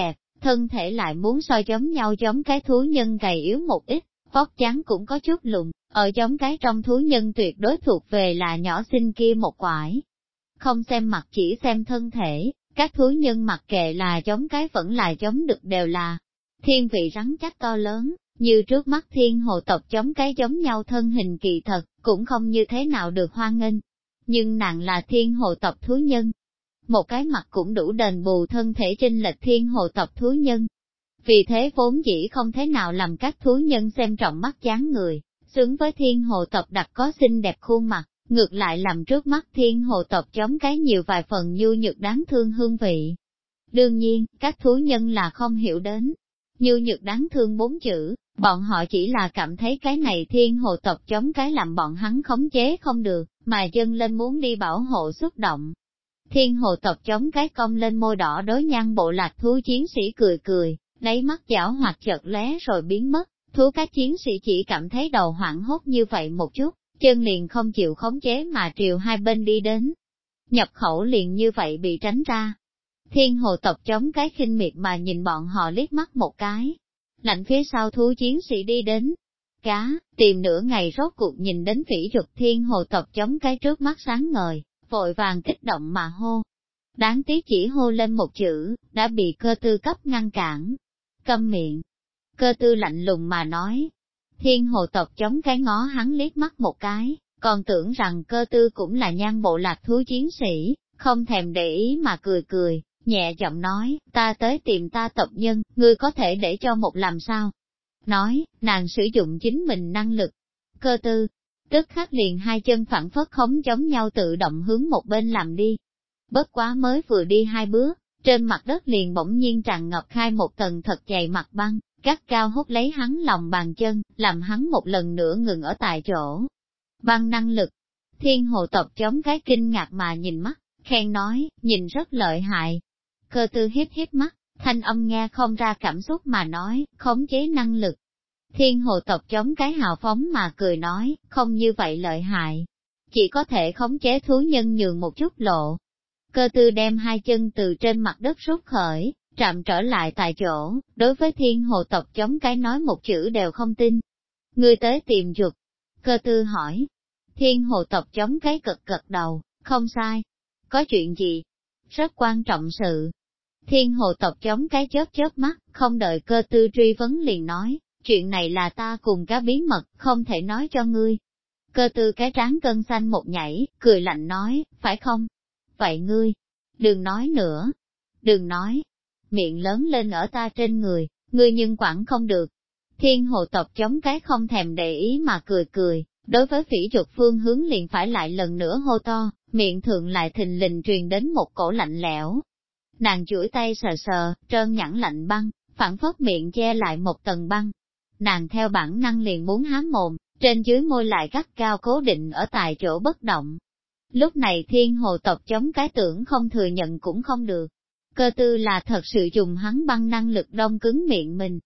thân thể lại muốn so giống nhau giống cái thú nhân gầy yếu một ít, vóc dáng cũng có chút lùn, ở giống cái trong thú nhân tuyệt đối thuộc về là nhỏ xinh kia một quải. Không xem mặt chỉ xem thân thể, các thú nhân mặc kệ là giống cái vẫn là giống đực đều là thiên vị rắn chắc to lớn, như trước mắt thiên hồ tộc giống cái giống nhau thân hình kỳ thật, cũng không như thế nào được hoan nghênh. Nhưng nàng là thiên hồ tộc thú nhân. Một cái mặt cũng đủ đền bù thân thể chênh lệch thiên hồ tộc thú nhân. Vì thế vốn dĩ không thế nào làm các thú nhân xem trọng mắt dáng người, xứng với thiên hồ tộc đặc có xinh đẹp khuôn mặt, ngược lại làm trước mắt thiên hồ tộc giống cái nhiều vài phần nhu nhược đáng thương hương vị. Đương nhiên, các thú nhân là không hiểu đến. Nhu nhược đáng thương 4 chữ, bọn họ chỉ là cảm thấy cái này thiên hồ tộc giống cái làm bọn hắn khống chế không được, mà dâng lên muốn đi bảo hộ xúc động. Thiên hồ tộc giống cái cong lên môi đỏ đối nhan bộ lạc thú chiến sĩ cười cười, lấy mắt giảo hoạt chợt lóe rồi biến mất, thú các chiến sĩ chỉ cảm thấy đầu hoảng hốt như vậy một chút, chân liền không chịu khống chế mà triều hai bên đi đến. Nhập khẩu liền như vậy bị tránh ra. Thiên hồ tộc chống cái khinh miệt mà nhìn bọn họ liếc mắt một cái. Lạnh phía sau thú chiến sĩ đi đến. Cá, tìm nửa ngày rốt cuộc nhìn đến phỉ dục thiên hồ tộc chống cái trước mắt sáng ngời, vội vàng kích động mà hô. Đáng tiếc chỉ hô lên một chữ, đã bị cơ tư cấp ngăn cản. Câm miệng. Cơ tư lạnh lùng mà nói. Thiên hồ tộc chống cái ngó hắn liếc mắt một cái, còn tưởng rằng cơ tư cũng là nhan bộ lạc thú chiến sĩ, không thèm để ý mà cười cười, nhẹ giọng nói, ta tới tìm ta tộc nhân, ngươi có thể để cho một làm sao? Nói, nàng sử dụng chính mình năng lực. Cơ tư, tức khắc liền hai chân phản phất khống giống nhau tự động hướng một bên làm đi. Bất quá mới vừa đi 2 bước, trên mặt đất liền bỗng nhiên tràn ngập khai một tầng thật dày mặt băng, gắt cao hút lấy hắn lòng bàn chân, làm hắn một lần nữa ngừng ở tại chỗ. Băng năng lực, thiên hồ tộc chống cái kinh ngạc mà nhìn mắt, khen nói, nhìn rất lợi hại. Cơ tư hiếp hiếp mắt, thanh âm nghe không ra cảm xúc mà nói, khống chế năng lực. Thiên hồ tộc chống cái hào phóng mà cười nói, không như vậy lợi hại. Chỉ có thể khống chế thú nhân nhường một chút lộ. Cơ tư đem hai chân từ trên mặt đất rút khởi, chạm trở lại tại chỗ, đối với thiên hồ tộc chống cái nói một chữ đều không tin. Ngươi tới tìm chuột. Cơ tư hỏi. Thiên hồ tộc chống cái cực cực đầu, không sai. Có chuyện gì? Rất quan trọng sự. Thiên hồ tộc chống cái chớp chớp mắt, không đợi cơ tư truy vấn liền nói, chuyện này là ta cùng cá bí mật, không thể nói cho ngươi. Cơ tư cái trán cân xanh một nhảy, cười lạnh nói, phải không? Vậy ngươi, đừng nói nữa. Đừng nói. Miệng lớn lên ở ta trên người, ngươi nhưng quản không được. Thiên hồ tộc chống cái không thèm để ý mà cười cười, đối với phỉ dục phương hướng liền phải lại lần nữa hô to, miệng thượng lại thình lình truyền đến một cổ lạnh lẽo. Nàng chuỗi tay sờ sờ, trơn nhẵn lạnh băng, phản phất miệng che lại một tầng băng. Nàng theo bản năng liền muốn há mồm, trên dưới môi lại gắt cao cố định ở tại chỗ bất động. Lúc này thiên hồ tộc chống cái tưởng không thừa nhận cũng không được. Cơ tư là thật sự dùng hắn băng năng lực đông cứng miệng mình.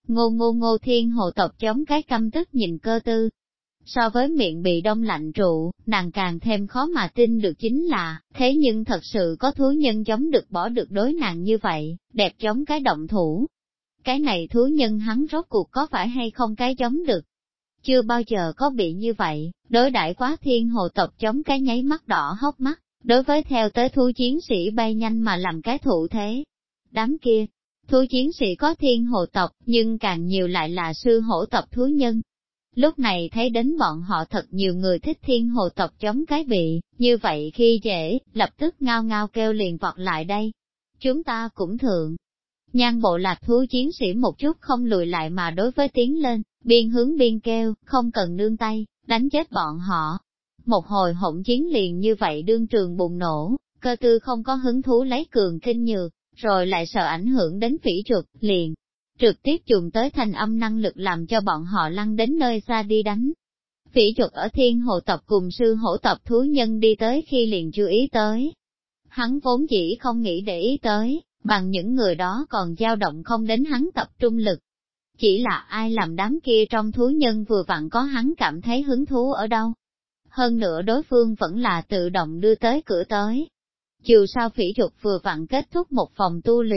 Ngô thiên hồ tộc chống cái căm tức nhìn cơ tư. So với miệng bị đông lạnh trụ, nàng càng thêm khó mà tin được chính là, thế nhưng thật sự có thú nhân giống được bỏ được đối nàng như vậy, đẹp giống cái động thủ. Cái này thú nhân hắn rốt cuộc có phải hay không cái giống được? Chưa bao giờ có bị như vậy, đối đãi quá thiên hồ tộc chống cái nháy mắt đỏ hốc mắt, đối với theo tới thú chiến sĩ bay nhanh mà làm cái thủ thế. Đám kia, thú chiến sĩ có thiên hồ tộc, nhưng càng nhiều lại là sư hổ tộc thú nhân. Lúc này thấy đến bọn họ thật nhiều người thích thiên hồ tộc chống cái bị, như vậy khi dễ, lập tức ngao ngao kêu liền vọt lại đây. Chúng ta cũng thượng. Nhan bộ lạc thú chiến sĩ một chút không lùi lại mà đối với tiến lên, biên hướng biên kêu, không cần nương tay, đánh chết bọn họ. Một hồi hỗn chiến liền như vậy đương trường bùng nổ, cơ tư không có hứng thú lấy cường kinh nhược, rồi lại sợ ảnh hưởng đến phỉ chuột, liền trực tiếp dùng tới thành âm năng lực làm cho bọn họ lăn đến nơi xa đi đánh. Phỉ chuột ở thiên hồ tộc cùng sư hổ tộc thú nhân đi tới khi liền chú ý tới. Hắn vốn chỉ không nghĩ để ý tới, bằng những người đó còn dao động không đến hắn tập trung lực. Chỉ là ai làm đám kia trong thú nhân vừa vặn có hắn cảm thấy hứng thú ở đâu. Hơn nữa đối phương vẫn là tự động đưa tới cửa tới. Dù sao phỉ chuột vừa vặn kết thúc một phòng tu luyện,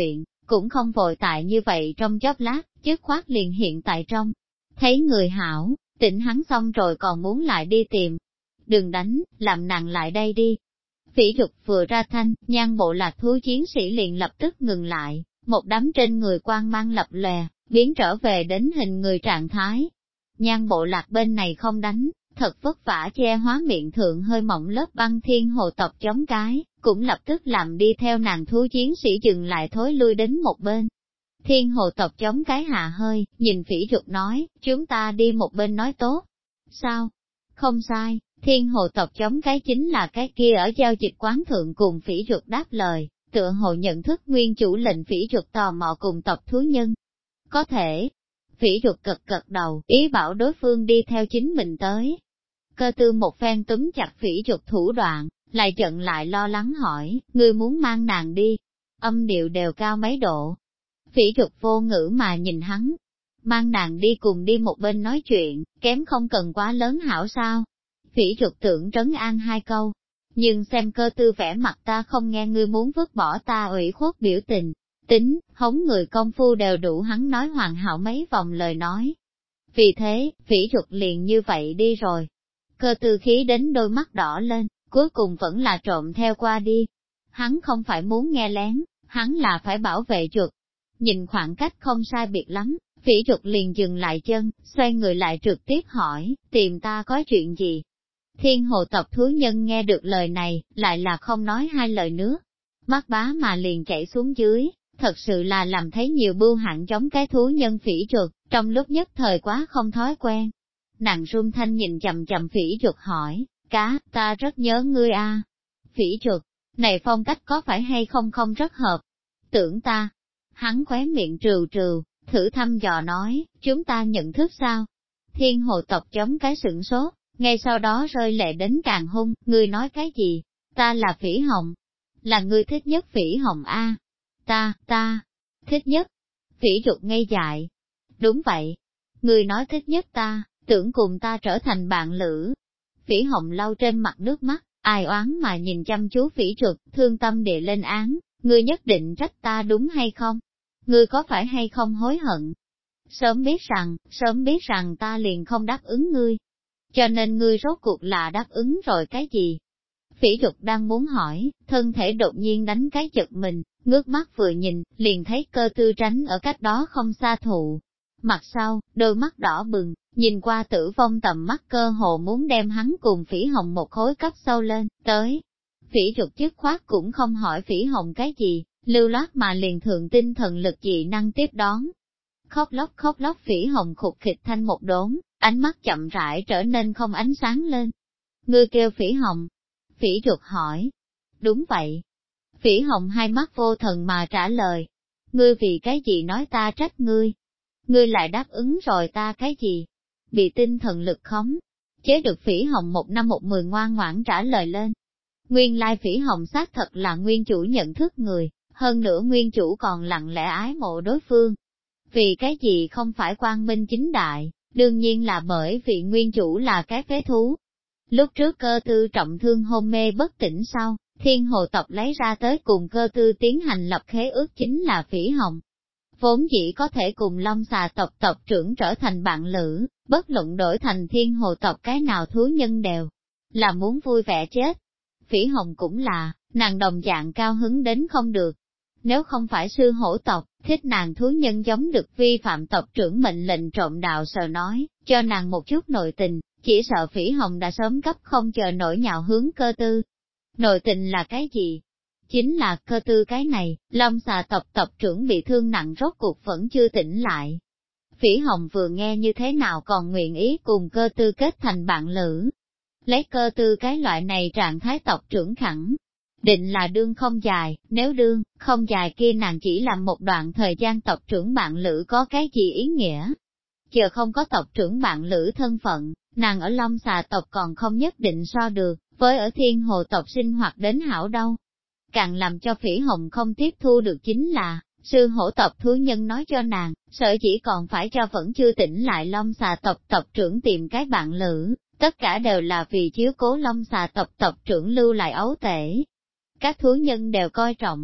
cũng không vội tại như vậy trong chốc lát, dứt khoát liền hiện tại trong. Thấy người hảo, tỉnh hắn xong rồi còn muốn lại đi tìm. Đừng đánh, làm nàng lại đây đi. Phỉ Dục vừa ra thanh, Nhan Bộ Lạc thú chiến sĩ liền lập tức ngừng lại, một đám trên người quang mang lập lòe, biến trở về đến hình người trạng thái. Nhan Bộ Lạc bên này không đánh, thật vất vả che hóa miệng thượng hơi mỏng lớp băng thiên hồ tộc chống cái, cũng lập tức làm đi theo nàng thú chiến sĩ dừng lại thối lui đến một bên. Thiên hồ tộc chống cái hạ hơi, nhìn Phỉ Dục nói, chúng ta đi một bên nói tốt. Sao? Không sai, thiên hồ tộc chống cái chính là cái kia ở giao dịch quán thượng cùng Phỉ Dục đáp lời, tựa hồ nhận thức nguyên chủ lệnh Phỉ Dục tò mò cùng tộc thú nhân. Có thể, Phỉ Dục gật gật đầu, ý bảo đối phương đi theo chính mình tới. Cơ tư một phen túm chặt Phỉ Dục thủ đoạn, lại giận lại lo lắng hỏi, ngươi muốn mang nàng đi, âm điệu đều cao mấy độ. Phỉ Dục vô ngữ mà nhìn hắn, mang nàng đi cùng đi một bên nói chuyện, kém không cần quá lớn hảo sao. Phỉ Dục tưởng trấn an hai câu, nhưng xem cơ tư vẻ mặt ta không nghe ngươi muốn vứt bỏ ta ủy khuất biểu tình, tính, hống người công phu đều đủ hắn nói hoàn hảo mấy vòng lời nói. Vì thế, Phỉ Dục liền như vậy đi rồi. Cơ tư khí đến đôi mắt đỏ lên, cuối cùng vẫn là trộm theo qua đi. Hắn không phải muốn nghe lén, hắn là phải bảo vệ Dục. Nhìn khoảng cách không sai biệt lắm, Phỉ Dục liền dừng lại chân, xoay người lại trực tiếp hỏi, tìm ta có chuyện gì? Thiên hồ tộc thú nhân nghe được lời này, lại là không nói hai lời nữa. Mắt bá mà liền chạy xuống dưới, thật sự là làm thấy nhiều bưu hạng giống cái thú nhân Phỉ Dục, trong lúc nhất thời quá không thói quen. Nàng run thanh nhìn chầm chầm Phỉ Dục hỏi, cá, ta rất nhớ ngươi a. Phỉ Dục, này phong cách có phải hay không không rất hợp? Tưởng ta, hắn khóe miệng trừ trừ, thử thăm dò nói, chúng ta nhận thức sao? Thiên hồ tộc chống cái sửng sốt, ngay sau đó rơi lệ đến càng hung, ngươi nói cái gì? Ta là Phỉ Hồng. Là ngươi thích nhất Phỉ Hồng a? Ta, thích nhất. Phỉ Dục ngây dại. Đúng vậy. Ngươi nói thích nhất ta, tưởng cùng ta trở thành bạn lữ. Phỉ Hồng lau trên mặt nước mắt, ai oán mà nhìn chăm chú Phỉ Dục, thương tâm địa lên án, ngươi nhất định trách ta đúng hay không? Ngươi có phải hay không hối hận? Sớm biết rằng ta liền không đáp ứng ngươi. Cho nên ngươi rốt cuộc là đáp ứng rồi cái gì? Phỉ Dục đang muốn hỏi, thân thể đột nhiên đánh cái giật mình, ngước mắt vừa nhìn, liền thấy cơ tư tránh ở cách đó không xa thụ. Mặt sau, đôi mắt đỏ bừng, nhìn qua tử vong tầm mắt cơ hồ muốn đem hắn cùng Phỉ Hồng một khối cấp sâu lên, tới. Phỉ Dục dứt khoát cũng không hỏi Phỉ Hồng cái gì, lưu loát mà liền thượng tinh thần lực dị năng tiếp đón. Khóc lóc Phỉ Hồng khục khịch thanh một đốn, ánh mắt chậm rãi trở nên không ánh sáng lên. Ngươi kêu Phỉ Hồng? Phỉ Dục hỏi. Đúng vậy. Phỉ Hồng hai mắt vô thần mà trả lời. Ngươi vì cái gì nói ta trách ngươi? Ngươi lại đáp ứng rồi ta cái gì? Bị tinh thần lực khống. Chế được Phỉ Hồng 1 năm 1 10 ngoan ngoãn trả lời lên. Nguyên lai Phỉ Hồng xác thật là nguyên chủ nhận thức người, hơn nữa nguyên chủ còn lặng lẽ ái mộ đối phương. Vì cái gì không phải quang minh chính đại, đương nhiên là bởi vì nguyên chủ là cái phế thú. Lúc trước cơ tư trọng thương hôn mê bất tỉnh sau, thiên hồ tộc lấy ra tới cùng cơ tư tiến hành lập khế ước chính là Phỉ Hồng. Vốn dĩ có thể cùng Long Xà tộc tộc trưởng trở thành bạn lữ, bất luận đổi thành thiên hồ tộc cái nào thú nhân đều là muốn vui vẻ chết. Phỉ Hồng cũng là, nàng đồng dạng cao hứng đến không được. Nếu không phải sư hổ tộc, thích nàng thú nhân giống được vi phạm tộc trưởng mệnh lệnh trộm đạo sờ nói, cho nàng một chút nội tình, chỉ sợ Phỉ Hồng đã sớm cấp không chờ nổi nhạo hướng cơ tư. Nội tình là cái gì? Chính là cơ tư cái này, Long Xà tộc tộc trưởng bị thương nặng rốt cuộc vẫn chưa tỉnh lại. Phỉ Hồng vừa nghe như thế nào còn nguyện ý cùng cơ tư kết thành bạn lữ. Lấy cơ tư cái loại này trạng thái tộc trưởng khẳng định là đương không dài, nếu đương không dài kia nàng chỉ làm một đoạn thời gian tộc trưởng bạn lữ có cái gì ý nghĩa. Chờ không có tộc trưởng bạn lữ thân phận, nàng ở Long Xà tộc còn không nhất định so được, với ở thiên hồ tộc sinh hoạt đến hảo đâu. Càng làm cho Phỉ Hồng không tiếp thu được chính là, sư hổ tộc thú nhân nói cho nàng, sở chỉ còn phải cho vẫn chưa tỉnh lại Long Xà tộc tộc trưởng tìm cái bạn lữ, tất cả đều là vì chiếu cố Long Xà tộc tộc trưởng lưu lại ấu tể. Các thú nhân đều coi trọng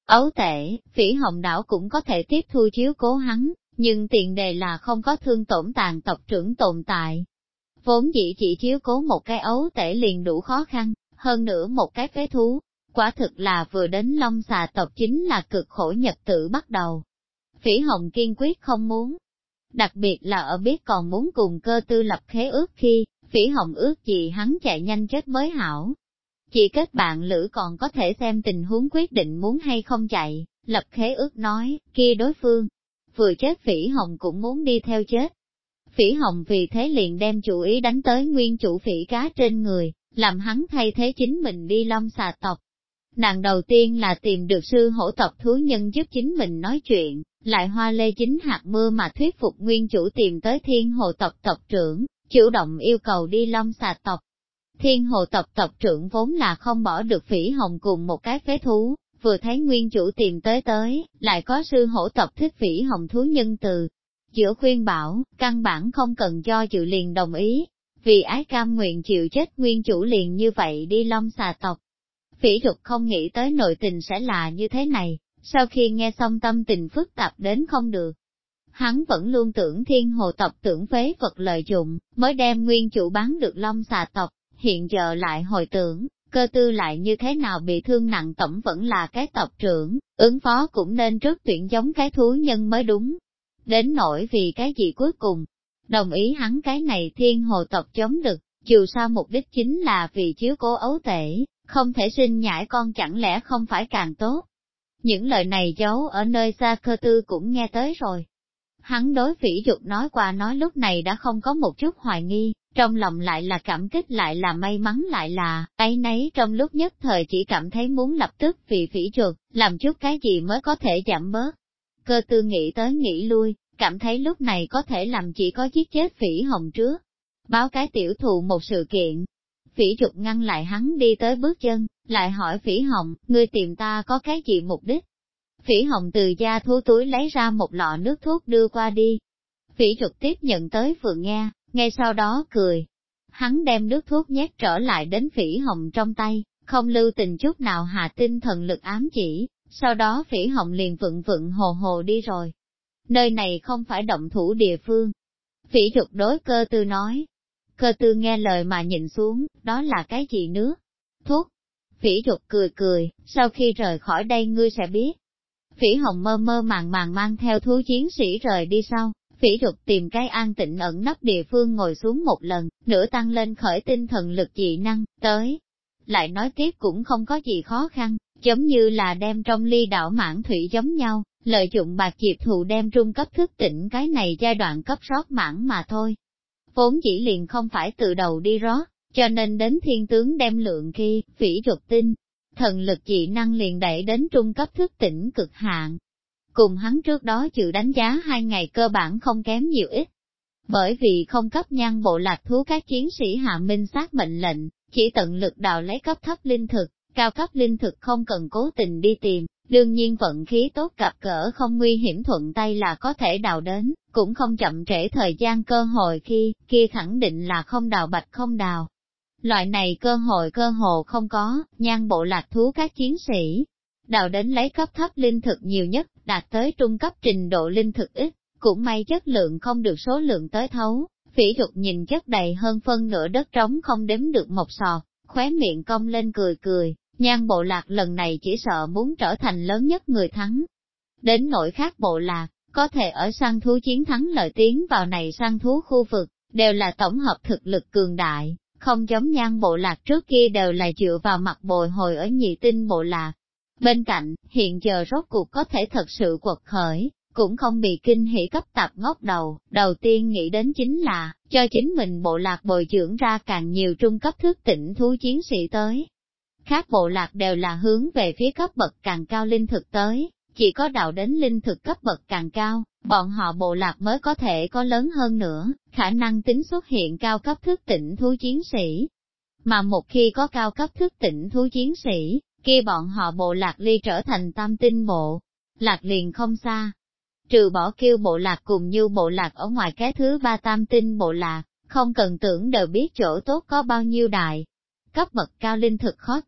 ấu tể, Phỉ Hồng đảo cũng có thể tiếp thu chiếu cố hắn, nhưng tiền đề là không có thương tổn tàn tộc trưởng tồn tại. Vốn dĩ chỉ chiếu cố một cái ấu tể liền đủ khó khăn, hơn nữa một cái phế thú, quả thực là vừa đến Long Xà tộc chính là cực khổ nhật tử bắt đầu. Phỉ Hồng kiên quyết không muốn, đặc biệt là ở biết còn muốn cùng Cơ Tư lập khế ước khi, Phỉ Hồng ước gì hắn chạy nhanh chết mới hảo. Chỉ kết bạn lữ còn có thể xem tình huống quyết định muốn hay không chạy, lập khế ước nói, kia đối phương, vừa chết Phỉ Hồng cũng muốn đi theo chết. Phỉ Hồng vì thế liền đem chủ ý đánh tới nguyên chủ phỉ cá trên người, làm hắn thay thế chính mình đi Long Xà tộc. Nàng đầu tiên là tìm được sư hổ tộc thú nhân giúp chính mình nói chuyện, lại hoa lê chính hạt mưa mà thuyết phục nguyên chủ tìm tới thiên hồ tộc tộc trưởng, chủ động yêu cầu đi Long Xà tộc. Thiên hồ tộc tộc trưởng vốn là không bỏ được Phỉ Hồng cùng một cái phế thú, vừa thấy nguyên chủ tìm tới, lại có sư hổ tộc thích Phỉ Hồng thú nhân từ giữa khuyên bảo, căn bản không cần do dự liền đồng ý, vì ái cam nguyện chịu chết nguyên chủ liền như vậy đi Long Xà tộc. Phỉ Dục không nghĩ tới nội tình sẽ là như thế này, sau khi nghe xong tâm tình phức tạp đến không được. Hắn vẫn luôn tưởng thiên hồ tộc tưởng phế vật lợi dụng, mới đem nguyên chủ bán được Long Xà tộc, hiện giờ lại hồi tưởng, Cơ Tư lại như thế nào bị thương nặng tổng vẫn là cái tộc trưởng, ứng phó cũng nên trước tuyển giống cái thú nhân mới đúng. Đến nỗi vì cái gì cuối cùng, đồng ý hắn cái này thiên hồ tộc chống được, dù sao mục đích chính là vì chiếu cố ấu tể, không thể sinh nhãi con chẳng lẽ không phải càng tốt. Những lời này giấu ở nơi xa Cơ Tư cũng nghe tới rồi. Hắn đối Phỉ Dục nói qua nói lúc này đã không có một chút hoài nghi, trong lòng lại là cảm kích lại là may mắn lại là, ấy nấy trong lúc nhất thời chỉ cảm thấy muốn lập tức vì Phỉ Dục, làm chút cái gì mới có thể giảm bớt. Cơ Tư nghĩ tới nghĩ lui, cảm thấy lúc này có thể làm chỉ có giết chết Phỉ Hồng trước. Báo cái tiểu thù một sự kiện. Phỉ Dục ngăn lại hắn đi tới bước chân, lại hỏi Phỉ Hồng, ngươi tìm ta có cái gì mục đích? Phỉ Hồng từ da thú túi lấy ra một lọ nước thuốc đưa qua đi. Phỉ Dục tiếp nhận tới vừa nghe, ngay sau đó cười. Hắn đem nước thuốc nhét trở lại đến Phỉ Hồng trong tay, không lưu tình chút nào hạ tinh thần lực ám chỉ, sau đó Phỉ Hồng liền vựng hồ hồ đi rồi. Nơi này không phải động thủ địa phương. Phỉ Dục đối Cơ Tư nói. Cơ Tư nghe lời mà nhìn xuống, đó là cái gì nước? Thuốc. Phỉ Dục cười cười, sau khi rời khỏi đây ngươi sẽ biết. Phỉ Hồng mơ mơ màng màng mang theo thú chiến sĩ rời đi sau, Phỉ Dục tìm cái an tĩnh ẩn nấp địa phương ngồi xuống một lần, nửa tăng lên khởi tinh thần lực dị năng, tới. Lại nói tiếp cũng không có gì khó khăn, giống như là đem trong ly đảo mãn thủy giống nhau, lợi dụng bạc diệp thụ đem trung cấp thức tỉnh cái này giai đoạn cấp rót mãn mà thôi. Vốn chỉ liền không phải từ đầu đi rót, cho nên đến thiên tướng đem lượng khi, Phỉ Dục tinh. Thần lực dị năng liền đẩy đến trung cấp thức tỉnh cực hạn. Cùng hắn trước đó chịu đánh giá 2 ngày cơ bản không kém nhiều ít. Bởi vì không cấp nhan bộ lạc thú các chiến sĩ hạ minh sát mệnh lệnh, chỉ tận lực đào lấy cấp thấp linh thực, cao cấp linh thực không cần cố tình đi tìm, đương nhiên vận khí tốt gặp cỡ không nguy hiểm thuận tay là có thể đào đến, cũng không chậm trễ thời gian cơ hội khi, kia khẳng định là không đào bạch không đào. Loại này cơ hồ không có, nhan bộ lạc thú các chiến sĩ, đào đến lấy cấp thấp linh thực nhiều nhất, đạt tới trung cấp trình độ linh thực ít, cũng may chất lượng không được số lượng tới thấu. Phỉ Dục nhìn chất đầy hơn phân nửa đất trống không đếm được một sọt, khóe miệng cong lên cười cười, nhan bộ lạc lần này chỉ sợ muốn trở thành lớn nhất người thắng. Đến nỗi khác bộ lạc, có thể ở săn thú chiến thắng lợi tiến vào này săn thú khu vực, đều là tổng hợp thực lực cường đại. Không giống nhan bộ lạc trước kia đều là dựa vào mặt bồi hồi ở nhị tinh bộ lạc. Bên cạnh, hiện giờ rốt cuộc có thể thật sự quật khởi, cũng không bị kinh hỉ cấp tạp ngốc đầu tiên nghĩ đến chính là, cho chính mình bộ lạc bồi dưỡng ra càng nhiều trung cấp thức tỉnh thú chiến sĩ tới. Khác bộ lạc đều là hướng về phía cấp bậc càng cao linh thực tới, chỉ có đào đến linh thực cấp bậc càng cao, bọn họ bộ lạc mới có thể có lớn hơn nữa, khả năng tính xuất hiện cao cấp thức tỉnh thú chiến sĩ. Mà một khi có cao cấp thức tỉnh thú chiến sĩ, kia bọn họ bộ lạc ly trở thành tam tinh bộ, lạc liền không xa. Trừ bỏ kêu bộ lạc cùng như bộ lạc ở ngoài cái thứ 3 tam tinh bộ lạc, không cần tưởng đều biết chỗ tốt có bao nhiêu đại. Cấp bậc cao linh thực khó tìm,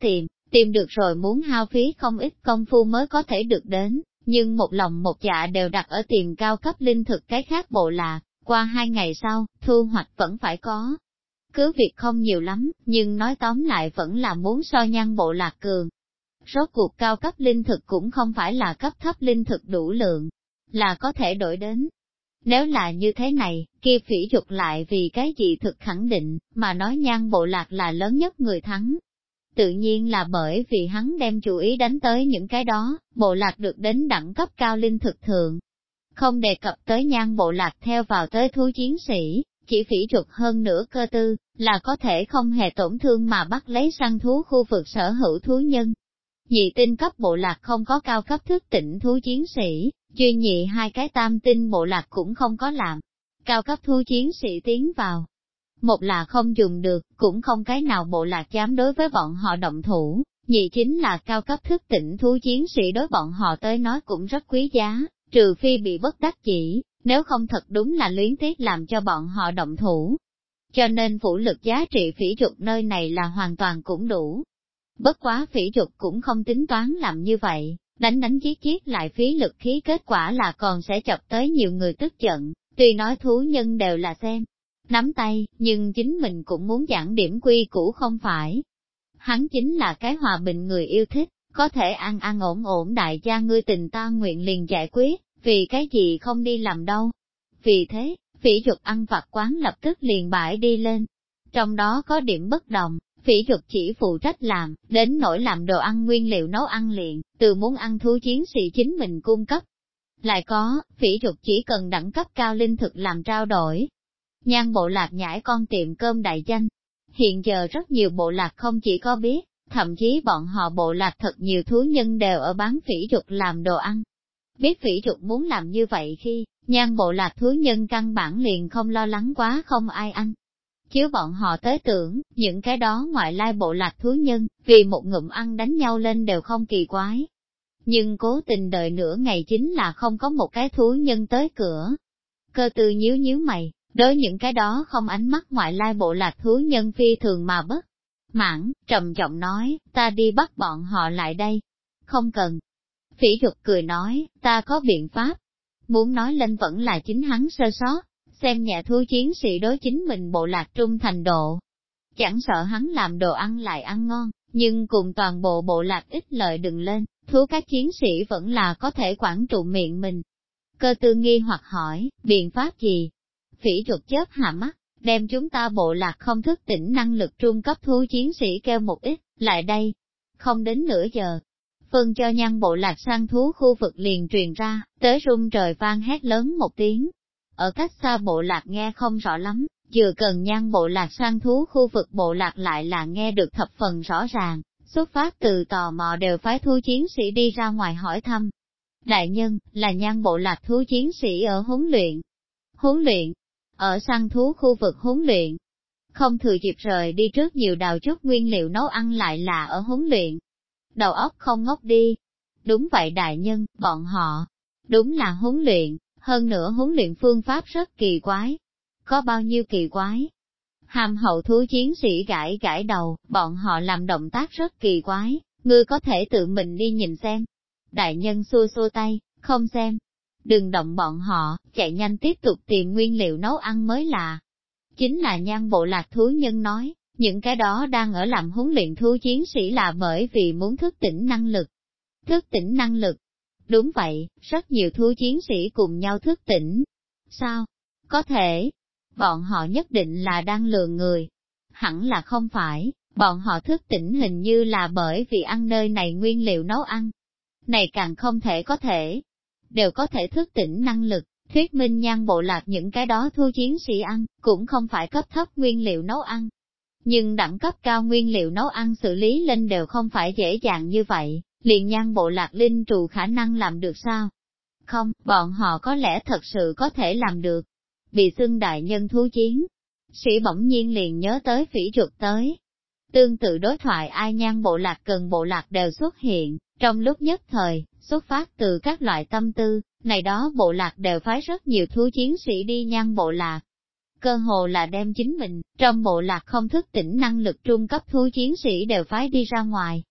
tìm được rồi muốn hao phí không ít công phu mới có thể được đến, nhưng một lòng một dạ đều đặt ở tìm cao cấp linh thực cái khác bộ lạc, qua 2 ngày sau, thu hoạch vẫn phải có. Cứ việc không nhiều lắm, nhưng nói tóm lại vẫn là muốn so Nhan bộ lạc cường. Rốt cuộc cao cấp linh thực cũng không phải là cấp thấp linh thực đủ lượng, là có thể đổi đến. Nếu là như thế này, kia Phỉ Dục lại vì cái gì thực khẳng định, mà nói Nhan bộ lạc là lớn nhất người thắng. Tự nhiên là bởi vì hắn đem chú ý đánh tới những cái đó, bộ lạc được đến đẳng cấp cao linh thực thượng. Không đề cập tới Nhan bộ lạc theo vào tới thú chiến sĩ, chỉ Phỉ Dục hơn nữa cơ tư, là có thể không hề tổn thương mà bắt lấy săn thú khu vực sở hữu thú nhân. Nhị tinh cấp bộ lạc không có cao cấp thức tỉnh thú chiến sĩ, duy nhị 2 cái tam tinh bộ lạc cũng không có làm. Cao cấp thú chiến sĩ tiến vào. Một là không dùng được, cũng không cái nào bộ lạc dám đối với bọn họ động thủ, nhị chính là cao cấp thức tỉnh thú chiến sĩ đối bọn họ tới nói cũng rất quý giá, trừ phi bị bất đắc chỉ, nếu không thật đúng là luyến tiếc làm cho bọn họ động thủ. Cho nên vũ lực giá trị Phỉ Dục nơi này là hoàn toàn cũng đủ. Bất quá Phỉ Dục cũng không tính toán làm như vậy, đánh giết lại phí lực khí kết quả là còn sẽ chọc tới nhiều người tức giận, tuy nói thú nhân đều là xem nắm tay, nhưng chính mình cũng muốn giảng điểm quy củ không phải. Hắn chính là cái hòa bình người yêu thích, có thể ăn ổn đại gia ngươi tình ta nguyện liền giải quyết, vì cái gì không đi làm đâu. Vì thế, Phỉ Dục ăn vặt quán lập tức liền bãi đi lên. Trong đó có điểm bất đồng, Phỉ Dục chỉ phụ trách làm, đến nỗi làm đồ ăn nguyên liệu nấu ăn liền, từ muốn ăn thú chiến sĩ chính mình cung cấp. Lại có, Phỉ Dục chỉ cần đẳng cấp cao linh thực làm trao đổi. Nhan bộ lạc nhảy con tiệm cơm đại danh. Hiện giờ rất nhiều bộ lạc không chỉ có biết, thậm chí bọn họ bộ lạc thật nhiều thú nhân đều ở bán Phỉ Dục làm đồ ăn. Biết Phỉ Dục muốn làm như vậy khi, Nhan bộ lạc thú nhân căn bản liền không lo lắng quá không ai ăn. Chiếu bọn họ tới tưởng, những cái đó ngoại lai bộ lạc thú nhân, vì một ngụm ăn đánh nhau lên đều không kỳ quái. Nhưng cố tình đợi nửa ngày chính là không có một cái thú nhân tới cửa. Cơ tư nhíu mày, đối những cái đó không ánh mắt ngoại lai bộ lạc thú nhân phi thường mà bất mãn, trầm giọng nói, ta đi bắt bọn họ lại đây. Không cần. Phỉ Dục cười nói, ta có biện pháp. Muốn nói lên vẫn là chính hắn sơ sót, xem nhẹ thú chiến sĩ đối chính mình bộ lạc trung thành độ. Chẳng sợ hắn làm đồ ăn lại ăn ngon, nhưng cùng toàn bộ bộ lạc ít lợi đừng lên, thú các chiến sĩ vẫn là có thể quản trụ miệng mình. Cơ tư nghi hoặc hỏi, biện pháp gì? Phỉ Dục chớp hạ mắt, đem chúng ta bộ lạc không thức tỉnh năng lực trung cấp thú chiến sĩ kêu một ít, lại đây. Không đến nửa giờ, phân cho Nhan bộ lạc săn thú khu vực liền truyền ra, tới rung trời vang hét lớn một tiếng. Ở cách xa bộ lạc nghe không rõ lắm, vừa cần Nhan bộ lạc săn thú khu vực bộ lạc lại là nghe được thập phần rõ ràng, xuất phát từ tò mò đều phái thú chiến sĩ đi ra ngoài hỏi thăm. Đại nhân, là Nhan bộ lạc thú chiến sĩ ở huấn luyện. Huấn luyện? Ở săn thú khu vực huấn luyện. Không thừa dịp rời đi trước nhiều đào chút nguyên liệu nấu ăn lại là ở huấn luyện. Đầu óc không ngốc đi. Đúng vậy đại nhân, bọn họ. Đúng là huấn luyện, hơn nữa huấn luyện phương pháp rất kỳ quái. Có bao nhiêu kỳ quái? Hàm hậu thú chiến sĩ gãi đầu, bọn họ làm động tác rất kỳ quái, ngươi có thể tự mình đi nhìn xem. Đại nhân xua tay, không xem. Đừng động bọn họ, chạy nhanh tiếp tục tìm nguyên liệu nấu ăn mới lạ. Chính là Nhan bộ lạc thú nhân nói, những cái đó đang ở làm huấn luyện thú chiến sĩ là bởi vì muốn thức tỉnh năng lực. Thức tỉnh năng lực. Đúng vậy, rất nhiều thú chiến sĩ cùng nhau thức tỉnh. Sao? Có thể. Bọn họ nhất định là đang lừa người. Hẳn là không phải, bọn họ thức tỉnh hình như là bởi vì ăn nơi này nguyên liệu nấu ăn. Này càng không thể có thể. Đều có thể thức tỉnh năng lực, thuyết minh Nhan bộ lạc những cái đó thú chiến sĩ ăn, cũng không phải cấp thấp nguyên liệu nấu ăn. Nhưng đẳng cấp cao nguyên liệu nấu ăn xử lý lên đều không phải dễ dàng như vậy, liền Nhan bộ lạc linh trù khả năng làm được sao? Không, bọn họ có lẽ thật sự có thể làm được. Bị xưng đại nhân thú chiến, sĩ bỗng nhiên liền nhớ tới Phỉ Dục tới. Tương tự đối thoại ai Nhan bộ lạc cần bộ lạc đều xuất hiện, trong lúc nhất thời, xuất phát từ các loại tâm tư, này đó bộ lạc đều phái rất nhiều thú chiến sĩ đi Nhan bộ lạc. Cơ hồ là đem chính mình, trong bộ lạc không thức tỉnh năng lực trung cấp thú chiến sĩ đều phái đi ra ngoài.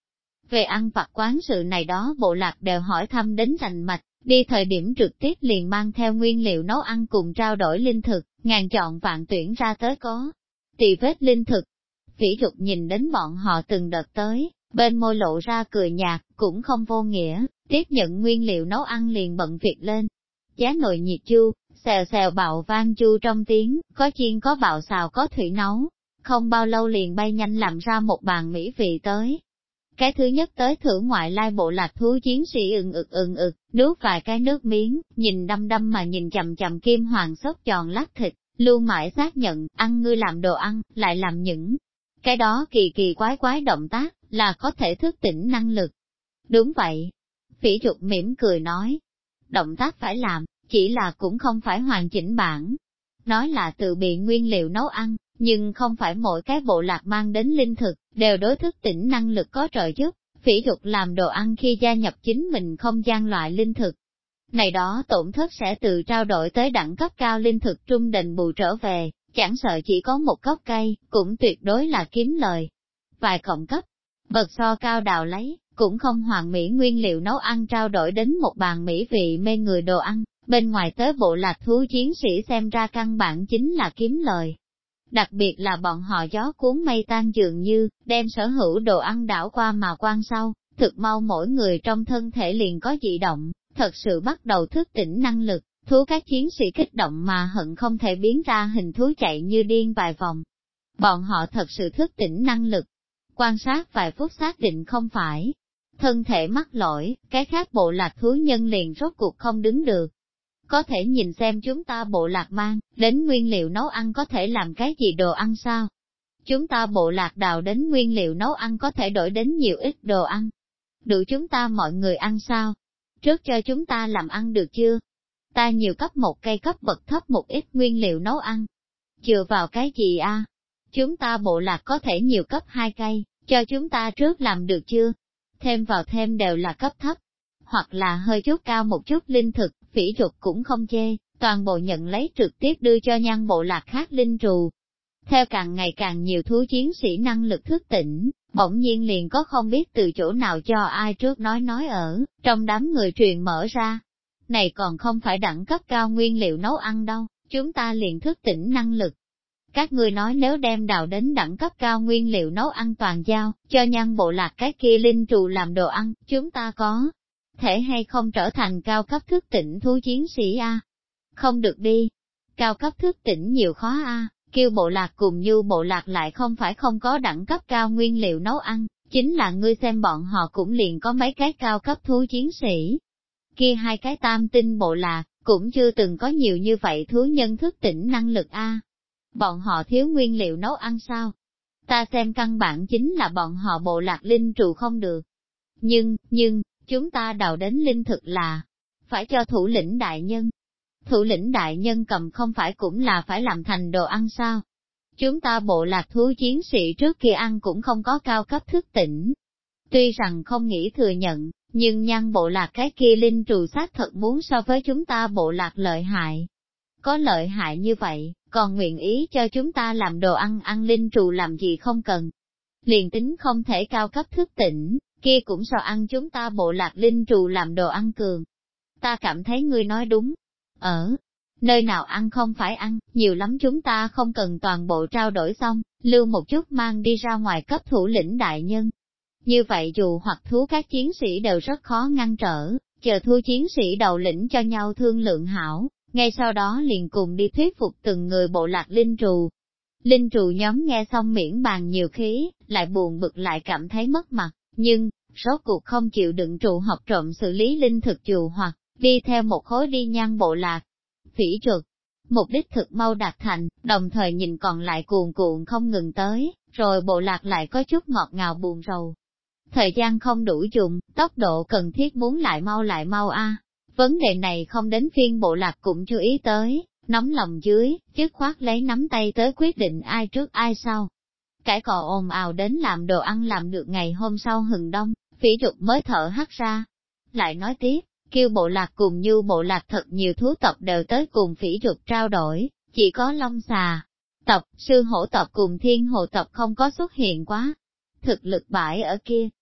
Về ăn vặt quán sự này đó bộ lạc đều hỏi thăm đến rành mạch, đi thời điểm trực tiếp liền mang theo nguyên liệu nấu ăn cùng trao đổi linh thực, ngàn chọn vạn tuyển ra tới có tỳ vết linh thực. Phỉ Dục nhìn đến bọn họ từng đợt tới, bên môi lộ ra cười nhạt, cũng không vô nghĩa, tiếp nhận nguyên liệu nấu ăn liền bận việc lên. Giá nồi nhiệt chu, xèo xèo bạo vang chu trong tiếng, có chiên có bạo xào có thủy nấu. Không bao lâu liền bay nhanh làm ra một bàn mỹ vị tới. Cái thứ nhất tới thử ngoại lai bộ lạc thú chiến sĩ ừng ực, nuốt vài cái nước miếng, nhìn đăm đăm mà nhìn chầm chầm kim hoàng xốp giòn lát thịt, luôn mãi xác nhận, ăn ngươi làm đồ ăn, lại làm những cái đó kỳ kỳ quái quái động tác, là có thể thức tỉnh năng lực. Đúng vậy. Phỉ Dục mỉm cười nói. Động tác phải làm, chỉ là cũng không phải hoàn chỉnh bản. Nói là tự bị nguyên liệu nấu ăn, nhưng không phải mỗi cái bộ lạc mang đến linh thực, đều đối thức tỉnh năng lực có trợ giúp. Phỉ Dục làm đồ ăn khi gia nhập chính mình không gian loại linh thực. Này đó tổn thất sẽ từ trao đổi tới đẳng cấp cao linh thực trung đền bù trở về, chẳng sợ chỉ có một gốc cây, cũng tuyệt đối là kiếm lời. Vài cộng cấp, bậc so cao đào lấy, cũng không hoàn mỹ nguyên liệu nấu ăn trao đổi đến một bàn mỹ vị mê người đồ ăn, bên ngoài tới bộ lạc thú chiến sĩ xem ra căn bản chính là kiếm lời. Đặc biệt là bọn họ gió cuốn mây tan dường như, đem sở hữu đồ ăn đảo qua mà quan sau, thực mau mỗi người trong thân thể liền có dị động, thật sự bắt đầu thức tỉnh năng lực, thú các chiến sĩ kích động mà hận không thể biến ra hình thú chạy như điên vài vòng. Bọn họ thật sự thức tỉnh năng lực. Quan sát vài phút xác định không phải thân thể mắc lỗi, cái khác bộ lạc thú nhân liền rốt cuộc không đứng được. Có thể nhìn xem chúng ta bộ lạc mang, đến nguyên liệu nấu ăn có thể làm cái gì đồ ăn sao? Chúng ta bộ lạc đào đến nguyên liệu nấu ăn có thể đổi đến nhiều ít đồ ăn. Đủ chúng ta mọi người ăn sao? Trước cho chúng ta làm ăn được chưa? Ta nhiều cấp một cây cấp bậc thấp một ít nguyên liệu nấu ăn. Chừa vào cái gì a? Chúng ta bộ lạc có thể nhiều cấp 2 cây, cho chúng ta trước làm được chưa? Thêm vào thêm đều là cấp thấp, hoặc là hơi chút cao một chút linh thực, Phỉ Dục cũng không chê, toàn bộ nhận lấy trực tiếp đưa cho nhan bộ lạc khác linh trù. Theo càng ngày càng nhiều thú chiến sĩ năng lực thức tỉnh, bỗng nhiên liền có không biết từ chỗ nào cho ai trước nói ở, trong đám người truyền mở ra. Này còn không phải đẳng cấp cao nguyên liệu nấu ăn đâu, chúng ta liền thức tỉnh năng lực. Các ngươi nói nếu đem đào đến đẳng cấp cao nguyên liệu nấu ăn toàn giao, cho nhan bộ lạc cái kia linh trù làm đồ ăn, chúng ta có thể hay không trở thành cao cấp thức tỉnh thú chiến sĩ a? Không được đi. Cao cấp thức tỉnh nhiều khó a, kêu bộ lạc cùng như bộ lạc lại không phải không có đẳng cấp cao nguyên liệu nấu ăn, chính là ngươi xem bọn họ cũng liền có mấy cái cao cấp thú chiến sĩ. Kia hai cái tam tinh bộ lạc, cũng chưa từng có nhiều như vậy thú nhân thức tỉnh năng lực a. Bọn họ thiếu nguyên liệu nấu ăn sao? Ta xem căn bản chính là bọn họ bộ lạc linh trù không được. Nhưng, chúng ta đào đến linh thực là phải cho thủ lĩnh đại nhân. Thủ lĩnh đại nhân cầm không phải cũng là phải làm thành đồ ăn sao? Chúng ta bộ lạc thú chiến sĩ trước kia ăn cũng không có cao cấp thức tỉnh. Tuy rằng không nghĩ thừa nhận, nhưng nhan bộ lạc cái kia linh trù xác thật muốn so với chúng ta bộ lạc lợi hại. Có lợi hại như vậy, còn nguyện ý cho chúng ta làm đồ ăn linh trù làm gì không cần. Liền tính không thể cao cấp thức tỉnh, kia cũng so ăn chúng ta bộ lạc linh trù làm đồ ăn cường. Ta cảm thấy ngươi nói đúng. Ở nơi nào ăn không phải ăn, nhiều lắm chúng ta không cần toàn bộ trao đổi xong, lưu một chút mang đi ra ngoài cấp thủ lĩnh đại nhân. Như vậy dù hoặc thú các chiến sĩ đều rất khó ngăn trở, chờ thú chiến sĩ đầu lĩnh cho nhau thương lượng hảo, ngay sau đó liền cùng đi thuyết phục từng người bộ lạc linh trù. Linh trù nhóm nghe xong miễn bàn nhiều khí, lại buồn bực lại cảm thấy mất mặt, nhưng, rốt cuộc không chịu đựng trụ học trộm xử lý linh thực trù hoặc đi theo một khối đi nhan bộ lạc. Phỉ Dục, mục đích thực mau đạt thành, đồng thời nhìn còn lại cuồn cuộn không ngừng tới, rồi bộ lạc lại có chút ngọt ngào buồn rầu. Thời gian không đủ dùng, tốc độ cần thiết muốn lại mau a. Vấn đề này không đến phiên bộ lạc cũng chú ý tới, nóng lòng dưới, dứt khoát lấy nắm tay tới quyết định ai trước ai sau. Cãi cọ ồn ào đến làm đồ ăn làm được ngày hôm sau hừng đông, Phỉ Dục mới thở hắt ra. Lại nói tiếp, kêu bộ lạc cùng như bộ lạc thật nhiều thú tộc đều tới cùng Phỉ Dục trao đổi, chỉ có long xà tộc, sư hổ tộc cùng thiên hồ tộc không có xuất hiện quá. Thực lực bãi ở kia,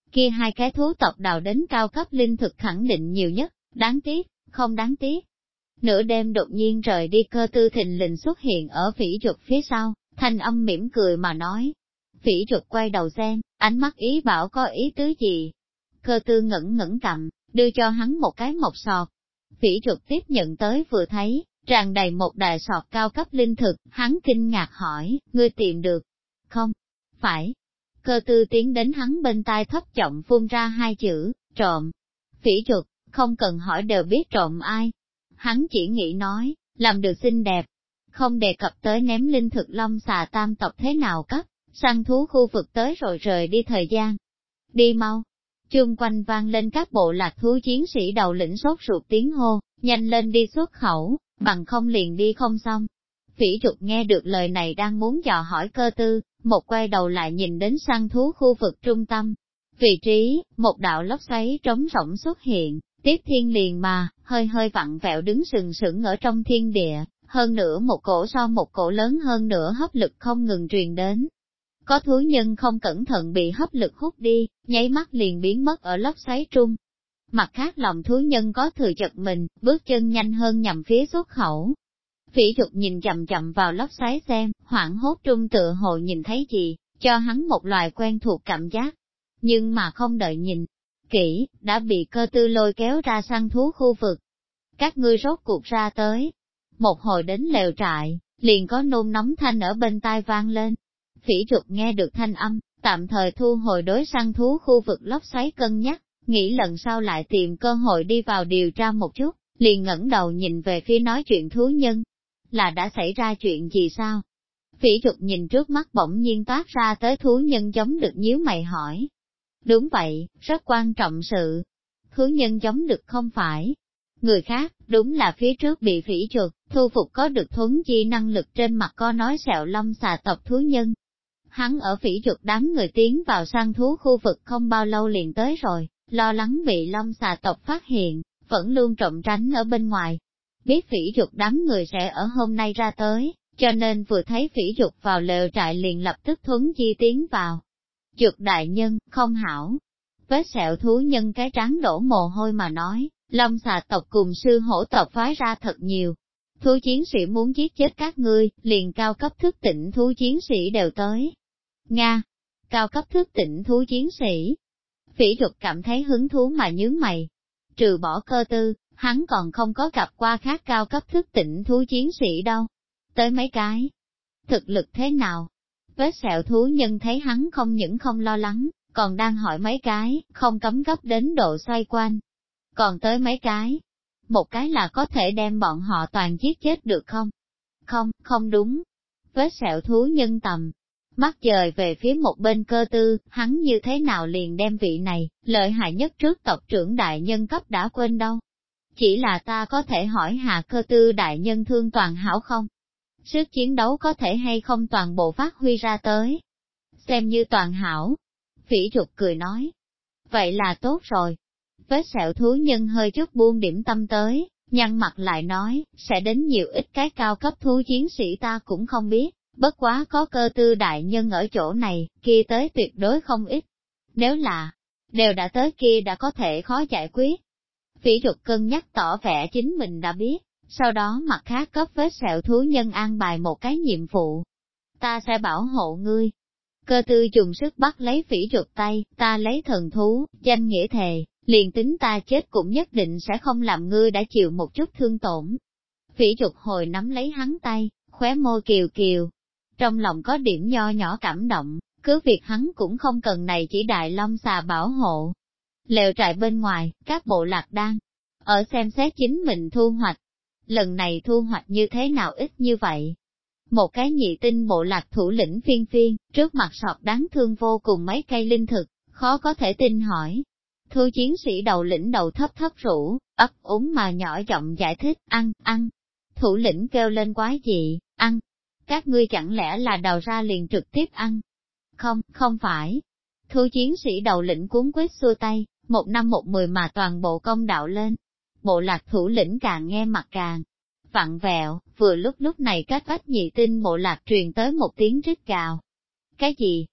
Kia hai cái thú tộc đào đến cao cấp linh thực khẳng định nhiều nhất, đáng tiếc, không đáng tiếc. Nửa đêm đột nhiên rời đi, Cơ Tư thình lình xuất hiện ở Phỉ Duật phía sau, thanh âm mỉm cười mà nói. Phỉ Duật quay đầu xem, ánh mắt ý bảo có ý tứ gì. Cơ Tư ngẩng ngẩng cầm, đưa cho hắn một cái mộc sọt. Phỉ Duật tiếp nhận tới vừa thấy, tràn đầy một đại sọt cao cấp linh thực, hắn kinh ngạc hỏi, ngươi tìm được? Không, phải. Cơ Tư tiến đến hắn bên tai thấp giọng phun ra hai chữ, trộm. Phỉ Duật, không cần hỏi đều biết trộm ai. Hắn chỉ nghĩ nói, làm được xinh đẹp. Không đề cập tới ném linh thực long xà tam tộc thế nào cấp, săn thú khu vực tới rồi rời đi thời gian. Đi mau. Chung quanh vang lên các bộ lạc thú chiến sĩ đầu lĩnh sốt ruột tiếng hô, nhanh lên đi xuất khẩu, bằng không liền đi không xong. Phỉ Duật nghe được lời này đang muốn dò hỏi Cơ Tư, một quay đầu lại nhìn đến săn thú khu vực trung tâm. Vị trí, một đạo lốc xoáy trống rỗng xuất hiện, tiếp thiên liền mà, hơi hơi vặn vẹo đứng sừng sững ở trong thiên địa, hơn nữa một cổ so một cổ lớn hơn nữa hấp lực không ngừng truyền đến. Có thú nhân không cẩn thận bị hấp lực hút đi, nháy mắt liền biến mất ở lốc xoáy trung. Mặt khác lòng thú nhân có thừa giật mình, bước chân nhanh hơn nhằm phía xuất khẩu. Phỉ Duật nhìn chậm chậm vào lốc xoáy xem, hoảng hốt trung tựa hồ nhìn thấy gì, cho hắn một loài quen thuộc cảm giác. Nhưng mà không đợi nhìn kỹ, đã bị Cơ Tư lôi kéo ra săn thú khu vực. Các ngươi rốt cuộc ra tới. Một hồi đến lều trại, liền có nôn nóng thanh ở bên tai vang lên. Phỉ Duật nghe được thanh âm, tạm thời thu hồi đối săn thú khu vực lốc xoáy cân nhắc, nghĩ lần sau lại tìm cơ hội đi vào điều tra một chút, liền ngẩng đầu nhìn về phía nói chuyện thú nhân. Là đã xảy ra chuyện gì sao? Phỉ Duật nhìn trước mắt bỗng nhiên toát ra tới thú nhân giống được nhíu mày hỏi. Đúng vậy, rất quan trọng sự. Thú nhân giống được không phải người khác, đúng là phía trước bị Phỉ Duật thu phục có được thuấn chi năng lực trên mặt có nói sẹo long xà tộc thú nhân. Hắn ở Phỉ Duật đám người tiến vào săn thú khu vực không bao lâu liền tới rồi, lo lắng bị long xà tộc phát hiện, vẫn luôn trộm tránh ở bên ngoài. Biết Phỉ Duật đám người sẽ ở hôm nay ra tới, cho nên vừa thấy Phỉ Duật vào lều trại liền lập tức thuấn chi tiến vào. Duật đại nhân, không hảo. Vết sẹo thú nhân cái trán đổ mồ hôi mà nói, long xà tộc cùng sư hổ tộc phái ra thật nhiều. Thú chiến sĩ muốn giết chết các ngươi, liền cao cấp thức tỉnh thú chiến sĩ đều tới. Nga, cao cấp thức tỉnh thú chiến sĩ. Phỉ Duật cảm thấy hứng thú mà nhướng mày. Trừ bỏ Cơ Tư, hắn còn không có gặp qua khác cao cấp thức tỉnh thú chiến sĩ đâu. Tới mấy cái. Thực lực thế nào? Vết sẹo thú nhân thấy hắn không những không lo lắng, còn đang hỏi mấy cái, không cấm gấp đến độ xoay quanh. Còn tới mấy cái. Một cái là có thể đem bọn họ toàn giết chết được không? Không, không đúng. Vết sẹo thú nhân tầm. Mắt dời về phía một bên Cơ Tư, hắn như thế nào liền đem vị này, lợi hại nhất trước tộc trưởng đại nhân cấp đã quên đâu. Chỉ là ta có thể hỏi hạ Cơ Tư đại nhân thương toàn hảo không? Sức chiến đấu có thể hay không toàn bộ phát huy ra tới? Xem như toàn hảo. Phỉ Duật cười nói. Vậy là tốt rồi. Vết sẹo thú nhân hơi chút buông điểm tâm tới, nhăn mặt lại nói, sẽ đến nhiều ít cái cao cấp thú chiến sĩ ta cũng không biết. Bất quá có Cơ Tư đại nhân ở chỗ này, kia tới tuyệt đối không ít. Nếu là, đều đã tới kia đã có thể khó giải quyết. Phỉ Duật cân nhắc tỏ vẻ chính mình đã biết, sau đó mặt khác cấp vết sẹo thú nhân an bài một cái nhiệm vụ. Ta sẽ bảo hộ ngươi. Cơ Tư dùng sức bắt lấy Phỉ Duật tay, ta lấy thần thú, danh nghĩa thề, liền tính ta chết cũng nhất định sẽ không làm ngươi đã chịu một chút thương tổn. Phỉ Duật hồi nắm lấy hắn tay, khóe môi kiều kiều. Trong lòng có điểm nho nhỏ cảm động, cứ việc hắn cũng không cần này chỉ đại long xà bảo hộ. Lều trại bên ngoài, các bộ lạc đang ở xem xét chính mình thu hoạch. Lần này thu hoạch như thế nào ít như vậy? Một cái nhị tinh bộ lạc thủ lĩnh phiên phiên, trước mặt sọt đáng thương vô cùng mấy cây linh thực, khó có thể tin hỏi. Thu chiến sĩ đầu lĩnh đầu thấp thấp rũ, ấp úng mà nhỏ giọng giải thích, ăn. Thủ lĩnh kêu lên quái dị, ăn. Các ngươi chẳng lẽ là đào ra liền trực tiếp ăn? Không phải. Thu chiến sĩ đầu lĩnh cuốn quýt xua tay, 1-5-1-10 mà toàn bộ công đạo lên. Bộ lạc thủ lĩnh càng nghe mặt càng vặn vẹo, vừa lúc này các vách nhị tinh bộ lạc truyền tới một tiếng rít gào. Cái gì?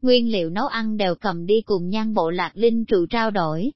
nguyên liệu nấu ăn đều cầm đi cùng Nhan bộ lạc linh trù trao đổi.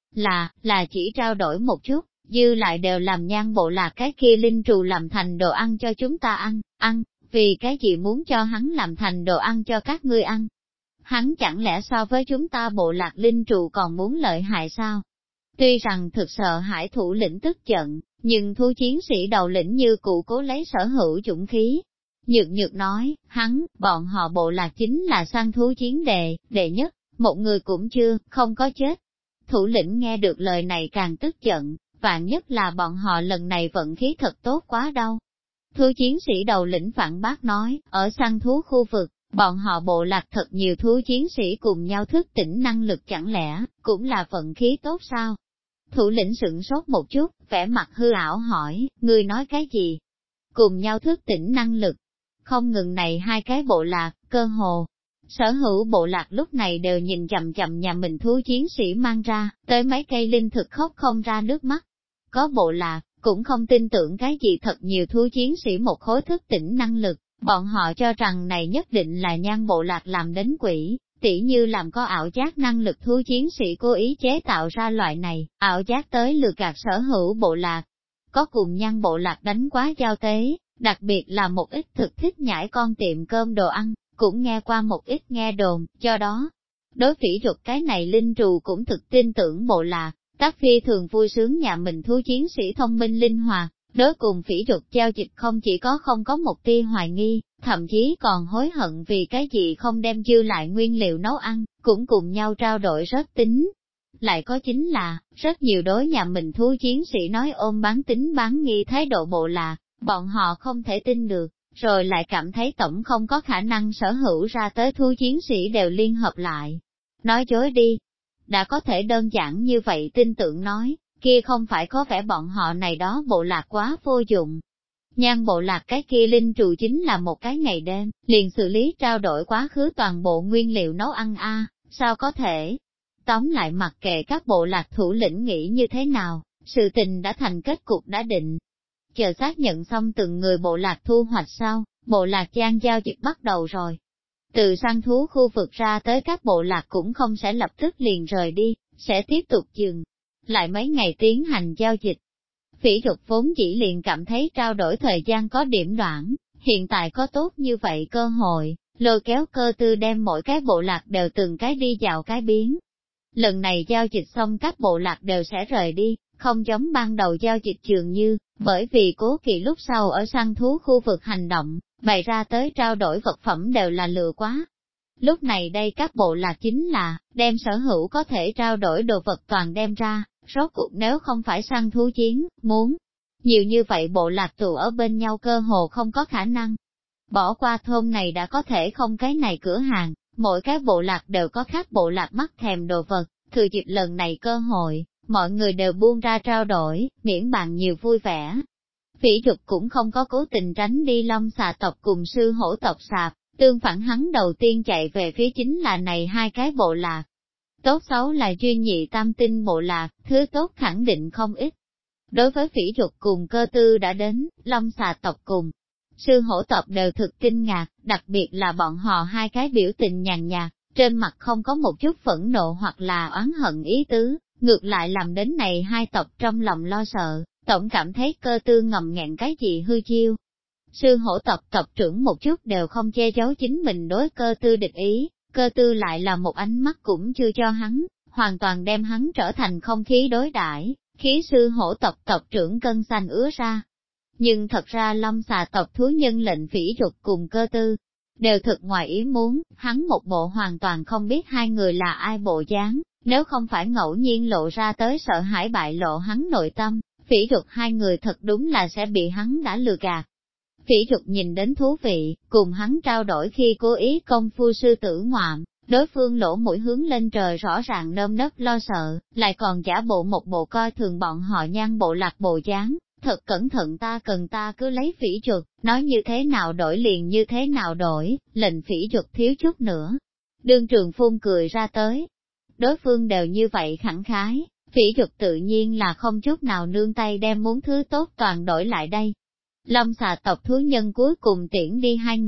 Là chỉ trao đổi một chút, dư lại đều làm Nhan bộ lạc cái kia linh trù làm thành đồ ăn cho chúng ta ăn, vì cái gì muốn cho hắn làm thành đồ ăn cho các ngươi ăn. Hắn chẳng lẽ so với chúng ta bộ lạc linh trù còn muốn lợi hại sao? Tuy rằng thực sợ hãi thủ lĩnh tức giận, nhưng thú chiến sĩ đầu lĩnh như cụ cố lấy sở hữu dũng khí. Nhược nói, bọn họ bộ lạc chính là săn thú chiến đệ nhất, một người cũng chưa, không có chết. Thủ lĩnh nghe được lời này càng tức giận, vạn nhất là bọn họ lần này vận khí thật tốt quá đâu. Thú chiến sĩ đầu lĩnh phản bác nói, ở săn thú khu vực, bọn họ bộ lạc thật nhiều thú chiến sĩ cùng nhau thức tỉnh năng lực chẳng lẽ, cũng là vận khí tốt sao? Thủ lĩnh sửng sốt một chút, vẻ mặt hư ảo hỏi, ngươi nói cái gì? Cùng nhau thức tỉnh năng lực. Không ngừng này hai cái bộ lạc, cơ hồ. Sở hữu bộ lạc lúc này đều nhìn chằm chằm nhà mình thú chiến sĩ mang ra, tới mấy cây linh thực khóc không ra nước mắt. Có bộ lạc, cũng không tin tưởng cái gì thật nhiều thú chiến sĩ một khối thức tỉnh năng lực, bọn họ cho rằng này nhất định là Nhan bộ lạc làm đến quỷ, tỉ như làm có ảo giác năng lực thú chiến sĩ cố ý chế tạo ra loại này, ảo giác tới lừa gạt sở hữu bộ lạc. Có cùng Nhan bộ lạc đánh quá giao tế, đặc biệt là một ít thực thích nhảy con tiệm cơm đồ ăn, cũng nghe qua một ít nghe đồn, do đó, đối phỉ dục cái này linh trù cũng thực tin tưởng bộ lạc, tác phi thường vui sướng nhà mình thú chiến sĩ thông minh linh hoạt, đối cùng phỉ dục giao dịch không chỉ có không có một tia hoài nghi, thậm chí còn hối hận vì cái gì không đem dư lại nguyên liệu nấu ăn, cũng cùng nhau trao đổi rất tính. Lại có chính là, rất nhiều đối nhà mình thú chiến sĩ nói ôm bán tính bán nghi thái độ bộ lạc, bọn họ không thể tin được, rồi lại cảm thấy tổng không có khả năng sở hữu ra tới thú chiến sĩ đều liên hợp lại. Nói dối đi, đã có thể đơn giản như vậy tin tưởng nói, kia không phải có vẻ bọn họ này đó bộ lạc quá vô dụng. Nhan bộ lạc cái kia linh trù chính là một cái ngày đêm, liền xử lý trao đổi quá khứ toàn bộ nguyên liệu nấu ăn sao có thể. Tóm lại mặc kệ các bộ lạc thủ lĩnh nghĩ như thế nào, sự tình đã thành kết cục đã định. Chờ xác nhận xong từng người bộ lạc thu hoạch sau, bộ lạc gian giao dịch bắt đầu rồi. Từ săn thú khu vực ra tới các bộ lạc cũng không sẽ lập tức liền rời đi, sẽ tiếp tục dừng lại mấy ngày tiến hành giao dịch. Phỉ dục vốn chỉ liền cảm thấy trao đổi thời gian có điểm đoạn, hiện tại có tốt như vậy cơ hội, lôi kéo Cơ Tư đem mỗi cái bộ lạc đều từng cái đi dạo cái biến. Lần này giao dịch xong các bộ lạc đều sẽ rời đi, không giống ban đầu giao dịch dường như, bởi vì cố kỵ lúc sau ở săn thú khu vực hành động, bày ra tới trao đổi vật phẩm đều là lừa quá. Lúc này đây các bộ lạc chính là, đem sở hữu có thể trao đổi đồ vật toàn đem ra, rốt cuộc nếu không phải săn thú chiến, muốn nhiều như vậy bộ lạc tụ ở bên nhau cơ hồ không có khả năng. Bỏ qua thôn này đã có thể không cái này cửa hàng, mỗi cái bộ lạc đều có khác bộ lạc mắc thèm đồ vật, thừa dịp lần này cơ hội, mọi người đều buông ra trao đổi, miễn bàn nhiều vui vẻ. Phỉ dục cũng không có cố tình tránh đi Long xà tộc cùng sư hổ tộc sạp, tương phản hắn đầu tiên chạy về phía chính là này hai cái bộ lạc. Tốt xấu là duy nhị tam tinh bộ lạc, thứ tốt khẳng định không ít. Đối với Phỉ dục cùng Cơ Tư đã đến, Long xà tộc cùng sư hổ tộc đều thực kinh ngạc, đặc biệt là bọn họ hai cái biểu tình nhàn nhạt, trên mặt không có một chút phẫn nộ hoặc là oán hận ý tứ, ngược lại làm đến này hai tộc trong lòng lo sợ, tổng cảm thấy Cơ Tư ngầm nghẹn cái gì hư chiêu. Sư hổ tộc tộc trưởng một chút đều không che giấu chính mình đối Cơ Tư địch ý, Cơ Tư lại là một ánh mắt cũng chưa cho hắn, hoàn toàn đem hắn trở thành không khí đối đãi, khí sư hổ tộc tộc trưởng cân xanh ứa ra. Nhưng thật ra Long xà tộc thú nhân lệnh Phỉ dục cùng Cơ Tư, đều thực ngoài ý muốn, hắn một bộ hoàn toàn không biết hai người là ai bộ dáng, nếu không phải ngẫu nhiên lộ ra tới sợ hãi bại lộ hắn nội tâm, Phỉ dục hai người thật đúng là sẽ bị hắn đã lừa gạt. Phỉ dục nhìn đến thú vị, cùng hắn trao đổi khi cố ý công phu sư tử ngoạm, đối phương lỗ mũi hướng lên trời rõ ràng nơm nớp lo sợ, lại còn giả bộ một bộ coi thường bọn họ Nhan bộ lạc bộ dáng. Thật cẩn thận ta cần ta cứ lấy Phỉ dục, nói như thế nào đổi liền như thế nào đổi, lệnh Phỉ dục thiếu chút nữa. Đương trường phun cười ra tới. Đối phương đều như vậy khẳng khái, Phỉ dục tự nhiên là không chút nào nương tay đem muốn thứ tốt toàn đổi lại đây. Long xà tộc thú nhân cuối cùng tiễn đi hai người,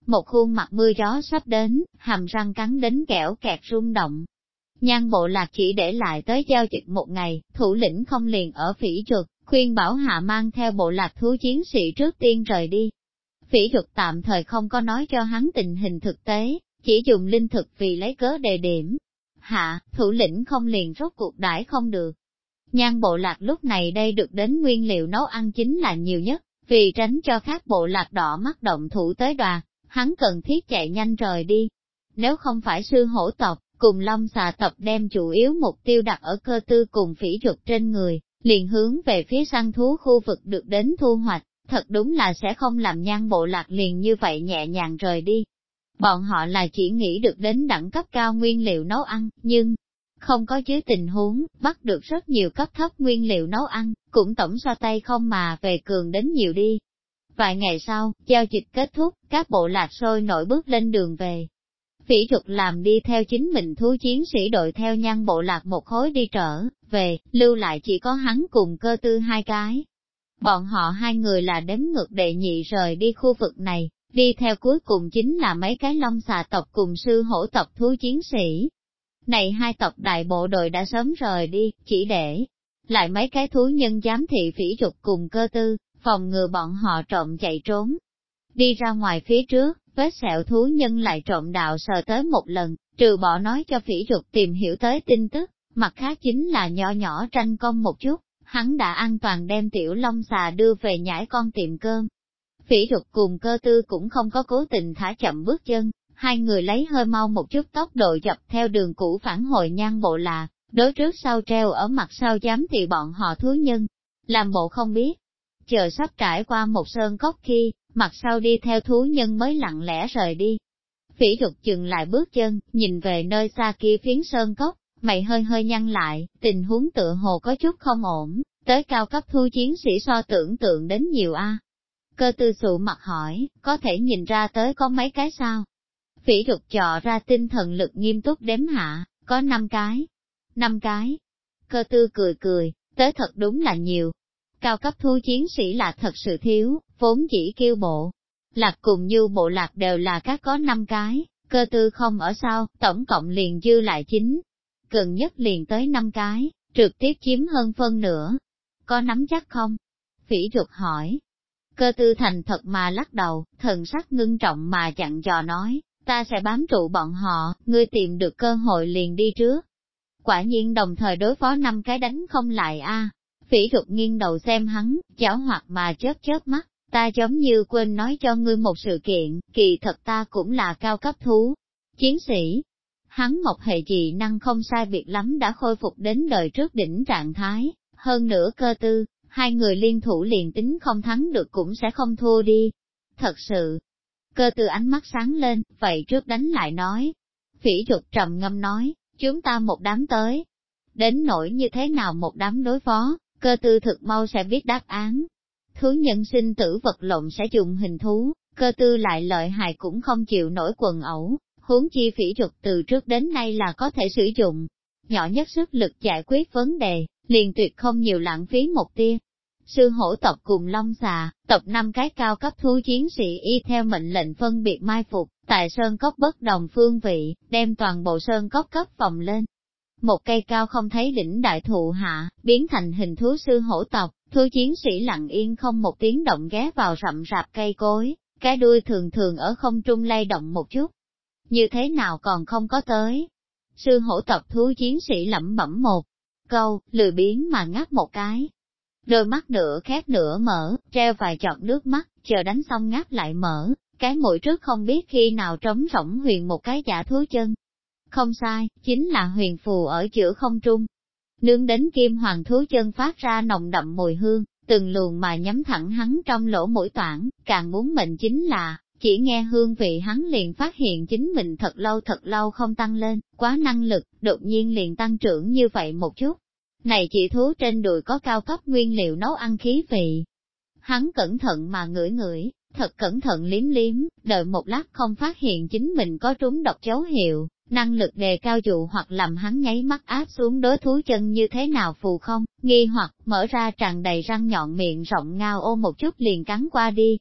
một khuôn mặt mưa gió sắp đến, hàm răng cắn đến kẽo kẹt rung động. Nhan Bộ Lạc chỉ để lại tới giao dịch một ngày, thủ lĩnh không liền ở Phỉ Duật, khuyên bảo hạ mang theo bộ lạc thú chiến sĩ trước tiên rời đi. Phỉ Duật tạm thời không có nói cho hắn tình hình thực tế, chỉ dùng linh thực vì lấy cớ đề điểm. Hạ, thủ lĩnh không liền rốt cuộc đãi không được. Nhan Bộ Lạc lúc này đây được đến nguyên liệu nấu ăn chính là nhiều nhất, vì tránh cho các bộ lạc đỏ mắt động thủ tới đoạt, hắn cần thiết chạy nhanh rời đi. Nếu không phải sư hổ tộc, cùng long xà tộc đem chủ yếu mục tiêu đặt ở Cơ Tư cùng Phỉ Duật trên người, liền hướng về phía săn thú khu vực được đến thu hoạch, thật đúng là sẽ không làm Nhan Bộ Lạc liền như vậy nhẹ nhàng rời đi. Bọn họ là chỉ nghĩ được đến đẳng cấp cao nguyên liệu nấu ăn, nhưng không có dưới tình huống, bắt được rất nhiều cấp thấp nguyên liệu nấu ăn, cũng tổng so tay không mà về cường đến nhiều đi. Vài ngày sau, giao dịch kết thúc, các bộ lạc sôi nổi bước lên đường về. Phỉ Duật làm đi theo chính mình thú chiến sĩ đội theo Nhan Bộ Lạc một khối đi trở về, lưu lại chỉ có hắn cùng Cơ Tư hai cái. Bọn họ hai người là đếm ngược đệ nhị rời đi khu vực này, đi theo cuối cùng chính là mấy cái long xà tộc cùng sư hổ tộc thú chiến sĩ. Này hai tộc đại bộ đội đã sớm rời đi, chỉ để lại mấy cái thú nhân giám thị Phỉ Duật cùng Cơ Tư, phòng ngừa bọn họ trộm chạy trốn. Đi ra ngoài phía trước, vết sẹo thú nhân lại trộm đạo sờ tới một lần, trừ bỏ nói cho Phỉ Duật tìm hiểu tới tin tức, mặt khác chính là nhỏ nhỏ tranh công một chút, hắn đã an toàn đem tiểu long xà đưa về nhãi con tiệm cơm. Phỉ Duật cùng Cơ Tư cũng không có cố tình thả chậm bước chân, hai người lấy hơi mau một chút tốc độ dọc theo đường cũ phản hồi Nhan Bộ Lạc, đối trước sau treo ở mặt sau giám thị bọn họ thú nhân, làm bộ không biết. Chờ sắp trải qua một sơn cốc khi, mặt sau đi theo thú nhân mới lặng lẽ rời đi. Phỉ Duật chừng lại bước chân, nhìn về nơi xa kia phiến sơn cốc, mày hơi hơi nhăn lại, tình huống tựa hồ có chút không ổn, tới cao cấp thú chiến sĩ so tưởng tượng đến nhiều a. Cơ Tư sụ mặt hỏi, có thể nhìn ra tới có mấy cái sao? Phỉ Duật chọ ra tinh thần lực nghiêm túc đếm hạ, có 5 cái. 5 cái. Cơ Tư cười cười, tới thật đúng là nhiều. Cao cấp thú chiến sĩ là thật sự thiếu, vốn chỉ kêu bộ. Lạc cùng như bộ lạc đều là các có 5 cái, Cơ Tư không ở sau, tổng cộng liền dư lại 9. Gần nhất liền tới 5 cái, trực tiếp chiếm hơn phân nửa. Có nắm chắc không? Phỉ Duật hỏi. Cơ Tư thành thật mà lắc đầu, thần sắc ngưng trọng mà dặn dò nói, ta sẽ bám trụ bọn họ, ngươi tìm được cơ hội liền đi trước. Quả nhiên đồng thời đối phó 5 cái đánh không lại a. Phỉ Duật nghiêng đầu xem hắn, giảo hoạt mà chớp chớp mắt, ta giống như quên nói cho ngươi một sự kiện, kỳ thật ta cũng là cao cấp thú chiến sĩ. Hắn một hệ dị năng không sai biệt lắm đã khôi phục đến đời trước đỉnh trạng thái, hơn nữa Cơ Tư, hai người liên thủ liền tính không thắng được cũng sẽ không thua đi. Thật sự, Cơ Tư ánh mắt sáng lên, vậy trước đánh lại nói. Phỉ Duật trầm ngâm nói, chúng ta một đám tới. Đến nỗi như thế nào một đám đối phó, Cơ Tư thực mau sẽ biết đáp án. Thú nhân sinh tử vật lộn sẽ dùng hình thú, Cơ Tư lại lợi hại cũng không chịu nổi quần ẩu, huống chi Phỉ Duật từ trước đến nay là có thể sử dụng. Nhỏ nhất sức lực giải quyết vấn đề, liền tuyệt không nhiều lãng phí một tia. Sư hổ tộc cùng long xà, tộc 5 cái cao cấp thú chiến sĩ y theo mệnh lệnh phân biệt mai phục, tại sơn cốc bất đồng phương vị, đem toàn bộ sơn cốc cấp vòng lên. Một cây cao không thấy đỉnh đại thụ hạ, biến thành hình thú sư hổ tộc, thú chiến sĩ lặng yên không một tiếng động ghé vào rậm rạp cây cối, cái đuôi thường thường ở không trung lay động một chút. Như thế nào còn không có tới? Sư hổ tộc thú chiến sĩ lẩm bẩm một câu, lười biếng mà ngáp một cái. Đôi mắt nửa khép nửa mở, treo vài giọt nước mắt, chờ đánh xong ngáp lại mở, cái mũi trước không biết khi nào trống rỗng huyền một cái giả thú chân. Không sai, chính là huyền phù ở giữa không trung. Nướng đến kim hoàng thú chân phát ra nồng đậm mùi hương, từng luồng mà nhắm thẳng hắn trong lỗ mũi toảng, càng muốn mệnh chính là, chỉ nghe hương vị hắn liền phát hiện chính mình thật lâu không tăng lên, quá năng lực, đột nhiên liền tăng trưởng như vậy một chút. Này chỉ thú trên đùi có cao cấp nguyên liệu nấu ăn khí vị. Hắn cẩn thận mà ngửi, thật cẩn thận liếm, đợi một lát không phát hiện chính mình có trúng độc dấu hiệu, năng lực đề cao dụ hoặc làm hắn nháy mắt áp xuống đối thú chân như thế nào phù không, nghi hoặc mở ra tràn đầy răng nhọn miệng rộng ngao ô một chút liền cắn qua đi.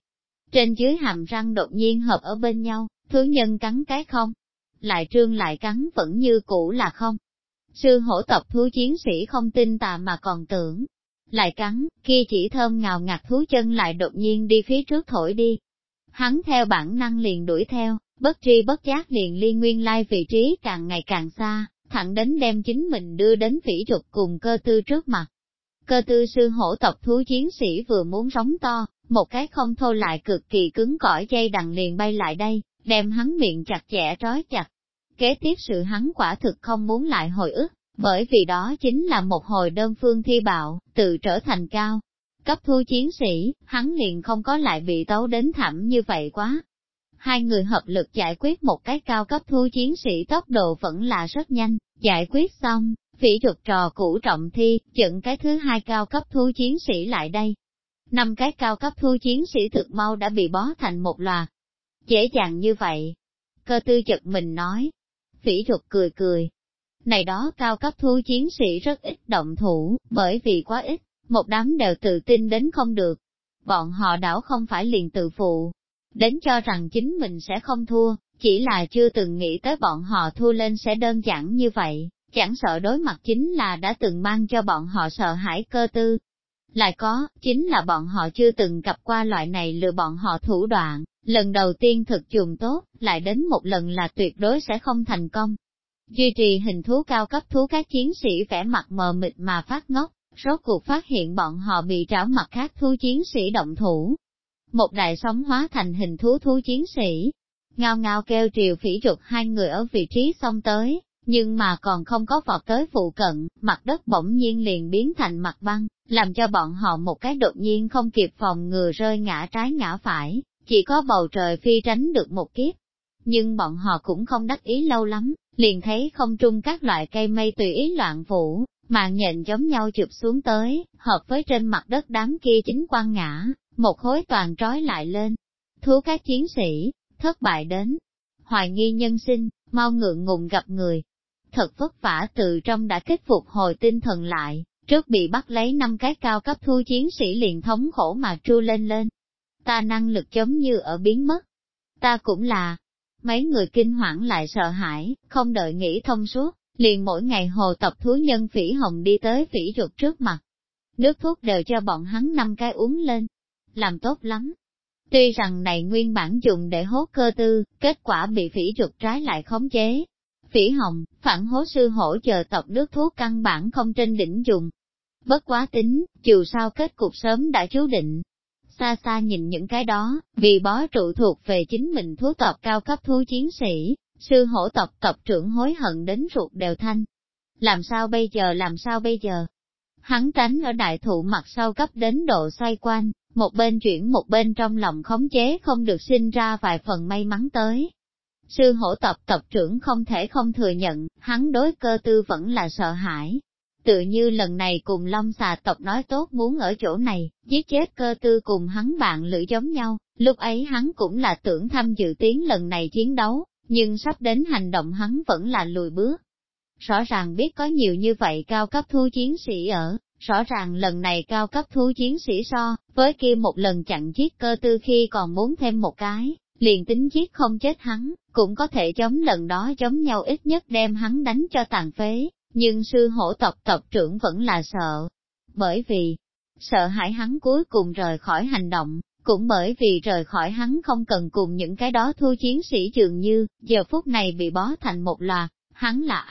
trên dưới hàm răng đột nhiên hợp ở bên nhau, thú nhân cắn cái không. Lại trương lại cắn vẫn như cũ là không. Sư hổ tộc thú chiến sĩ không tin tà mà còn tưởng. Lại cắn, kia chỉ thơm ngào ngạt thú chân lại đột nhiên đi phía trước thổi đi. Hắn theo bản năng liền đuổi theo, bất tri bất giác liền ly nguyên lai vị trí càng ngày càng xa, thẳng đến đem chính mình đưa đến Phỉ Trục cùng Cơ Tư trước mặt. Cơ Tư sư hổ tộc thú chiến sĩ vừa muốn sóng to, một cái không thô lại cực kỳ cứng cỏi dây đằng liền bay lại đây, đem hắn miệng chặt chẽ trói chặt. Kế tiếp sự hắn quả thực không muốn lại hồi ức, bởi vì đó chính là một hồi đơn phương thi bạo, tự trở thành cao. Cấp thú chiến sĩ, hắn liền không có lại bị tấu đến thảm như vậy quá. Hai người hợp lực giải quyết một cái cao cấp thú chiến sĩ tốc độ vẫn là rất nhanh, giải quyết xong, Phỉ Trục trò cũ trọng thi, dẫn cái thứ hai cao cấp thú chiến sĩ lại đây. 5 cái cao cấp thú chiến sĩ thực mau đã bị bó thành một loạt. Dễ dàng như vậy. Cơ Tư chật mình nói. Phỉ Trục cười cười. Này đó cao cấp thú chiến sĩ rất ít động thủ, bởi vì quá ít, một đám đều tự tin đến không được. Bọn họ đảo không phải liền tự phụ, đến cho rằng chính mình sẽ không thua, chỉ là chưa từng nghĩ tới bọn họ thua lên sẽ đơn giản như vậy, chẳng sợ đối mặt chính là đã từng mang cho bọn họ sợ hãi Cơ Tư. Lại có, chính là bọn họ chưa từng gặp qua loại này lừa bọn họ thủ đoạn, lần đầu tiên thực dùng tốt, lại đến một lần là tuyệt đối sẽ không thành công. Duy trì hình thú cao cấp thú các chiến sĩ vẻ mặt mờ mịt mà phát ngốc, rốt cuộc phát hiện bọn họ bị trảo mặt khác thú chiến sĩ động thủ. Một đại sóng hóa thành hình thú thú chiến sĩ, ngao ngao kêu triều Phỉ Trục hai người ở vị trí xông tới, nhưng mà còn không có vọt tới phụ cận, mặt đất bỗng nhiên liền biến thành mặt băng, làm cho bọn họ một cái đột nhiên không kịp phòng ngừa rơi ngã trái ngã phải, chỉ có bầu trời phi tránh được một kiếp. Nhưng bọn họ cũng không đắc ý lâu lắm, liền thấy không trung các loại cây mây tùy ý loạn vũ, màn nhện giống nhau chụp xuống tới, hợp với trên mặt đất đám kia chính quăng ngã, một khối toàn trói lại lên. Thú các chiến sĩ, thất bại đến, hoài nghi nhân sinh, mau ngượng ngùng gặp người. Thật vất vả từ trong đã kích phục hồi tinh thần lại, trước bị bắt lấy 5 cái cao cấp thú chiến sĩ liền thống khổ mà tru lên lên. Ta năng lực giống như ở biến mất. Ta cũng là. Mấy người kinh hoảng lại sợ hãi, không đợi nghĩ thông suốt, liền mỗi ngày hồ tập thú nhân Phỉ Hồng đi tới Phỉ Trục trước mặt. Nước thuốc đều cho bọn hắn 5 cái uống lên. Làm tốt lắm. Tuy rằng này nguyên bản dùng để hốt Cơ Tư, kết quả bị Phỉ Trục trái lại khống chế. Phỉ Hồng, phản hố sư hỗ chờ tộc nước thuốc căn bản không trên đỉnh dùng. Bất quá tính, dù sao kết cục sớm đã chú định. Xa xa nhìn những cái đó, vì bó trụ thuộc về chính mình thú tộc cao cấp thú chiến sĩ, sư hổ tộc tộc trưởng hối hận đến ruột đều thanh. Làm sao bây giờ làm sao bây giờ? Hắn tránh ở đại thụ mặt sau cấp đến độ xoay quanh, một bên chuyển một bên trong lòng khống chế không được sinh ra vài phần may mắn tới. Sư hổ tộc tộc trưởng không thể không thừa nhận, hắn đối Cơ Tư vẫn là sợ hãi. Tự như lần này cùng Long xà tộc nói tốt muốn ở chỗ này, giết chết Cơ Tư cùng hắn bạn lữ giống nhau, lúc ấy hắn cũng là tưởng tham dự tiến lần này chiến đấu, nhưng sắp đến hành động hắn vẫn là lùi bước. Rõ ràng biết có nhiều như vậy cao cấp thú chiến sĩ ở, rõ ràng lần này cao cấp thú chiến sĩ so, với kia một lần chặn giết Cơ Tư khi còn muốn thêm một cái, liền tính giết không chết hắn, cũng có thể giống lần đó giống nhau ít nhất đem hắn đánh cho tàn phế. Nhưng sư hổ tộc tộc trưởng vẫn là sợ, bởi vì sợ hãi hắn cuối cùng rời khỏi hành động, cũng bởi vì rời khỏi hắn không cần cùng những cái đó thú chiến sĩ dường như, giờ phút này bị bó thành một loạt, hắn là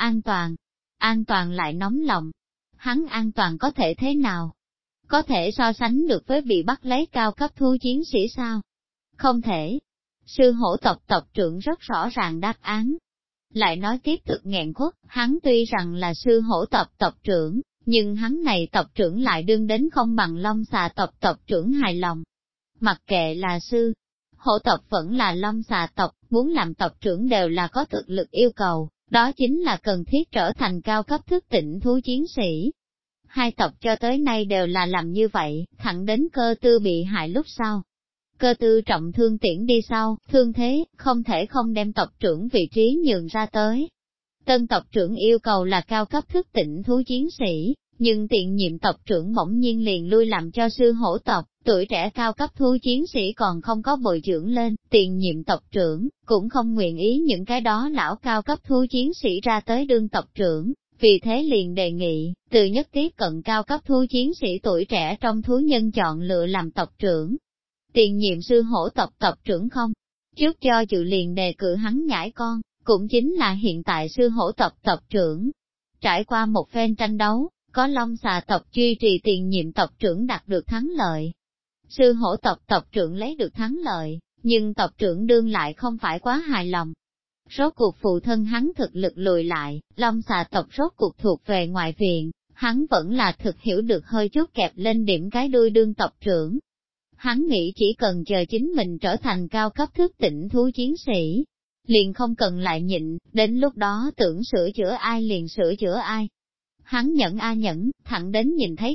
an toàn lại nóng lòng. Hắn an toàn có thể thế nào? Có thể so sánh được với bị bắt lấy cao cấp thú chiến sĩ sao? Không thể. Sư hổ tộc tộc trưởng rất rõ ràng đáp án. Lại nói tiếp thực nghẹn khuất, hắn tuy rằng là sư hổ tộc tộc trưởng, nhưng hắn này tộc trưởng lại đương đến không bằng Long xà tộc tộc trưởng hài lòng. Mặc kệ là sư hổ tộc vẫn là Long xà tộc, muốn làm tộc trưởng đều là có thực lực yêu cầu, đó chính là cần thiết trở thành cao cấp thức tỉnh thú chiến sĩ. Hai tộc cho tới nay đều là làm như vậy, thẳng đến Cơ Tư bị hại lúc sau. Cơ Tư trọng thương tiễn đi sau, thương thế, không thể không đem tộc trưởng vị trí nhường ra tới. Tân tộc trưởng yêu cầu là cao cấp thức tỉnh thú chiến sĩ, Nhưng tiền nhiệm tộc trưởng bỗng nhiên liền lui làm cho sư hổ tộc, tuổi trẻ cao cấp thú chiến sĩ còn không có bồi dưỡng lên, tiền nhiệm tộc trưởng, cũng không nguyện ý những cái đó lão cao cấp thú chiến sĩ ra tới đương tộc trưởng, vì thế liền đề nghị, từ nhất tiếp cận cao cấp thú chiến sĩ tuổi trẻ trong thú nhân chọn lựa làm tộc trưởng. Tiền nhiệm sư hổ tộc tộc trưởng không, trước cho dự liền đề cử hắn nhãi con, cũng chính là hiện tại sư hổ tộc tộc trưởng. Trải qua một phen tranh đấu, có Long xà tộc duy trì tiền nhiệm tộc trưởng đạt được thắng lợi. Sư hổ tộc tộc trưởng lấy được thắng lợi, nhưng tộc trưởng đương lại không phải quá hài lòng. Rốt cuộc phụ thân hắn thực lực lùi lại, Long xà tộc rốt cuộc thuộc về ngoại viện, hắn vẫn là thực hiểu được hơi chút kẹp lên điểm cái đuôi đương tộc trưởng. Hắn nghĩ chỉ cần chờ chính mình trở thành cao cấp thức tỉnh thú chiến sĩ, liền không cần lại nhịn, đến lúc đó tưởng sửa chữa ai liền sửa chữa ai. Hắn nhẫn nhẫn, thẳng đến nhìn thấy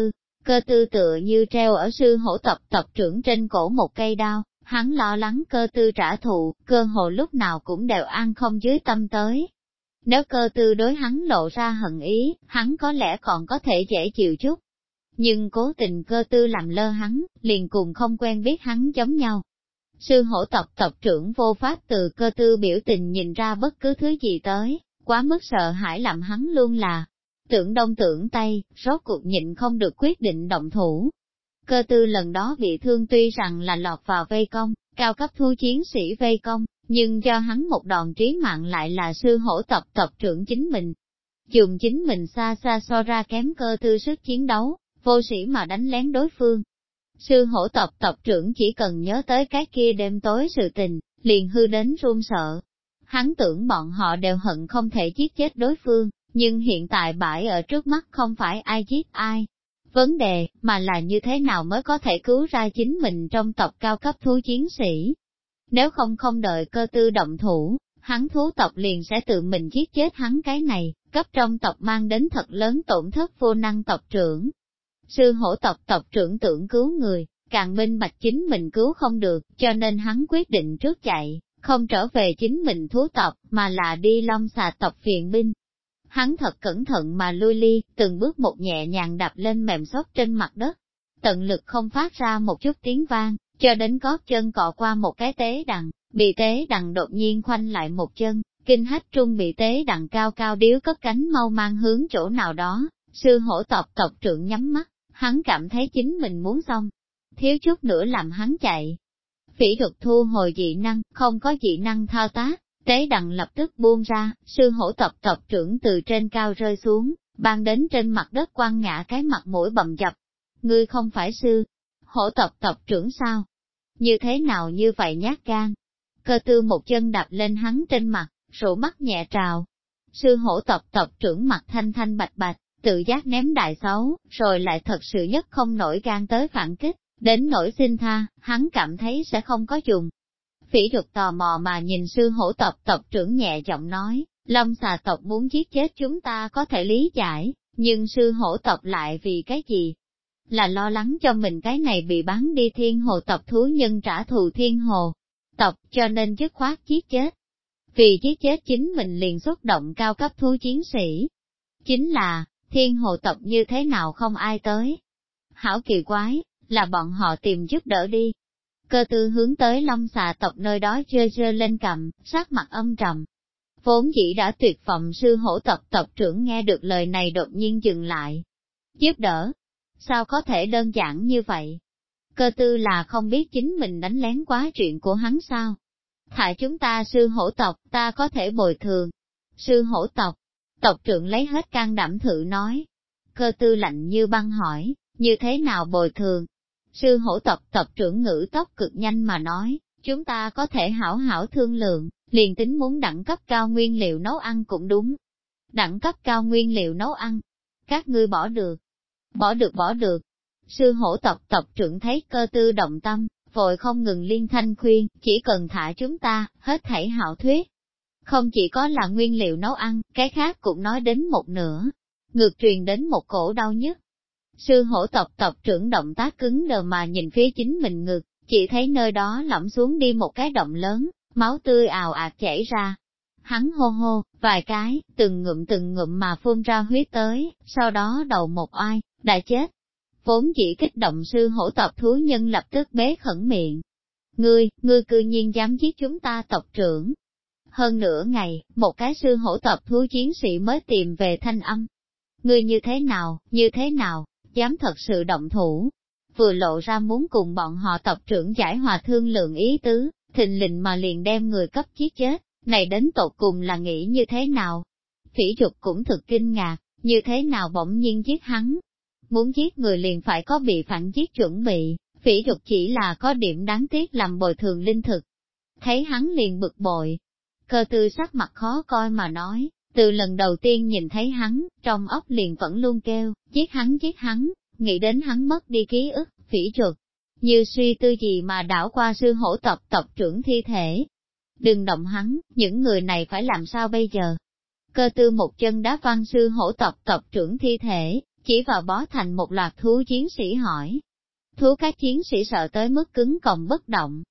cơ tư tựa như treo ở sư hổ tộc tộc trưởng trên cổ một cây đao, hắn lo lắng cơ tư trả thù, cơ hồ lúc nào cũng đều ăn không dưới tâm tới. Nếu cơ tư đối hắn lộ ra hận ý, hắn có lẽ còn có thể dễ chịu chút. Nhưng cố tình cơ tư làm lơ hắn, liền cùng không quen biết hắn giống nhau. Sư hổ tộc tộc trưởng vô pháp từ cơ tư biểu tình nhìn ra bất cứ thứ gì tới, quá mức sợ hãi làm hắn luôn là tưởng đông tưởng tây, rốt cuộc nhịn không được quyết định động thủ. Cơ tư lần đó bị thương tuy rằng là lọt vào vây công, cao cấp thú chiến sĩ vây công, nhưng cho hắn một đòn trí mạng lại là sư hổ tộc tộc trưởng chính mình. Dùng chính mình xa xa so ra kém cơ tư sức chiến đấu, vô sĩ mà đánh lén đối phương. Sư hổ tộc tộc trưởng chỉ cần nhớ tới cái kia đêm tối sự tình, liền hư đến run sợ. Hắn tưởng bọn họ đều hận không thể giết chết đối phương, nhưng hiện tại bãi ở trước mắt không phải ai giết ai. Vấn đề, mà là như thế nào mới có thể cứu ra chính mình trong tộc cao cấp thú chiến sĩ. Nếu không đợi cơ tư động thủ, hắn thú tộc liền sẽ tự mình giết chết hắn cái này, cấp trong tộc mang đến thật lớn tổn thất vô năng tộc trưởng. Sư hổ tộc tộc trưởng tưởng cứu người, càng minh bạch chính mình cứu không được, cho nên hắn quyết định trước chạy, không trở về chính mình thú tộc, mà là đi Long xà tộc viện binh. Hắn thật cẩn thận mà lui ly, từng bước một nhẹ nhàng đạp lên mềm xốp trên mặt đất. Tận lực không phát ra một chút tiếng vang, cho đến gót chân cọ qua một cái tế đằng, bị tế đằng đột nhiên khoanh lại một chân, kinh hách trung bị tế đằng cao cao điếu cất cánh mau mang hướng chỗ nào đó, sư hổ tộc tộc trưởng nhắm mắt, hắn cảm thấy chính mình muốn xong, thiếu chút nữa làm hắn chạy. Phỉ thuật thu hồi dị năng, không có dị năng thao tác, tế đằng lập tức buông ra, sư hổ tộc tộc trưởng từ trên cao rơi xuống, ban đến trên mặt đất quăng ngã cái mặt mũi bầm dập. Ngươi không phải sư hổ tộc tộc trưởng sao? Như thế nào như vậy nhát gan? Cơ tư một chân đạp lên hắn trên mặt, rủ mắt nhẹ trào. Sư hổ tộc tộc trưởng mặt thanh thanh bạch bạch, tự giác ném đại xấu, rồi lại thật sự nhất không nổi gan tới phản kích, đến nỗi xin tha, hắn cảm thấy sẽ không có dùng. Phỉ thuật tò mò mà nhìn sư hổ tộc tộc trưởng nhẹ giọng nói, Long xà tộc muốn giết chết chúng ta có thể lý giải, nhưng sư hổ tộc lại vì cái gì? Là lo lắng cho mình cái này bị bán đi thiên hồ tộc thú nhân trả thù thiên hồ tộc cho nên dứt khoát giết chết. Vì giết chết chính mình liền xuất động cao cấp thú chiến sĩ. Chính là, thiên hồ tộc như thế nào không ai tới. Hảo kỳ quái, là bọn họ tìm giúp đỡ đi. Cơ tư hướng tới Long xà tộc nơi đó chơ chơ lên cầm, sắc mặt âm trầm. Vốn dĩ đã tuyệt vọng sư hổ tộc tộc trưởng nghe được lời này đột nhiên dừng lại. Giúp đỡ? Sao có thể đơn giản như vậy? Cơ tư là không biết chính mình đánh lén quá chuyện của hắn sao? Thả chúng ta sư hổ tộc, ta có thể bồi thường. Sư hổ tộc, tộc trưởng lấy hết can đảm thử nói. Cơ tư lạnh như băng hỏi, như thế nào bồi thường? Sư hổ tộc tộc trưởng ngữ tốc cực nhanh mà nói, chúng ta có thể hảo hảo thương lượng, liền tính muốn đẳng cấp cao nguyên liệu nấu ăn cũng đúng. Đẳng cấp cao nguyên liệu nấu ăn, các ngươi bỏ được. Bỏ được. Sư hổ tộc tộc trưởng thấy cơ tư động tâm, vội không ngừng liên thanh khuyên, chỉ cần thả chúng ta, hết thảy hảo thuyết. Không chỉ có là nguyên liệu nấu ăn, cái khác cũng nói đến một nửa, ngược truyền đến một cổ đau nhức. Sư hổ tộc tộc trưởng động tác cứng đờ mà nhìn phía chính mình ngực, chỉ thấy nơi đó lõm xuống đi một cái động lớn, máu tươi ào ạt chảy ra. Hắn hô hô, vài cái, từng ngụm mà phun ra huyết tới, sau đó đầu một oai, đã chết. Vốn chỉ kích động sư hổ tộc thú nhân lập tức bế khẩn miệng. Ngươi cư nhiên dám giết chúng ta tộc trưởng. Hơn nửa ngày, một cái sư hổ tộc thú chiến sĩ mới tìm về thanh âm. Ngươi như thế nào, dám thật sự động thủ. Vừa lộ ra muốn cùng bọn họ tộc trưởng giải hòa thương lượng ý tứ, thình lình mà liền đem người cấp giết chết, này đến tột cùng là nghĩ như thế nào? Phỉ Dục cũng thực kinh ngạc, như thế nào bỗng nhiên giết hắn? Muốn giết người liền phải có bị phản giết chuẩn bị, Phỉ Dục chỉ là có điểm đáng tiếc làm bồi thường linh thực. Thấy hắn liền bực bội, Cơ Tư sắc mặt khó coi mà nói, từ lần đầu tiên nhìn thấy hắn, trong óc liền vẫn luôn kêu, giết hắn, nghĩ đến hắn mất đi ký ức, Phỉ Dục như suy tư gì mà đảo qua sư hổ tộc tộc trưởng thi thể. Đừng động hắn, những người này phải làm sao bây giờ? Cơ Tư một chân đá văng sư hổ tộc tộc trưởng thi thể, chỉ vào bó thành một loạt thú chiến sĩ hỏi. Thú các chiến sĩ sợ tới mức cứng còng bất động.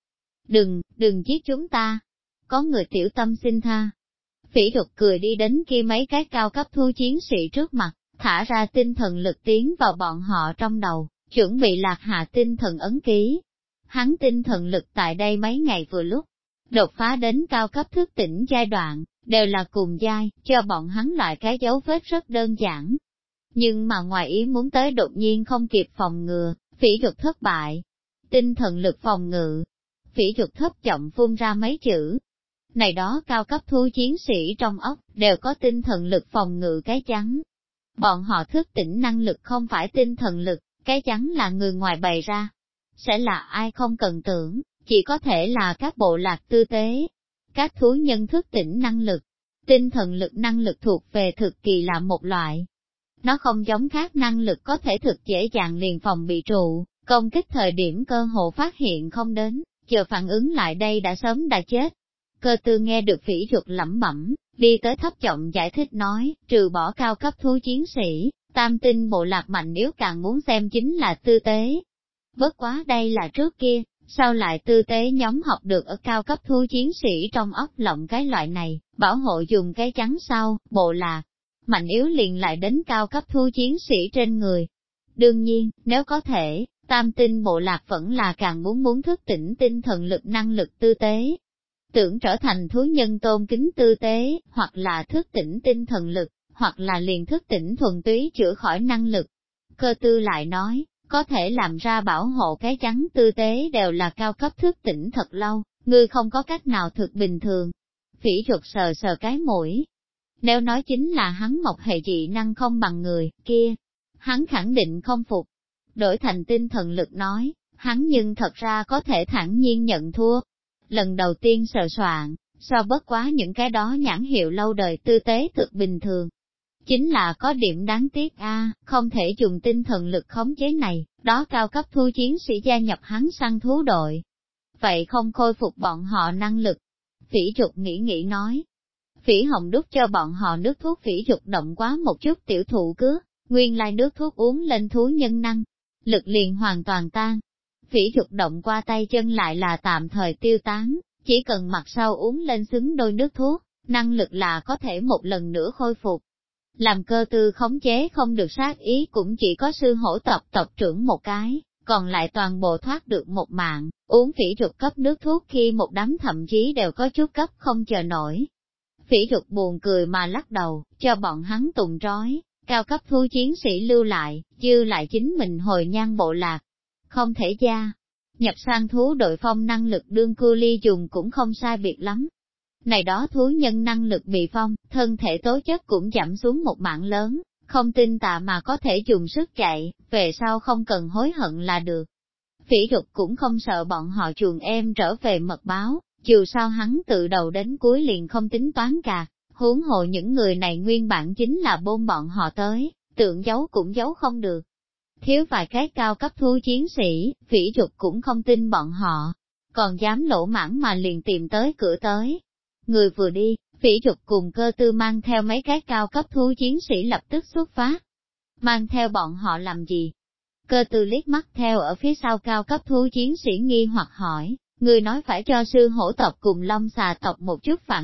Đừng giết chúng ta. Có người tiểu tâm xin tha. Phỉ Dục cười đi đến kia mấy cái cao cấp thú chiến sĩ trước mặt, thả ra tinh thần lực tiến vào bọn họ trong đầu, chuẩn bị lạc hạ tinh thần ấn ký. Hắn tinh thần lực tại đây mấy ngày vừa lúc, đột phá đến cao cấp thức tỉnh giai đoạn, đều là cùng giai, cho bọn hắn loại cái dấu vết rất đơn giản. Nhưng mà ngoài ý muốn tới đột nhiên không kịp phòng ngừa, Phỉ Dục thất bại. Tinh thần lực phòng ngự. Phỉ Dục thấp giọng phun ra mấy chữ. Này đó cao cấp thú chiến sĩ trong ốc, đều có tinh thần lực phòng ngự cái chắn. Bọn họ thức tỉnh năng lực không phải tinh thần lực, cái chắn là người ngoài bày ra. Sẽ là ai không cần tưởng, chỉ có thể là các bộ lạc tư tế. Các thú nhân thức tỉnh năng lực, tinh thần lực năng lực thuộc về thực kỳ là một loại. Nó không giống khác năng lực có thể thực dễ dàng liền phòng bị trụ, công kích thời điểm cơ hồ phát hiện không đến, chờ phản ứng lại đây đã sớm đã chết. Cơ Tư nghe được Phỉ Dục lẩm bẩm, đi tới thấp giọng giải thích nói, trừ bỏ cao cấp thú chiến sĩ, tam tinh bộ lạc mạnh yếu càng muốn xem chính là tư tế. Bất quá đây là trước kia, sao lại tư tế nhóm học được ở cao cấp thú chiến sĩ trong óc lộng cái loại này, bảo hộ dùng cái chắn sau, bộ lạc. Mạnh yếu liền lại đến cao cấp thú chiến sĩ trên người. Đương nhiên, nếu có thể, tam tinh bộ lạc vẫn là càng muốn thức tỉnh tinh thần lực năng lực tư tế. Tưởng trở thành thú nhân tôn kính tư tế, hoặc là thức tỉnh tinh thần lực, hoặc là liền thức tỉnh thuần túy chữa khỏi năng lực. Cơ Tư lại nói, có thể làm ra bảo hộ cái chắn tư tế đều là cao cấp thức tỉnh thật lâu, ngươi không có cách nào thực bình thường. Phỉ Dục sờ sờ cái mũi. Nếu nói chính là hắn một hệ dị năng không bằng người, kia, hắn khẳng định không phục. Đổi thành tinh thần lực nói, hắn nhưng thật ra có thể thản nhiên nhận thua. Lần đầu tiên sờ soạn, so bất quá những cái đó nhãn hiệu lâu đời tư tế thực bình thường. Chính là có điểm đáng tiếc không thể dùng tinh thần lực khống chế này, đó cao cấp thú chiến sĩ gia nhập hắn săn thú đội. Vậy không khôi phục bọn họ năng lực. Phỉ Dục nghĩ nói. Phỉ Hồng đút cho bọn họ nước thuốc. Phỉ Dục động quá một chút tiểu thụ cước, nguyên lai nước thuốc uống lên thú nhân năng, lực liền hoàn toàn tan. Phỉ Dục động qua tay chân lại là tạm thời tiêu tán, chỉ cần mặt sau uống lên xứng đôi nước thuốc, năng lực là có thể một lần nữa khôi phục. Làm Cơ Tư khống chế không được sát ý cũng chỉ có sư hổ tộc trưởng một cái, còn lại toàn bộ thoát được một mạng, uống Phỉ Dục cấp nước thuốc khi một đám thậm chí đều có chút cấp không chờ nổi. Phỉ Dục buồn cười mà lắc đầu, cho bọn hắn tùng trói, cao cấp thú chiến sĩ lưu lại, dư lại chính mình hồi nhan bộ lạc. Không thể gia nhập sang thú đội phong năng lực đương cư ly dùng cũng không sai biệt lắm. Này đó thú nhân năng lực bị phong, thân thể tố chất cũng giảm xuống một mạng lớn, không tin tà mà có thể dùng sức chạy, về sau không cần hối hận là được. Phỉ Dục cũng không sợ bọn họ chuồn em trở về mật báo, dù sao hắn từ đầu đến cuối liền không tính toán cả, huống hồ những người này nguyên bản chính là bôn bọn họ tới, tưởng giấu cũng giấu không được. Thiếu vài cái cao cấp thú chiến sĩ, Phỉ Dục cũng không tin bọn họ, còn dám lỗ mãng mà liền tìm tới cửa tới. Người vừa đi, Phỉ Dục cùng Cơ Tư mang theo mấy cái cao cấp thú chiến sĩ lập tức xuất phát. Mang theo bọn họ làm gì? Cơ Tư liếc mắt theo ở phía sau cao cấp thú chiến sĩ nghi hoặc hỏi, người nói phải cho sư hổ tộc cùng long xà tộc một chút phản kích,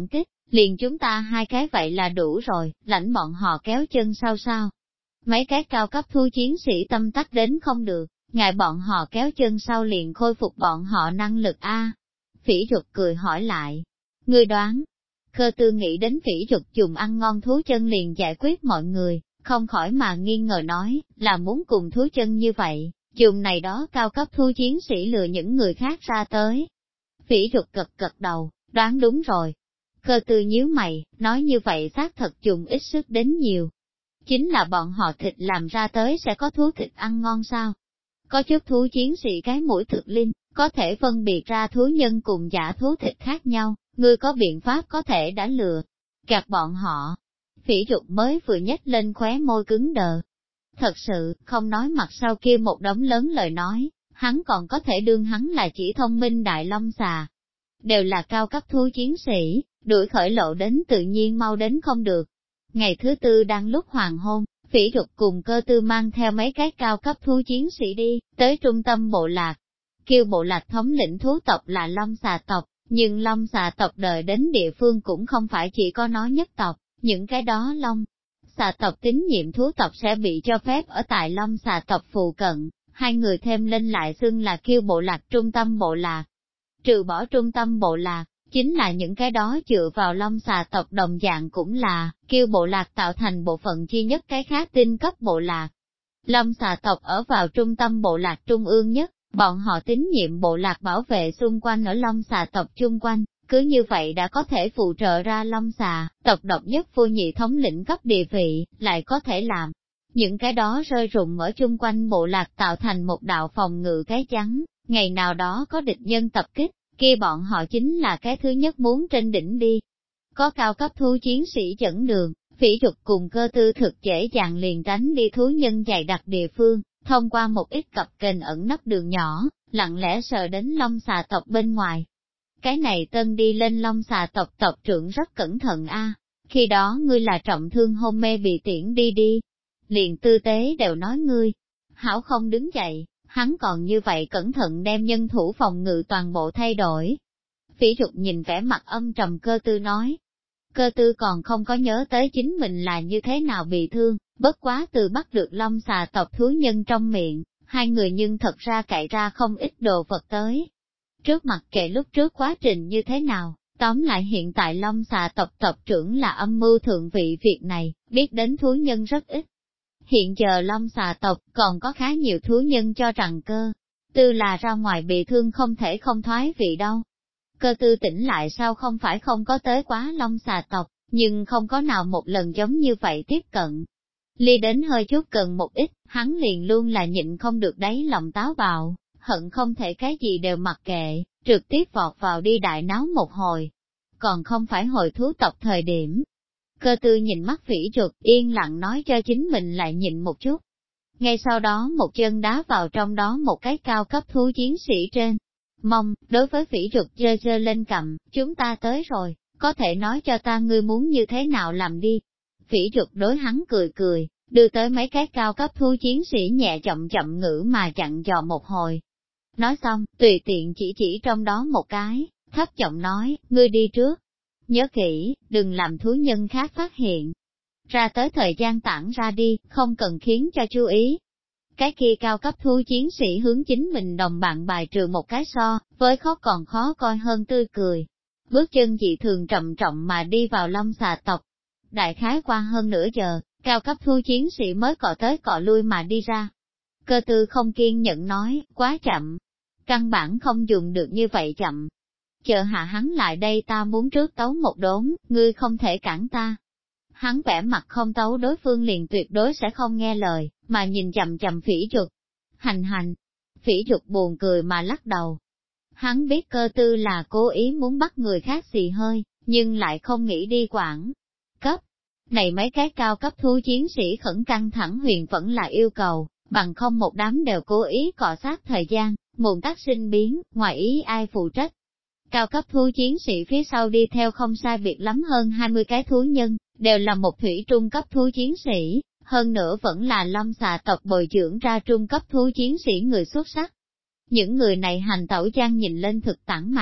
liền chúng ta hai cái vậy là đủ rồi, lãnh bọn họ kéo chân sau sao. Mấy cái cao cấp thú chiến sĩ tâm tắc đến không được, ngại bọn họ kéo chân sau liền khôi phục bọn họ năng lực a. Phỉ Dục cười hỏi lại, ngươi đoán? Cơ Tư nghĩ đến Phỉ Dục dùng ăn ngon thú chân liền giải quyết mọi người, không khỏi mà nghi ngờ nói, là muốn cùng thú chân như vậy, dùng này đó cao cấp thú chiến sĩ lừa những người khác ra tới. Phỉ Dục gật đầu, đoán đúng rồi. Cơ Tư nhíu mày, nói như vậy xác thật dùng ít sức đến nhiều. Chính là bọn họ thịt làm ra tới sẽ có thú thịt ăn ngon sao? Có chút thú chiến sĩ cái mũi thực linh, có thể phân biệt ra thú nhân cùng giả thú thịt khác nhau, ngươi có biện pháp có thể đã lừa gạt bọn họ. Phỉ Dục mới vừa nhếch lên khóe môi cứng đờ. Thật sự, không nói mặt sau kia một đống lớn lời nói, hắn còn có thể đương hắn là chỉ thông minh đại long xà. Đều là cao cấp thú chiến sĩ, đuổi khởi lộ đến tự nhiên mau đến không được. Ngày thứ tư đang lúc hoàng hôn, Phỉ Dục cùng Cơ Tư mang theo mấy cái cao cấp thú chiến sĩ đi, tới trung tâm bộ lạc. Kêu bộ lạc thống lĩnh thú tộc là Long xà tộc, nhưng Long xà tộc đời đến địa phương cũng không phải chỉ có nó nhất tộc, những cái đó Long xà tộc tín nhiệm thú tộc sẽ bị cho phép ở tại Long xà tộc phụ cận, hai người thêm lên lại xưng là kêu bộ lạc trung tâm bộ lạc. Trừ bỏ trung tâm bộ lạc, chính là những cái đó dựa vào Long xà tộc đồng dạng cũng là, kêu bộ lạc tạo thành bộ phận chi nhất cái khác tinh cấp bộ lạc. Long xà tộc ở vào trung tâm bộ lạc trung ương nhất, bọn họ tín nhiệm bộ lạc bảo vệ xung quanh ở Long xà tộc chung quanh, cứ như vậy đã có thể phụ trợ ra Long xà, tộc độc nhất vô nhị thống lĩnh cấp địa vị, lại có thể làm. Những cái đó rơi rụng ở chung quanh bộ lạc tạo thành một đạo phòng ngự cái chắn, ngày nào đó có địch nhân tập kích, kia bọn họ chính là cái thứ nhất muốn trên đỉnh đi. Có cao cấp thú chiến sĩ dẫn đường, Phỉ Dục cùng Cơ Tư thực dễ dàng liền tránh đi thú nhân dày đặc địa phương, thông qua một ít cặp kênh ẩn nấp đường nhỏ, lặng lẽ sờ đến Long xà tộc bên ngoài. Cái này tân đi lên Long xà tộc tộc trưởng rất cẩn thận a. Khi đó ngươi là trọng thương hôn mê bị tiễn đi. Liền tư tế đều nói ngươi, hảo không đứng dậy, hắn còn như vậy cẩn thận đem nhân thủ phòng ngự toàn bộ thay đổi. Phỉ Dục nhìn vẻ mặt âm trầm Cơ Tư nói. Cơ Tư còn không có nhớ tới chính mình là như thế nào bị thương, bất quá từ bắt được Long xà tộc thú nhân trong miệng, hai người nhưng thật ra cậy ra không ít đồ vật tới. Trước mặt kệ lúc trước quá trình như thế nào, tóm lại hiện tại Long xà tộc tộc trưởng là âm mưu thượng vị việc này, biết đến thú nhân rất ít. Hiện giờ Long xà tộc còn có khá nhiều thú nhân cho rằng Cơ Tư là ra ngoài bị thương không thể không thoái vị đâu. Cơ Tư tỉnh lại sao không phải không có tới quá Long xà tộc, nhưng không có nào một lần giống như vậy tiếp cận. Ly đến hơi chút cần một ít, hắn liền luôn là nhịn không được đáy lòng táo bạo, hận không thể cái gì đều mặc kệ, trực tiếp vọt vào đi đại náo một hồi. Còn không phải hồi thú tộc thời điểm. Cơ Tư nhìn mắt Phỉ Dục, yên lặng nói cho chính mình lại nhịn một chút. Ngay sau đó một chân đá vào trong đó một cái cao cấp thú chiến sĩ trên mông, đối với Phỉ Dục giơ giơ lên cầm, chúng ta tới rồi, có thể nói cho ta ngươi muốn như thế nào làm đi. Phỉ Dục đối hắn cười, đưa tới mấy cái cao cấp thú chiến sĩ nhẹ chậm ngữ mà chặn dò một hồi. Nói xong, tùy tiện chỉ trong đó một cái, thấp giọng nói, ngươi đi trước. Nhớ kỹ, đừng làm thú nhân khác phát hiện. Ra tới thời gian tản ra đi, không cần khiến cho chú ý. Cái kia cao cấp thú chiến sĩ hướng chính mình đồng bạn bài trừ một cái so, với còn khó coi hơn tươi cười. Bước chân dị thường trầm trọng mà đi vào Long xà tộc. Đại khái qua hơn nửa giờ, cao cấp thú chiến sĩ mới cọ tới cọ lui mà đi ra. Cơ Tư không kiên nhẫn nói, quá chậm. Căn bản không dùng được như vậy chậm. Chờ hạ hắn lại đây ta muốn trước tấu một đốn, ngươi không thể cản ta. Hắn vẻ mặt không tấu đối phương liền tuyệt đối sẽ không nghe lời, mà nhìn chằm Phỉ Dục. Hành. Phỉ Dục buồn cười mà lắc đầu. Hắn biết Cơ Tư là cố ý muốn bắt người khác xì hơi, nhưng lại không nghĩ đi quản. Cấp. Này mấy cái cao cấp thú chiến sĩ khẩn căng thẳng huyền vẫn là yêu cầu, bằng không một đám đều cố ý cọ sát thời gian, muộn tác sinh biến, ngoài ý ai phụ trách. Cao cấp thú chiến sĩ phía sau đi theo không sai biệt lắm hơn 20 cái thú nhân, đều là một thủy trung cấp thú chiến sĩ, hơn nữa vẫn là Long xà tộc bồi dưỡng ra trung cấp thú chiến sĩ người xuất sắc. Những người này hành tẩu gian nhìn lên thực tản mạn,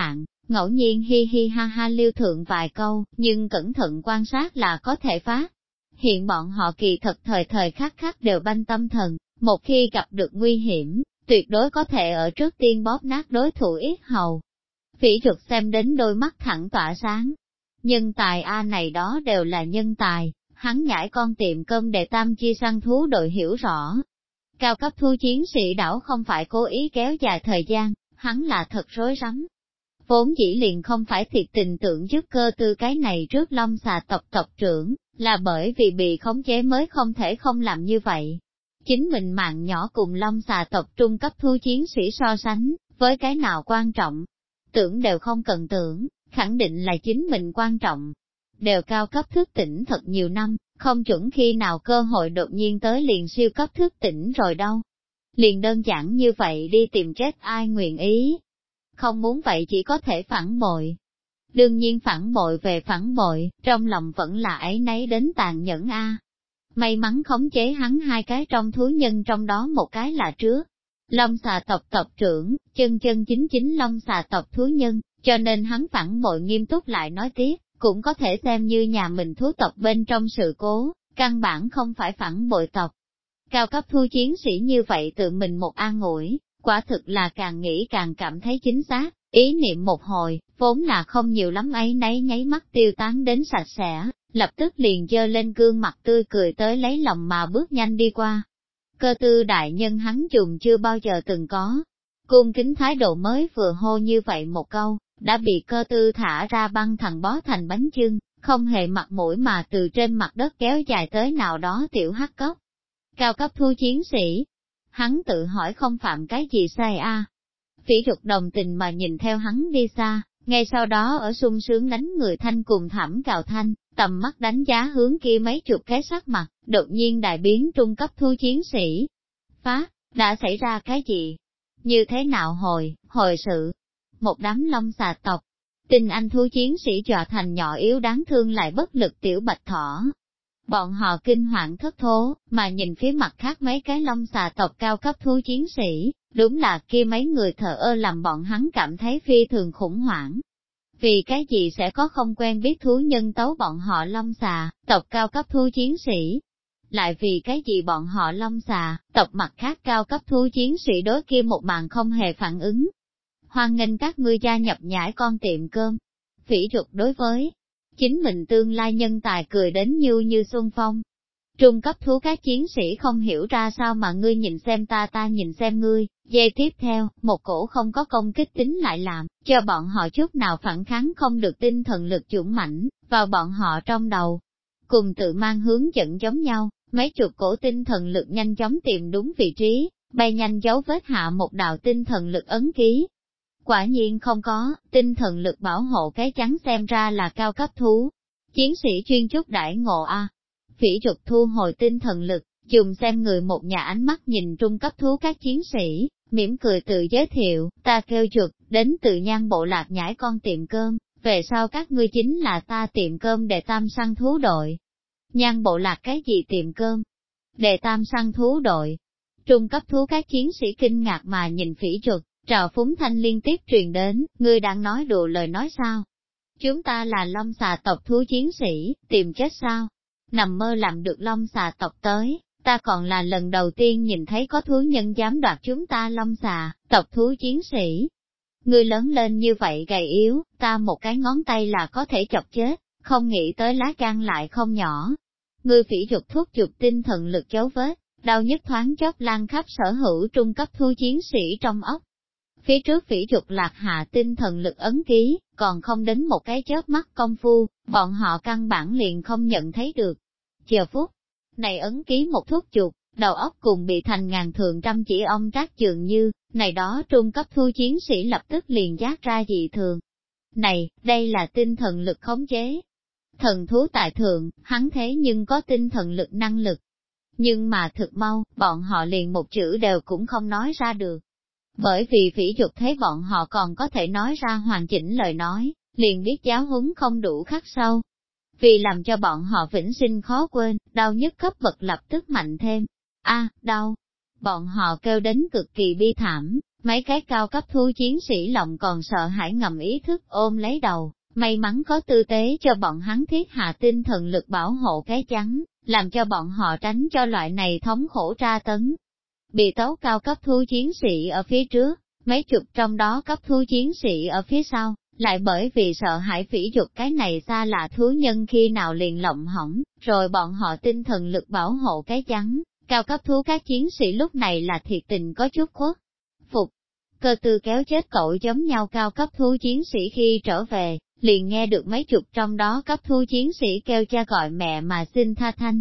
ngẫu nhiên hi hi ha ha lưu thượng vài câu, nhưng cẩn thận quan sát là có thể phát. Hiện bọn họ kỳ thật thời thời khắc khắc đều banh tâm thần, một khi gặp được nguy hiểm, tuyệt đối có thể ở trước tiên bóp nát đối thủ yết hầu. Phỉ Duật xem đến đôi mắt thẳng tỏa sáng. Nhân tài A này đó đều là nhân tài, hắn nhảy con tiệm cơm để tam chi săn thú đội hiểu rõ. Cao cấp thu chiến sĩ đảo không phải cố ý kéo dài thời gian, hắn là thật rối rắm. Vốn dĩ liền không phải thiệt tình tưởng giúp cơ tư cái này trước Long xà tộc tộc trưởng, là bởi vì bị khống chế mới không thể không làm như vậy. Chính mình mạng nhỏ cùng Long xà tộc trung cấp thu chiến sĩ so sánh, với cái nào quan trọng? Tưởng đều không cần tưởng, khẳng định là chính mình quan trọng. Đều cao cấp thức tỉnh thật nhiều năm, không chuẩn khi nào cơ hội đột nhiên tới liền siêu cấp thức tỉnh rồi đâu. Liền đơn giản như vậy đi tìm chết ai nguyện ý. Không muốn vậy chỉ có thể phản bội. Đương nhiên phản bội về phản bội, trong lòng vẫn là ấy nấy đến tàn nhẫn a. May mắn khống chế hắn hai cái trong thú nhân, trong đó một cái là trước. Long xà tộc tộc trưởng, chân chân chính chính Long xà tộc thú nhân, cho nên hắn phản bội nghiêm túc lại nói tiếp, cũng có thể xem như nhà mình thú tộc bên trong sự cố, căn bản không phải phản bội tộc. Cao cấp thu chiến sĩ như vậy tự mình một an ủi, quả thực là càng nghĩ càng cảm thấy chính xác, ý niệm một hồi, vốn là không nhiều lắm ấy nấy nháy mắt tiêu tán đến sạch sẽ, lập tức liền dơ lên gương mặt tươi cười tới lấy lòng mà bước nhanh đi qua. Cơ tư đại nhân hắn dùng chưa bao giờ từng có. Cung kính thái độ mới vừa hô như vậy một câu, đã bị cơ tư thả ra băng thằng bó thành bánh chưng, không hề mặt mũi mà từ trên mặt đất kéo dài tới nào đó tiểu hắc cốc. Cao cấp thu chiến sĩ, hắn tự hỏi không phạm cái gì sai a. Phỉ Duật đồng tình mà nhìn theo hắn đi xa, ngay sau đó ở sung sướng đánh người thanh cùng thảm cào thanh, tầm mắt đánh giá hướng kia mấy chục cái sắc mặt, đột nhiên đại biến trung cấp thu chiến sĩ. Phá, đã xảy ra cái gì? Như thế nào hồi sự? Một đám Long xà tộc, tinh anh thu chiến sĩ dọa thành nhỏ yếu đáng thương lại bất lực tiểu bạch thỏ. Bọn họ kinh hoàng thất thố, mà nhìn phía mặt khác mấy cái Long xà tộc cao cấp thu chiến sĩ, đúng là kia mấy người thờ ơ làm bọn hắn cảm thấy phi thường khủng hoảng. Vì cái gì sẽ có không quen biết thú nhân tấu bọn họ Long xà, tộc cao cấp thu chiến sĩ? Lại vì cái gì bọn họ Long xà, tộc mặt khác cao cấp thu chiến sĩ đối kia một màn không hề phản ứng? Hoan nghênh các ngươi gia nhập nhãi con tiệm cơm. Phỉ Duật đối với chính mình tương lai nhân tài cười đến như xuân phong. Trung cấp thú các chiến sĩ không hiểu ra sao mà ngươi nhìn xem ta nhìn xem ngươi, giây tiếp theo, một cổ không có công kích tính lại làm, cho bọn họ chút nào phản kháng không được tinh thần lực dũng mãnh vào bọn họ trong đầu. Cùng tự mang hướng dẫn giống nhau, mấy chục cổ tinh thần lực nhanh chóng tìm đúng vị trí, bay nhanh dấu vết hạ một đạo tinh thần lực ấn ký. Quả nhiên không có, tinh thần lực bảo hộ cái trắng xem ra là cao cấp thú. Chiến sĩ chuyên chút đãi ngộ a. Phỉ Duật thu hồi tinh thần lực, dùng xem người một nhà ánh mắt nhìn trung cấp thú các chiến sĩ, mỉm cười tự giới thiệu, ta kêu Duật, đến từ Nhan bộ lạc nhãi con tiệm cơm, về sau các ngươi chính là ta tiệm cơm đệ tam săn thú đội. Nhan bộ lạc cái gì tiệm cơm? Đệ tam săn thú đội. Trung cấp thú các chiến sĩ kinh ngạc mà nhìn Phỉ Duật, trào phúng thanh liên tiếp truyền đến, ngươi đang nói đùa lời nói sao? Chúng ta là Long xà tộc thú chiến sĩ, tìm chết sao? Nằm mơ làm được Long xà tộc tới, ta còn là lần đầu tiên nhìn thấy có thú nhân dám đoạt chúng ta Long xà, tộc thú chiến sĩ. Ngươi lớn lên như vậy gầy yếu, ta một cái ngón tay là có thể chọc chết, không nghĩ tới lá gan lại không nhỏ. Ngươi Phỉ Duật thuốc chụp tinh thần lực dấu vết, đau nhất thoáng chớp lan khắp sở hữu trung cấp thú chiến sĩ trong ốc. Phía trước Phỉ Duật lạc hạ tinh thần lực ấn ký, còn không đến một cái chớp mắt công phu, bọn họ căn bản liền không nhận thấy được. Chờ phút này ấn ký một thuốc chuột, đầu óc cùng bị thành ngàn thường trăm chỉ ong trác dường như, này đó trung cấp thu chiến sĩ lập tức liền giác ra dị thường. Này, đây là tinh thần lực khống chế. Thần thú tại thượng, hắn thế nhưng có tinh thần lực năng lực. Nhưng mà thực mau, bọn họ liền một chữ đều cũng không nói ra được. Bởi vì Phỉ Duật thấy bọn họ còn có thể nói ra hoàn chỉnh lời nói, liền biết giáo huấn không đủ khắc sâu. Vì làm cho bọn họ vĩnh sinh khó quên, đau nhất cấp bậc lập tức mạnh thêm. Đau! Bọn họ kêu đến cực kỳ bi thảm, Mấy cái cao cấp thú chiến sĩ lòng còn sợ hãi ngầm ý thức ôm lấy đầu, may mắn có tư tế cho bọn hắn thiết hạ tinh thần lực bảo hộ cái chắn, làm cho bọn họ tránh cho loại này thống khổ tra tấn. Bị tấu cao cấp thú chiến sĩ ở phía trước, mấy chục trong đó cấp thú chiến sĩ ở phía sau, lại bởi vì sợ hãi phỉ dục cái này xa lạ thú nhân khi nào liền lộng hỏng, rồi bọn họ tinh thần lực bảo hộ cái chắn, cao cấp thú các chiến sĩ lúc này là thiệt tình có chút khuất phục. Cơ tư kéo chết cậu giống nhau cao cấp thú chiến sĩ khi trở về, liền nghe được mấy chục trong đó cấp thú chiến sĩ kêu cha gọi mẹ mà xin tha thanh.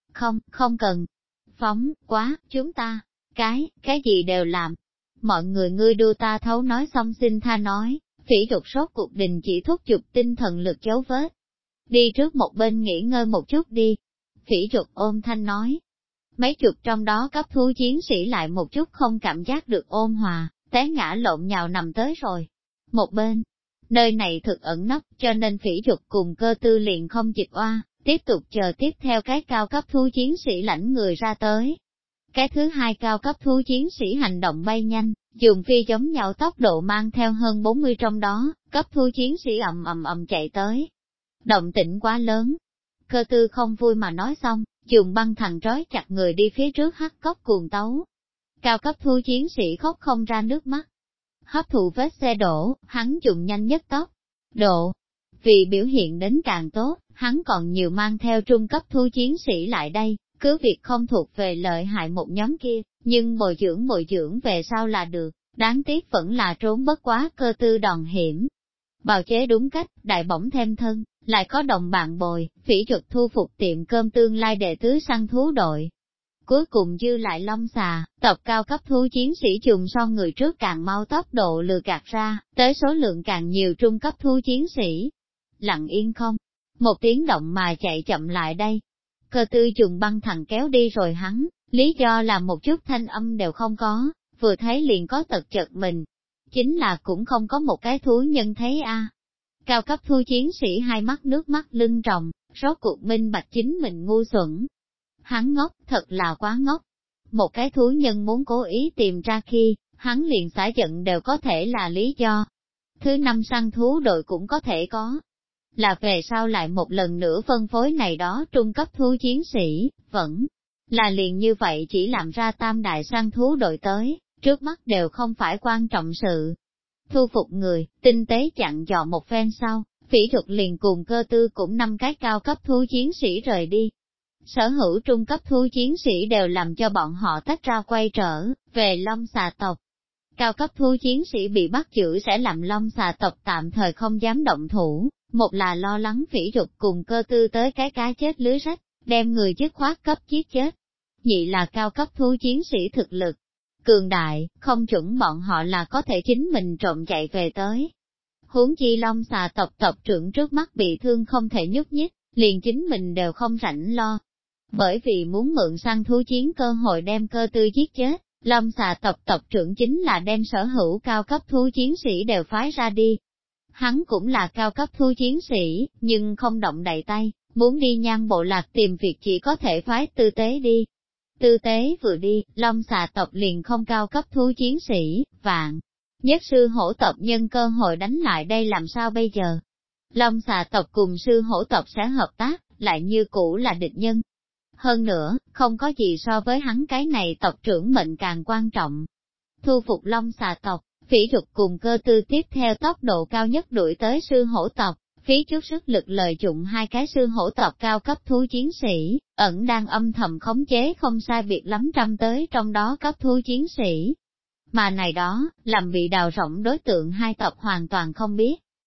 Không cần. Phóng, quá, chúng ta, cái gì đều làm. Mọi người ngươi đua ta thấu nói xong xin tha nói, phỉ dục sốt cuộc đình chỉ thúc giục tinh thần lực dấu vết. Đi trước một bên nghỉ ngơi một chút đi. Phỉ dục ôm thanh nói. Mấy chục trong đó cấp thú chiến sĩ lại một chút không cảm giác được ôn hòa, té ngã lộn nhào nằm tới rồi. Một bên, nơi này thực ẩn nấp cho nên phỉ dục cùng cơ tư liền không dịch oa, tiếp tục chờ tiếp theo cái cao cấp thú chiến sĩ lãnh người ra tới. Cái thứ hai cao cấp thú chiến sĩ hành động bay nhanh, dùng phi giống nhau tốc độ mang theo hơn 40 trong đó, cấp thú chiến sĩ ầm chạy tới. Động tĩnh quá lớn. Cơ tư không vui mà nói xong, dùng băng thằng trói chặt người đi phía trước hắt cốc cuồng tấu. Cao cấp thú chiến sĩ khóc không ra nước mắt. Hấp thụ vết xe đổ, hắn dùng nhanh nhất tốc độ. Vì biểu hiện đến càng tốt, hắn còn nhiều mang theo trung cấp thú chiến sĩ lại đây, cứ việc không thuộc về lợi hại một nhóm kia, nhưng bồi dưỡng về sau là được, đáng tiếc vẫn là trốn bất quá cơ tư đòn hiểm. Bào chế đúng cách, đại bổng thêm thân, lại có đồng bạn bồi, phỉ dục thu phục tiệm cơm tương lai đệ tứ săn thú đội. Cuối cùng dư lại long xà, tộc cao cấp thú chiến sĩ trùng so người trước càng mau tốc độ lừa gạt ra, tới số lượng càng nhiều trung cấp thú chiến sĩ. Lặng yên không, một tiếng động mà chạy chậm lại đây. Cơ tư dùng băng thẳng kéo đi rồi hắn, lý do là một chút thanh âm đều không có, vừa thấy liền có tật chật mình. Chính là cũng không có một cái thú nhân thấy a. Cao cấp thú chiến sĩ hai mắt nước mắt lưng tròng, rốt cuộc minh bạch chính mình ngu xuẩn. Hắn ngốc, thật là quá ngốc. Một cái thú nhân muốn cố ý tìm ra khi, hắn liền xả giận đều có thể là lý do. Thứ năm săn thú đội cũng có thể có. Là về sau lại một lần nữa phân phối này đó trung cấp thú chiến sĩ, vẫn là liền như vậy chỉ làm ra tam đại săn thú đội tới, trước mắt đều không phải quan trọng sự. Thu phục người, tinh tế chặn dò một phen sau, phỉ thuật liền cùng cơ tư cũng 5 cái cao cấp thú chiến sĩ rời đi. Sở hữu trung cấp thú chiến sĩ đều làm cho bọn họ tách ra quay trở về long xà tộc. Cao cấp thú chiến sĩ bị bắt giữ sẽ làm long xà tộc tạm thời không dám động thủ, một là lo lắng phỉ dục cùng cơ tư tới cái cá chết lưới rách, đem người dứt khoát cấp giết chết. Nhị là cao cấp thú chiến sĩ thực lực cường đại, không chuẩn bọn họ là có thể chính mình trộm chạy về tới. Huống chi long xà tộc tộc trưởng trước mắt bị thương không thể nhúc nhích, liền chính mình đều không rảnh lo. Bởi vì muốn mượn săn thú chiến cơ hội đem cơ tư giết chết, long xà tộc tộc trưởng chính là đem sở hữu cao cấp thú chiến sĩ đều phái ra đi. Hắn cũng là cao cấp thú chiến sĩ, nhưng không động đậy tay, muốn đi Nhan bộ lạc tìm việc chỉ có thể phái tư tế đi. Tư tế vừa đi, long xà tộc liền không cao cấp thú chiến sĩ, vạn. Nhất sư hổ tộc nhân cơ hội đánh lại đây làm sao bây giờ? Long xà tộc cùng sư hổ tộc sẽ hợp tác, lại như cũ là địch nhân. Hơn nữa, không có gì so với hắn cái này tộc trưởng mệnh càng quan trọng. Thu phục long xà tộc, phỉ dục cùng cơ tư tiếp theo tốc độ cao nhất đuổi tới sư hổ tộc, phí chút sức lực lợi dụng 2 cái sư hổ tộc cao cấp thú chiến sĩ, ẩn đang âm thầm khống chế không sai biệt lắm trăm tới trong đó cấp thú chiến sĩ. Mà này đó, làm bị đào rộng đối tượng 2 tộc hoàn toàn không biết.